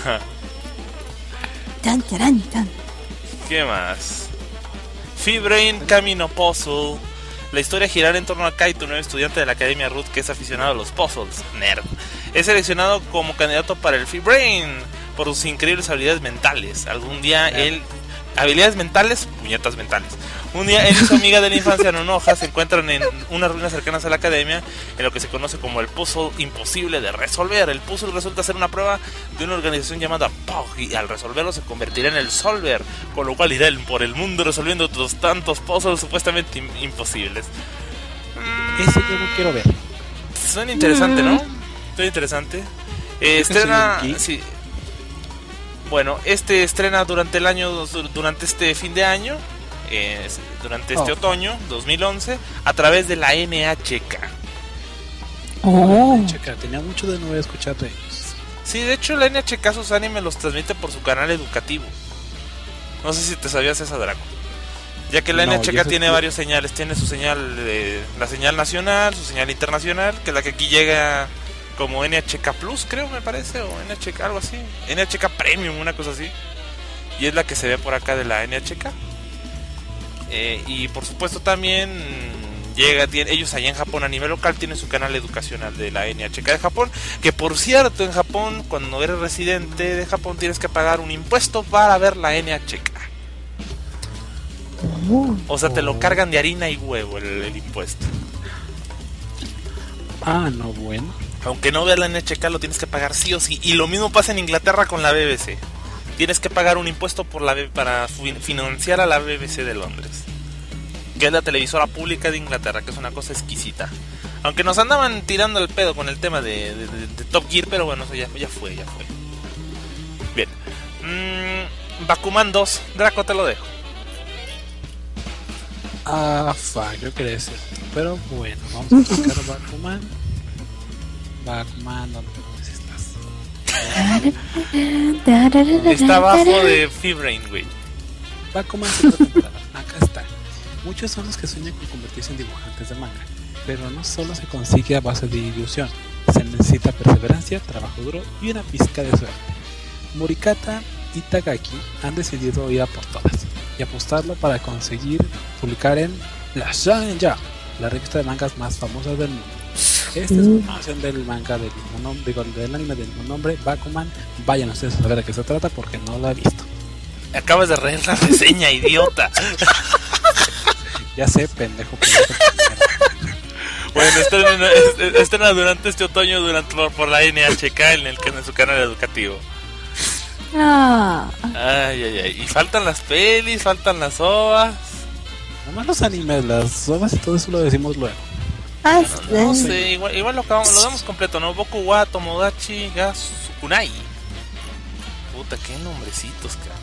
¿Qué más? Fee-Brain Camino Puzzle. La historia girará en torno a Kaito, nuevo estudiante de la Academia Root que es aficionado a los puzzles. Nerd. Es seleccionado como candidato para el Fee-Brain por sus increíbles habilidades mentales. Algún día él... Habilidades mentales, puñetas mentales. Un día él y su amiga de la infancia Nonoha se encuentran en unas ruinas cercanas a la academia, en lo que se conoce como el puzzle imposible de resolver. El puzzle resulta ser una prueba de una organización llamada POG, y al resolverlo se convertirá en el Solver, con lo cual irá por el mundo resolviendo otros tantos puzzles supuestamente imposibles. Ese yo no quiero ver. Suena interesante, ¿no? Suena interesante. Estrena... Sí. Bueno, estrena durante el año, durante este fin de año, durante este otoño 2011, a través de la NHK. NHK, tenía mucho de no escuchar de ellos. Sí, de hecho la NHK sus animes los transmite por su canal educativo. No sé si te sabías esa, Draco. Ya que la NHK tiene varios señales, tiene su señal, la señal nacional, su señal internacional, que es la que aquí llega... como NHK Plus, creo, me parece, o NHK, algo así, NHK Premium, una cosa así, y es la que se ve por acá de la NHK. Y por supuesto también ellos allá en Japón a nivel local tienen su canal educacional de la NHK de Japón, que por cierto en Japón, cuando eres residente de Japón, tienes que pagar un impuesto para ver la NHK. O sea, te lo cargan de harina y huevo el impuesto. No, bueno. Aunque no veas la NHK, lo tienes que pagar sí o sí. Y lo mismo pasa en Inglaterra con la BBC. Tienes que pagar un impuesto para financiar a la BBC de Londres, que es la televisora pública de Inglaterra, que es una cosa exquisita. Aunque nos andaban tirando el pedo con el tema de Top Gear, pero bueno, eso ya fue. Bien. Bakuman 2, Draco, te lo dejo. Yo quería decir. Pero bueno, vamos a buscar Bakuman. ¿Dónde estás? Está abajo de Fee-Brain, güey. Bakuman segunda temporada. Acá está. Muchos son los que sueñan con convertirse en dibujantes de manga, pero no solo se consigue a base de ilusión. Se necesita perseverancia, trabajo duro y una pizca de suerte. Morikata y Tagaki han decidido ir a por todas y apostarlo para conseguir publicar en la Shonen Jump, la revista de mangas más famosa del mundo. Esta es una versión del manga del anime del mismo nombre, Bakuman. Vayan ustedes a saber de qué se trata porque no lo he visto. Acabas de reír la reseña, idiota. Ya sé, pendejo. Bueno, estrena durante este otoño por la NHK en su canal educativo. Ay. Y faltan las pelis, faltan las ovas. Nomás los animes, las ovas y todo eso lo decimos luego. No sé, igual lo damos completo, ¿no? Boku wa Tomodachi ga Sukunai. Puta, qué nombrecitos, cabrón.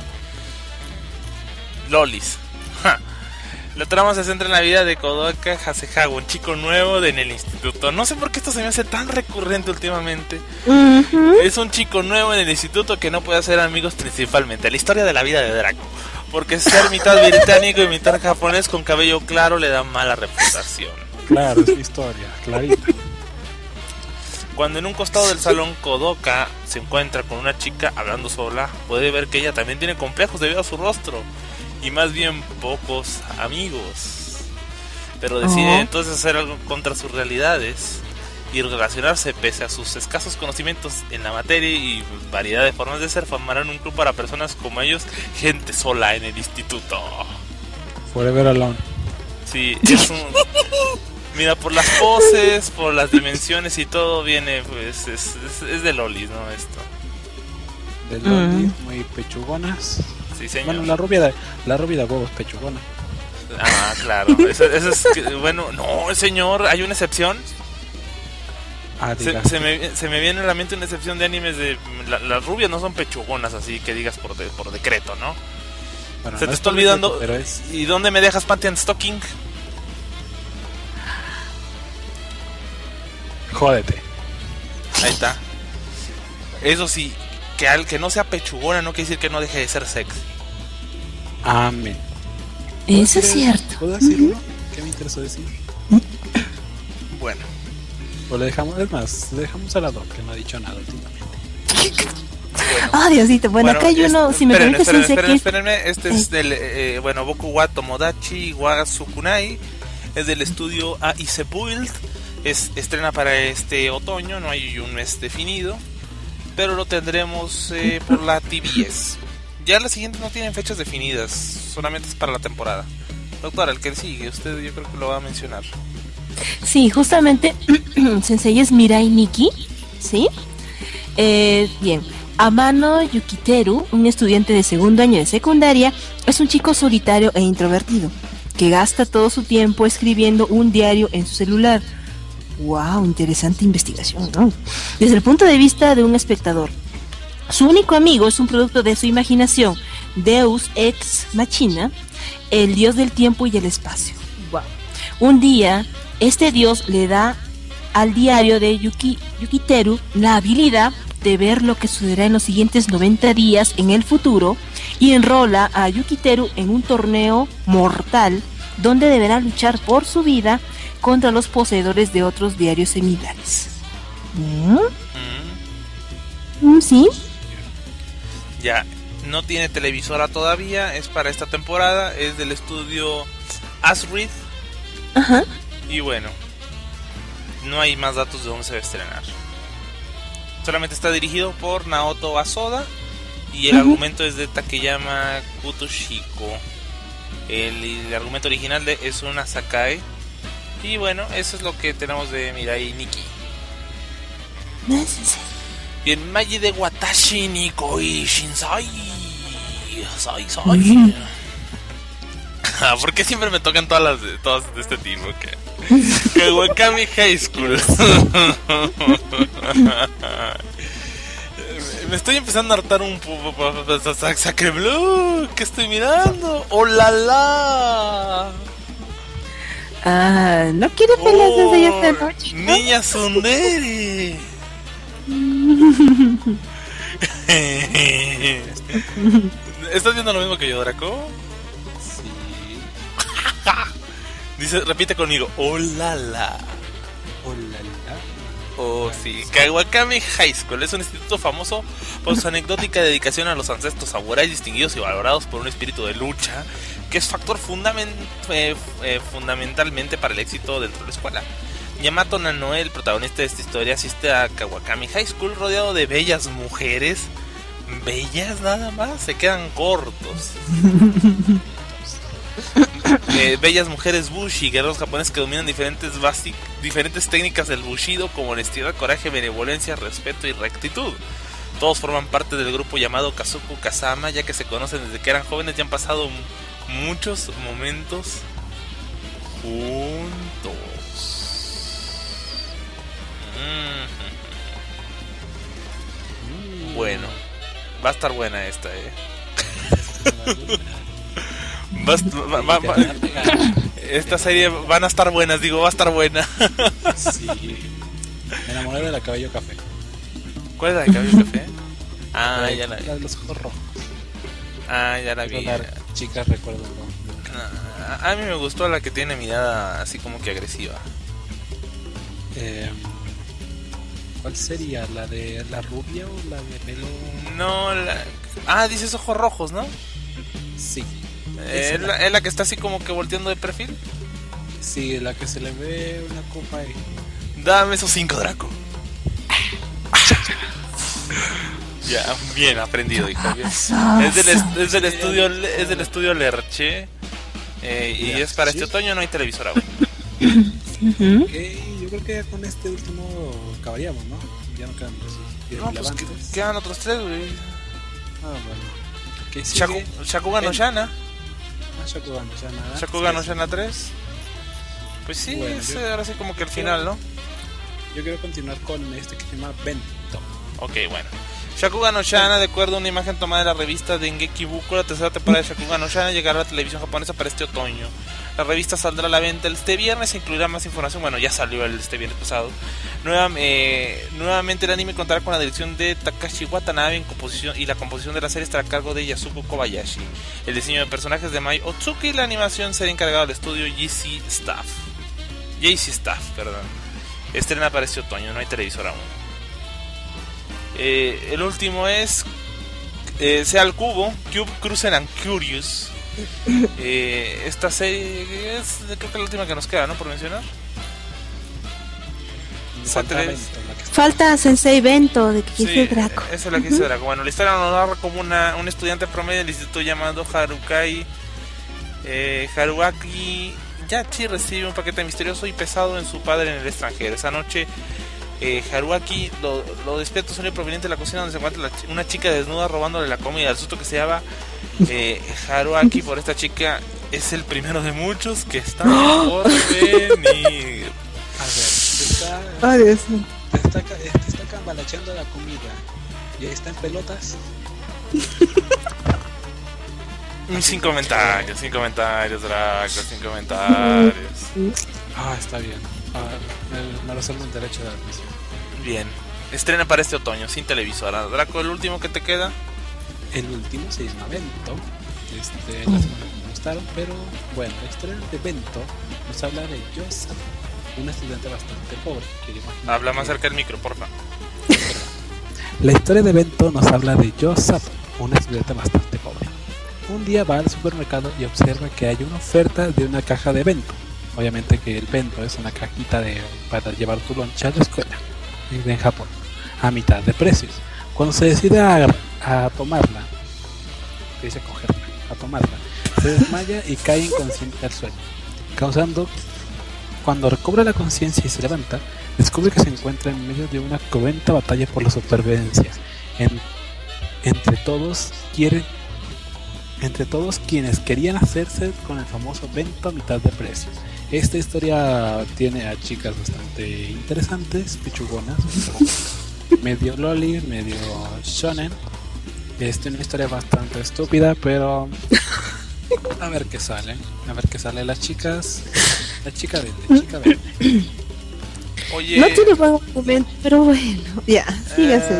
Lolis. La trama se centra en la vida de Kodoka Hasehawa, un chico nuevo en el instituto. No sé por qué esto se me hace tan recurrente últimamente. Es un chico nuevo en el instituto que no puede hacer amigos principalmente. La historia de la vida de Draco. Porque ser mitad británico y mitad japonés con cabello claro le da mala reputación. Claro, es mi historia, clarita. Cuando en un costado del salón Kodoka se encuentra con una chica hablando sola, puede ver que ella también tiene complejos debido a su rostro y más bien pocos amigos. Pero decide entonces hacer algo contra sus realidades y relacionarse. Pese a sus escasos conocimientos en la materia y variedad de formas de ser, formarán un club para personas como ellos, gente sola en el instituto. Forever Alone. Sí, es un... Mira, por las poses, por las dimensiones y todo viene, pues, es de lolis, ¿no? Esto. De lolis, muy pechugonas. Sí, señor. Bueno, la rubia de huevos pechugona. Claro. Eso es bueno, no, señor, hay una excepción. Se me viene a la mente una excepción de animes de... Las rubias no son pechugonas así que digas por decreto, ¿no? Bueno, se no te está olvidando. Pero es... ¿Y dónde me dejas Panty and Stocking? Jódete. Ahí está. Eso sí, que al que no sea pechugona no quiere decir que no deje de ser sexy. Amén. Eso es cierto. ¿Puedo decir uno? ¿Qué me interesó decir? Bueno. O le dejamos, es más, le dejamos a la Doc, que no ha dicho nada últimamente. Ah, Diosito. Bueno, acá hay uno, si me permites, espérenme. Este es del, Boku wa Tomodachi wa Sukunai. Es del estudio AIC Build. Estrena para este otoño, no hay un mes definido. Pero lo tendremos por la TBS. Ya las siguientes no tienen fechas definidas, solamente es para la temporada. Doctora, el que sigue, usted yo creo que lo va a mencionar. Sí, justamente, Sensei es Mirai Nikki, ¿sí? Bien, Amano Yukiteru, un estudiante de segundo año de secundaria, es un chico solitario e introvertido, que gasta todo su tiempo escribiendo un diario en su celular. ¡Wow! Interesante investigación, ¿no? Desde el punto de vista de un espectador, su único amigo es un producto de su imaginación, Deus Ex Machina, el dios del tiempo y del espacio. Wow. Un día, este dios le da al diario de Yukiteru la habilidad de ver lo que sucederá en los siguientes 90 días en el futuro y enrola a Yukiteru en un torneo mortal donde deberá luchar por su vida contra los poseedores de otros diarios similares. ¿Sí? Ya, no tiene televisora todavía, es para esta temporada, es del estudio Asrid. Ajá. Y bueno, no hay más datos de dónde se va a estrenar. Solamente está dirigido por Naoto Asoda y el argumento es de Takeyama Kutoshiko. El argumento original de es una Sakai. Y bueno, eso es lo que tenemos de Mirai Nikki. Bien, Maji de Watashi Nikoi Shinsai. ¿Por qué siempre me tocan todas de este tipo? Que Wakami High School. Me estoy empezando a hartar un poco. Sacre Blue, ¿qué estoy mirando? ¡Oh la la! Ah, no quiere pelear desde esta noche, ¿no? Niña Sundere. ¿Estás viendo lo mismo que yo, Draco? Sí. Dice, repite conmigo. ¡Oh la la! ¡Oh la la! Oh, sí. Kawakami High School es un instituto famoso por su anecdótica dedicación a los ancestros samuráis distinguidos y valorados por un espíritu de lucha que es factor fundamentalmente para el éxito dentro de la escuela. Yamato Nanoe, el protagonista de esta historia, asiste a Kawakami High School rodeado de bellas mujeres. Bellas nada más, se quedan cortos. Bellas mujeres bushi, guerreros japoneses que dominan diferentes técnicas del bushido como honestidad, coraje, benevolencia, respeto y rectitud. Todos forman parte del grupo llamado Kazuku Kazama, ya que se conocen desde que eran jóvenes y han pasado muchos momentos juntos. Bueno, va a estar buena esta, esta serie van a estar buenas, digo, va a estar buena. Sí. Me enamoré de la Cabello Café. ¿Cuál es la de Cabello Café? Ah, ya la vi. La de los ojos rojos. Ah, ya la vi. Chicas, recuerdo. A mí me gustó la que tiene mirada así como que agresiva. ¿Cuál sería? ¿La de la rubia o la de pelo? No, dices ojos rojos, ¿no? Sí. ¿Es la que está así como que volteando de perfil? Sí, la que se le ve una copa ahí. Dame esos 5, Draco. Ya, bien aprendido, hijo. Bien. Es del estudio Lerche. Y es para este otoño, no hay televisor aún. Yo creo que ya con este último acabaríamos, ¿no? Ya no quedan otros. No, pues quedan otros 3, güey. Bueno. Shakugan no Yana. Shakugan no Yana 3. Pues sí, bueno, ahora sí como que el final, ¿no? Yo quiero continuar con este que se llama Bento. Ok, bueno. Shakugan no Shana, de acuerdo a una imagen tomada de la revista Dengeki Buko, la tercera temporada de Shakugan no Shana llegará a la televisión japonesa para este otoño. La revista saldrá a la venta este viernes e incluirá más información. Bueno, ya salió este viernes pasado. Nuevamente el anime contará con la dirección de Takashi Watanabe y la composición de la serie estará a cargo de Yasuko Kobayashi. El diseño de personajes de Mai Otsuki y la animación será encargado del estudio JC Staff. Estrena para este otoño, no hay televisor aún. El último es Sea el Cubo, Cube Cruiser and Curious. Esta serie es creo que es la última que nos queda, ¿no? Por mencionar. Falta Sensei Bento de que dice Draco. Esa es la que dice Draco. Bueno, la historia nos narra como un estudiante promedio del instituto llamado Haruaki Yachi recibe un paquete misterioso y pesado en su padre en el extranjero. Esa noche Haruaki lo despierta un sonido proveniente de la cocina donde se encuentra una chica desnuda robándole la comida. El susto que se llama Haruaki por esta chica es el primero de muchos que están por venir. A ver, te está cambalacheando la comida y ahí está en pelotas. Sin comentarios, Draco, sin comentarios. Está bien. Me reservo el derecho de admisión. Bien, estrena para este otoño, sin televisora. Draco, ¿el último que te queda? El último se llama Bento. La semana me gustaron, pero bueno, la historia de Bento nos habla de Yosa, un estudiante bastante pobre. Habla más cerca del micro, porfa. La historia de Bento nos habla de Yosa, un estudiante bastante pobre. Un día va al supermercado y observa que hay una oferta de una caja de bento. Obviamente que el bento es una cajita para llevar tu loncha a la escuela en Japón, a mitad de precios. Cuando se decide a tomarla, se desmaya y cae inconsciente al suelo, cuando recobra la conciencia y se levanta, descubre que se encuentra en medio de una cruenta batalla por la supervivencia. Entre todos quienes querían hacerse con el famoso bento a mitad de precio. Esta historia tiene a chicas bastante interesantes, pichugonas, medio loli, medio shonen. Una historia bastante estúpida, pero a ver qué sale. Las chicas, la chica vende. Oye, no tiene buen argumento, pero bueno, ya, sígase.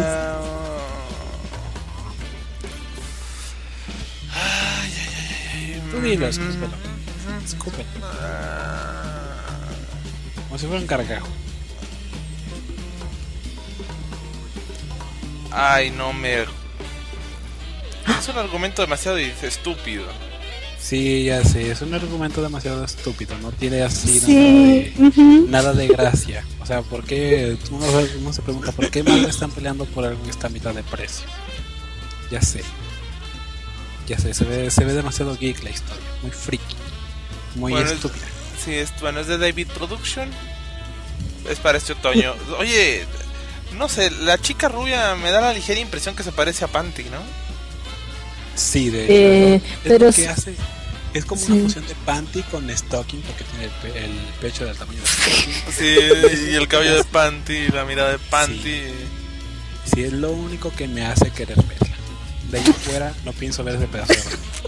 Tú dilo, escúpelo. Como si fuera un cargajo. Ay, no me... Es un argumento demasiado estúpido. Sí, ya sé, es un argumento demasiado estúpido. No tiene así nada de gracia. O sea, ¿por qué? Uno se pregunta, ¿por qué más están peleando por algo que está a mitad de precio? Ya sé, se ve demasiado geek la historia. Muy friki, muy estúpida. Sí, es de David Production. Es para este otoño. Oye, no sé, la chica rubia me da la ligera impresión que se parece a Panty, ¿no? Sí, pero ¿qué hace? Es como una fusión de Panty con Stocking, porque tiene el pecho del tamaño de Stocking. Sí, y el cabello de Panty, y la mirada de Panty. Sí, es lo único que me hace querer verla. De ahí fuera no pienso ver ese pedazo de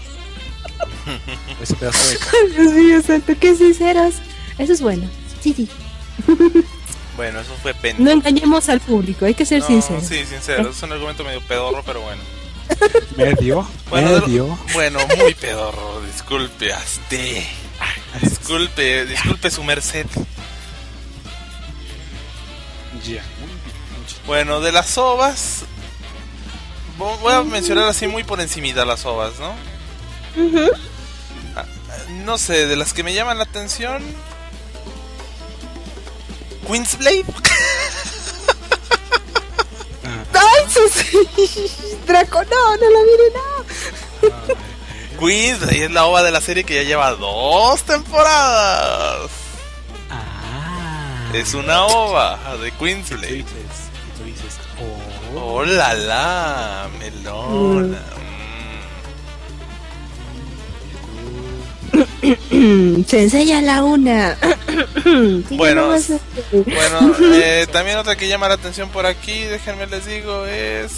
ese pedazo de... Dios mío santo, qué sinceros. Eso es bueno. Sí. Bueno, eso fue pena. No engañemos al público, hay que ser sinceros. Sí, sincero, es un argumento medio pedorro, pero bueno. Medio. Bueno, muy pedorro, disculpe disculpe su merced. Ya. Bueno, de las ovas, voy a mencionar así muy por encimita las ovas, ¿no? No sé, de las que me llaman la atención, Queensblade. Draco, no la mire, no. Queensblade es la ova de la serie que ya lleva 2 temporadas. Es una ova de Queensblade. Y tú dices, oh la melona. Se enseña la una. Bueno, también otra que llama la atención por aquí, déjenme les digo, es...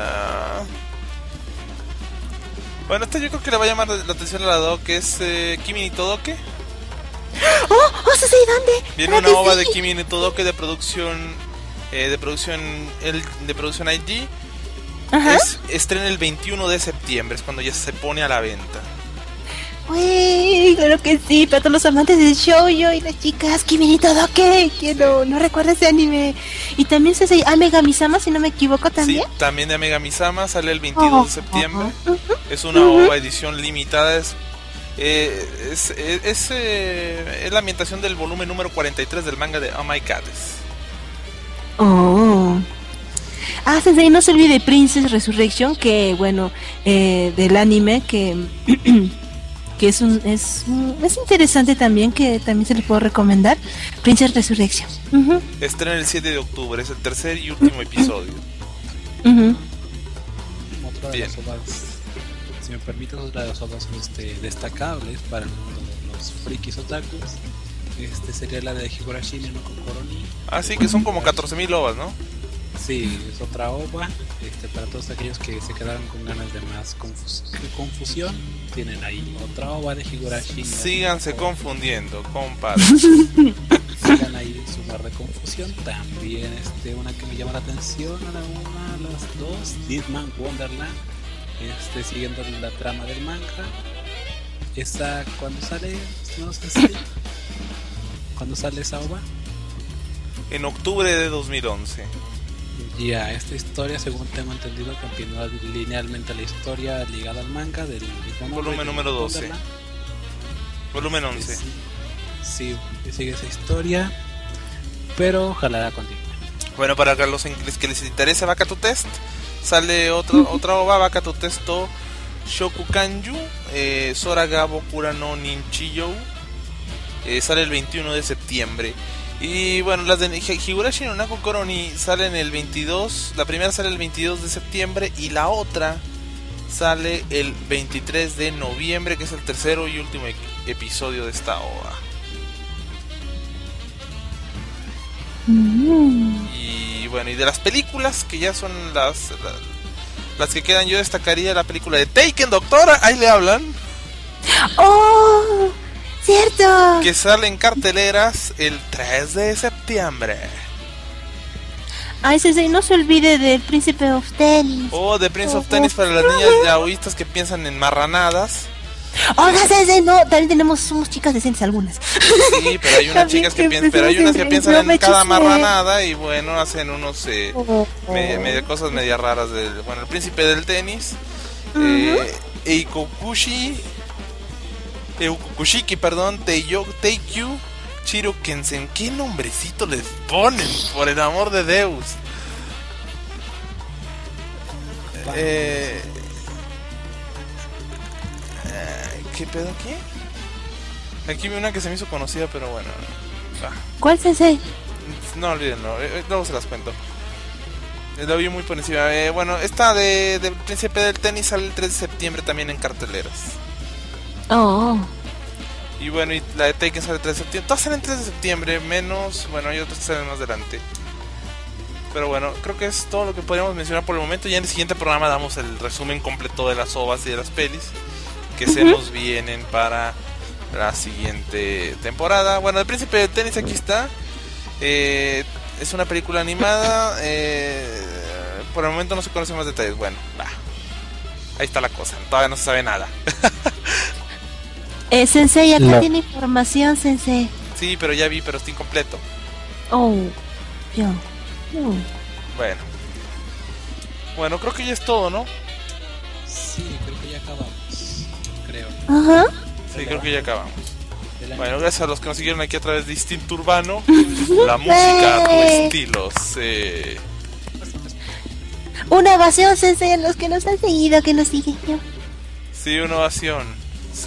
Bueno, esta yo creo que le va a llamar la atención a la Doc, que es Kimi ni Todoke. Sí, ¿dónde? Viene una ova de Kimi ni Todoke de producción IG. Estrena el 21 de septiembre, es cuando ya se pone a la venta. Uy, claro que sí, para todos los amantes del shoujo y las chicas, Kimi ni Todoke, que no recuerda ese anime. Y también se llama Megami-sama, si no me equivoco, también. Sí, también de Megami-sama, sale el 22 de septiembre. Es una ova edición limitada, es la ambientación del volumen número 43 del manga de Oh My Goddess. Sensei, no se olvide Princess Resurrection, que bueno, del anime que es interesante también, que también se le puedo recomendar. Princess Resurrection. Estrena el 7 de octubre, es el tercer y último episodio. Otra de las obras, si me permites, otra de las obras destacables para los frikis otakus, sería la de Higurashi no Kokoro-ni. Sí, que son como 14.000 ovas, ¿no? Sí, es otra ova. Para todos aquellos que se quedaron con ganas de más confusión, tienen ahí otra ova de Higurashi. Síganse confundiendo, compadre. Sigan ahí su mar de confusión. También una que me llama la atención, las dos, Deadman Wonderland, siguiendo la trama del manga. Esa, ¿cuándo sale? No sé si. ¿Cuándo sale esa ova? En octubre de 2011. Ya, esta historia, según tengo entendido, continúa linealmente la historia ligada al manga del volumen número 12. Volumen 11. Sí, sigue esa historia, pero ojalá la continúe. Bueno, para los que les interese Bakatu Test, sale otra ova, Bakatu Testo Shokukanju, Soraga Bokura no Ninchiyou, sale el 21 de septiembre. Y bueno, las de Higurashi no Kokoro-ni salen el 22. La primera sale el 22 de septiembre y la otra sale el 23 de noviembre, que es el tercero y último episodio de esta ova. Y bueno, y de las películas, que ya son las que quedan, yo destacaría la película de Taken, doctora, ahí le hablan. ¡Cierto! Que sale en carteleras el 3 de septiembre. Sensei, no se olvide del Príncipe of Tennis. The Prince of Tennis para las niñas yaoístas que piensan en marranadas. Sensei, no, también somos chicas decentes algunas. Sí, pero hay unas chicas que piensan en cada marranada y bueno, hacen unos cosas media raras el Príncipe del Tenis, Eukukushiki, Teikyu Chiro Kensen. ¿Qué nombrecito les ponen, por el amor de Deus? ¿Qué pedo aquí? Aquí vi una que se me hizo conocida, pero bueno. ¿Cuál, Sensei? No olvídenlo, luego se las cuento. La vi muy por encima. Bueno, esta de Príncipe del Tenis sale el 3 de septiembre también en carteleras. Y bueno, y la de Taken sale el 3 de septiembre. Todas salen el 3 de septiembre, menos... Bueno, hay otras que salen más adelante. Pero bueno, creo que es todo lo que podríamos mencionar por el momento. Ya en el siguiente programa damos el resumen completo de las ovas y de las pelis que se nos vienen para la siguiente temporada. Bueno, El Príncipe del Tenis aquí está. Es una película animada. Por el momento no se conocen más detalles. Bueno, ahí está la cosa. Todavía no se sabe nada. Sensei, acá tiene información, Sensei. Sí, pero ya vi, pero está incompleto. Bueno, creo que ya es todo, ¿no? Sí, creo que ya acabamos. Sí, creo que ya acabamos. Bueno, gracias a los que nos siguieron aquí a través de Instinto Urbano. La música a tu estilo. Una ovación, Sensei, a los que nos han seguido, que nos siguen. Sí, una ovación. Sí.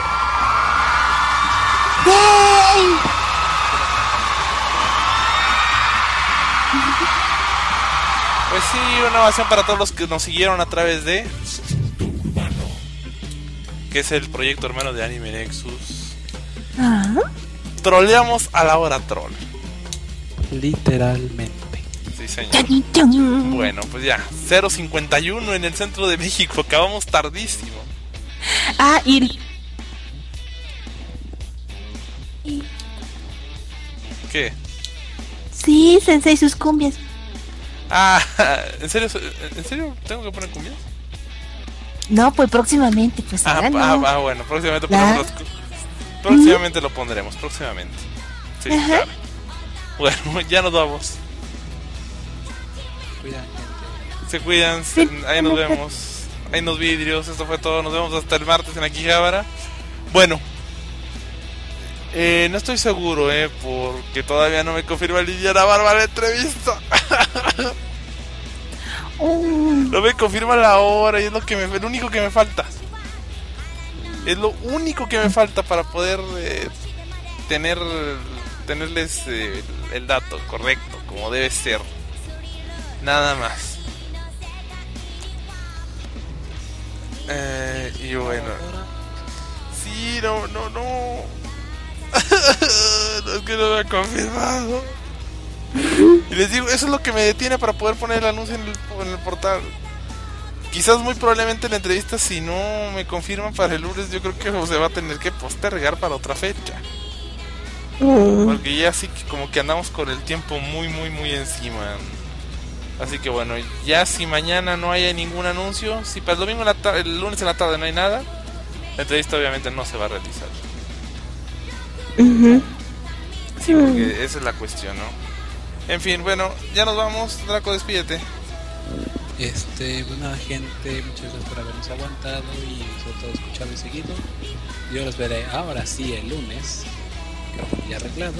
¡Yay! Pues sí, una ovación para todos los que nos siguieron a través de... que es el proyecto hermano de Anime Nexus. Troleamos a la hora troll. Literalmente. Sí, señor. Bueno, pues ya, 0:51 en el centro de México. Acabamos tardísimo. Y ¿qué? Sí, Sensei, sus cumbias. ¿En serio tengo que poner cumbias? No, pues próximamente, pues ahora no. Bueno, próximamente ponemos próximamente lo pondremos, próximamente. Sí, claro. Bueno, ya nos vamos. Se cuidan, ahí nos vemos. Ahí nos vidrios, esto fue todo, nos vemos hasta el martes en Akihabara. Bueno, no estoy seguro, porque todavía no me confirma Liliana Barba la entrevista. No me confirma la hora y es lo único que me falta. Es lo único que me falta para poder tenerles el dato correcto, como debe ser. Nada más. Y bueno. Sí, no. No, es que no me ha confirmado. Y les digo, eso es lo que me detiene para poder poner el anuncio en el portal. Quizás muy probablemente la entrevista, si no me confirman para el lunes, yo creo que se va a tener que postergar para otra fecha. Porque ya sí que como que andamos con el tiempo muy encima. Así que bueno, ya si mañana no hay ningún anuncio, si para el domingo el lunes en la tarde no hay nada, la entrevista obviamente no se va a realizar. Sí, porque esa es la cuestión, ¿no? En fin, bueno, ya nos vamos. Draco, despídete. Buena gente, muchas gracias por habernos aguantado y sobre todo escuchado y seguido. Yo los veré ahora sí el lunes, ya arreglado.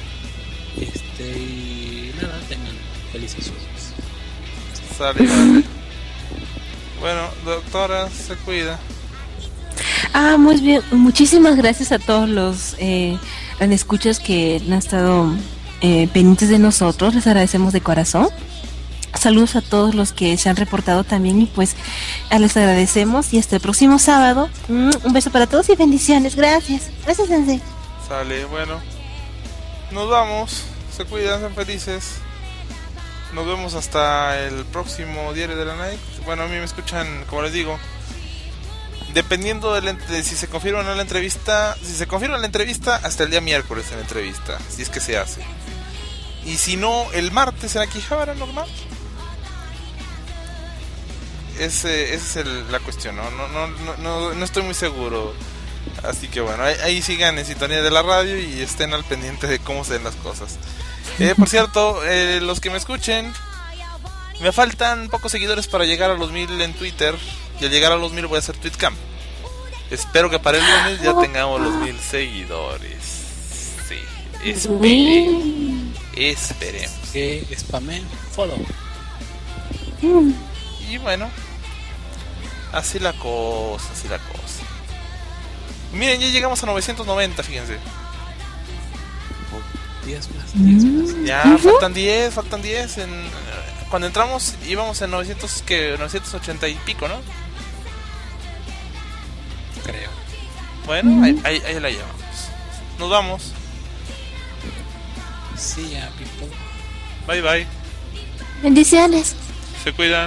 Y nada, tengan felices sueños. Sale. Bueno, doctora, se cuida. Muy bien, muchísimas gracias a todos los escuchas que han estado pendientes de nosotros, les agradecemos de corazón. Saludos a todos los que se han reportado también y pues les agradecemos y hasta el próximo sábado. Un beso para todos y bendiciones. Gracias Sensei. Sale, bueno, nos vamos, se cuidan, sean felices. Nos vemos hasta el próximo Diario de la Night. Bueno, a mí me escuchan, como les digo, dependiendo de si se confirma o no la entrevista. Si se confirma la entrevista, hasta el día miércoles en la entrevista, si es que se hace. Y si no, el martes en Akihabara normal. Esa es la cuestión, no estoy muy seguro. Así que bueno, ahí sigan en sintonía de la radio y estén al pendiente de cómo se ven las cosas. Por cierto, los que me escuchen, me faltan pocos seguidores para llegar a los 1000 en Twitter. Y al llegar a los 1000 voy a hacer TweetCam. Espero que para el lunes ya tengamos los 1000 seguidores. Sí, esperemos. Que spamen follow. Y bueno, así la cosa. Miren, ya llegamos a 990, fíjense. 10 más. Ya, faltan 10. Cuando entramos íbamos en 980 y pico, ¿no? Creo. Bueno, ahí la llevamos. Nos vamos. Sí, ya, people. Bye. Bendiciones. Se cuidan.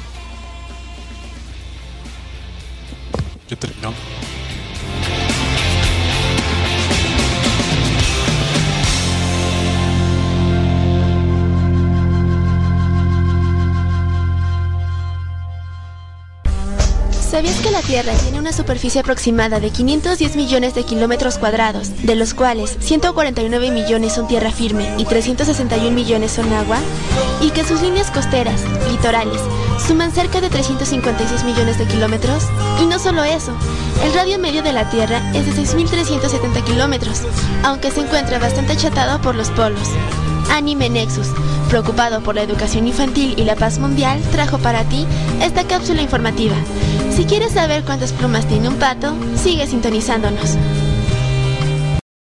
Yo termino. ¿Sabías que la Tierra tiene una superficie aproximada de 510 millones de kilómetros cuadrados, de los cuales 149 millones son tierra firme y 361 millones son agua? Y que sus líneas costeras, litorales, suman cerca de 356 millones de kilómetros. Y no solo eso, el radio medio de la Tierra es de 6.370 kilómetros, aunque se encuentra bastante achatado por los polos. Anime Nexus, preocupado por la educación infantil y la paz mundial, trajo para ti esta cápsula informativa. Si quieres saber cuántas plumas tiene un pato, sigue sintonizándonos.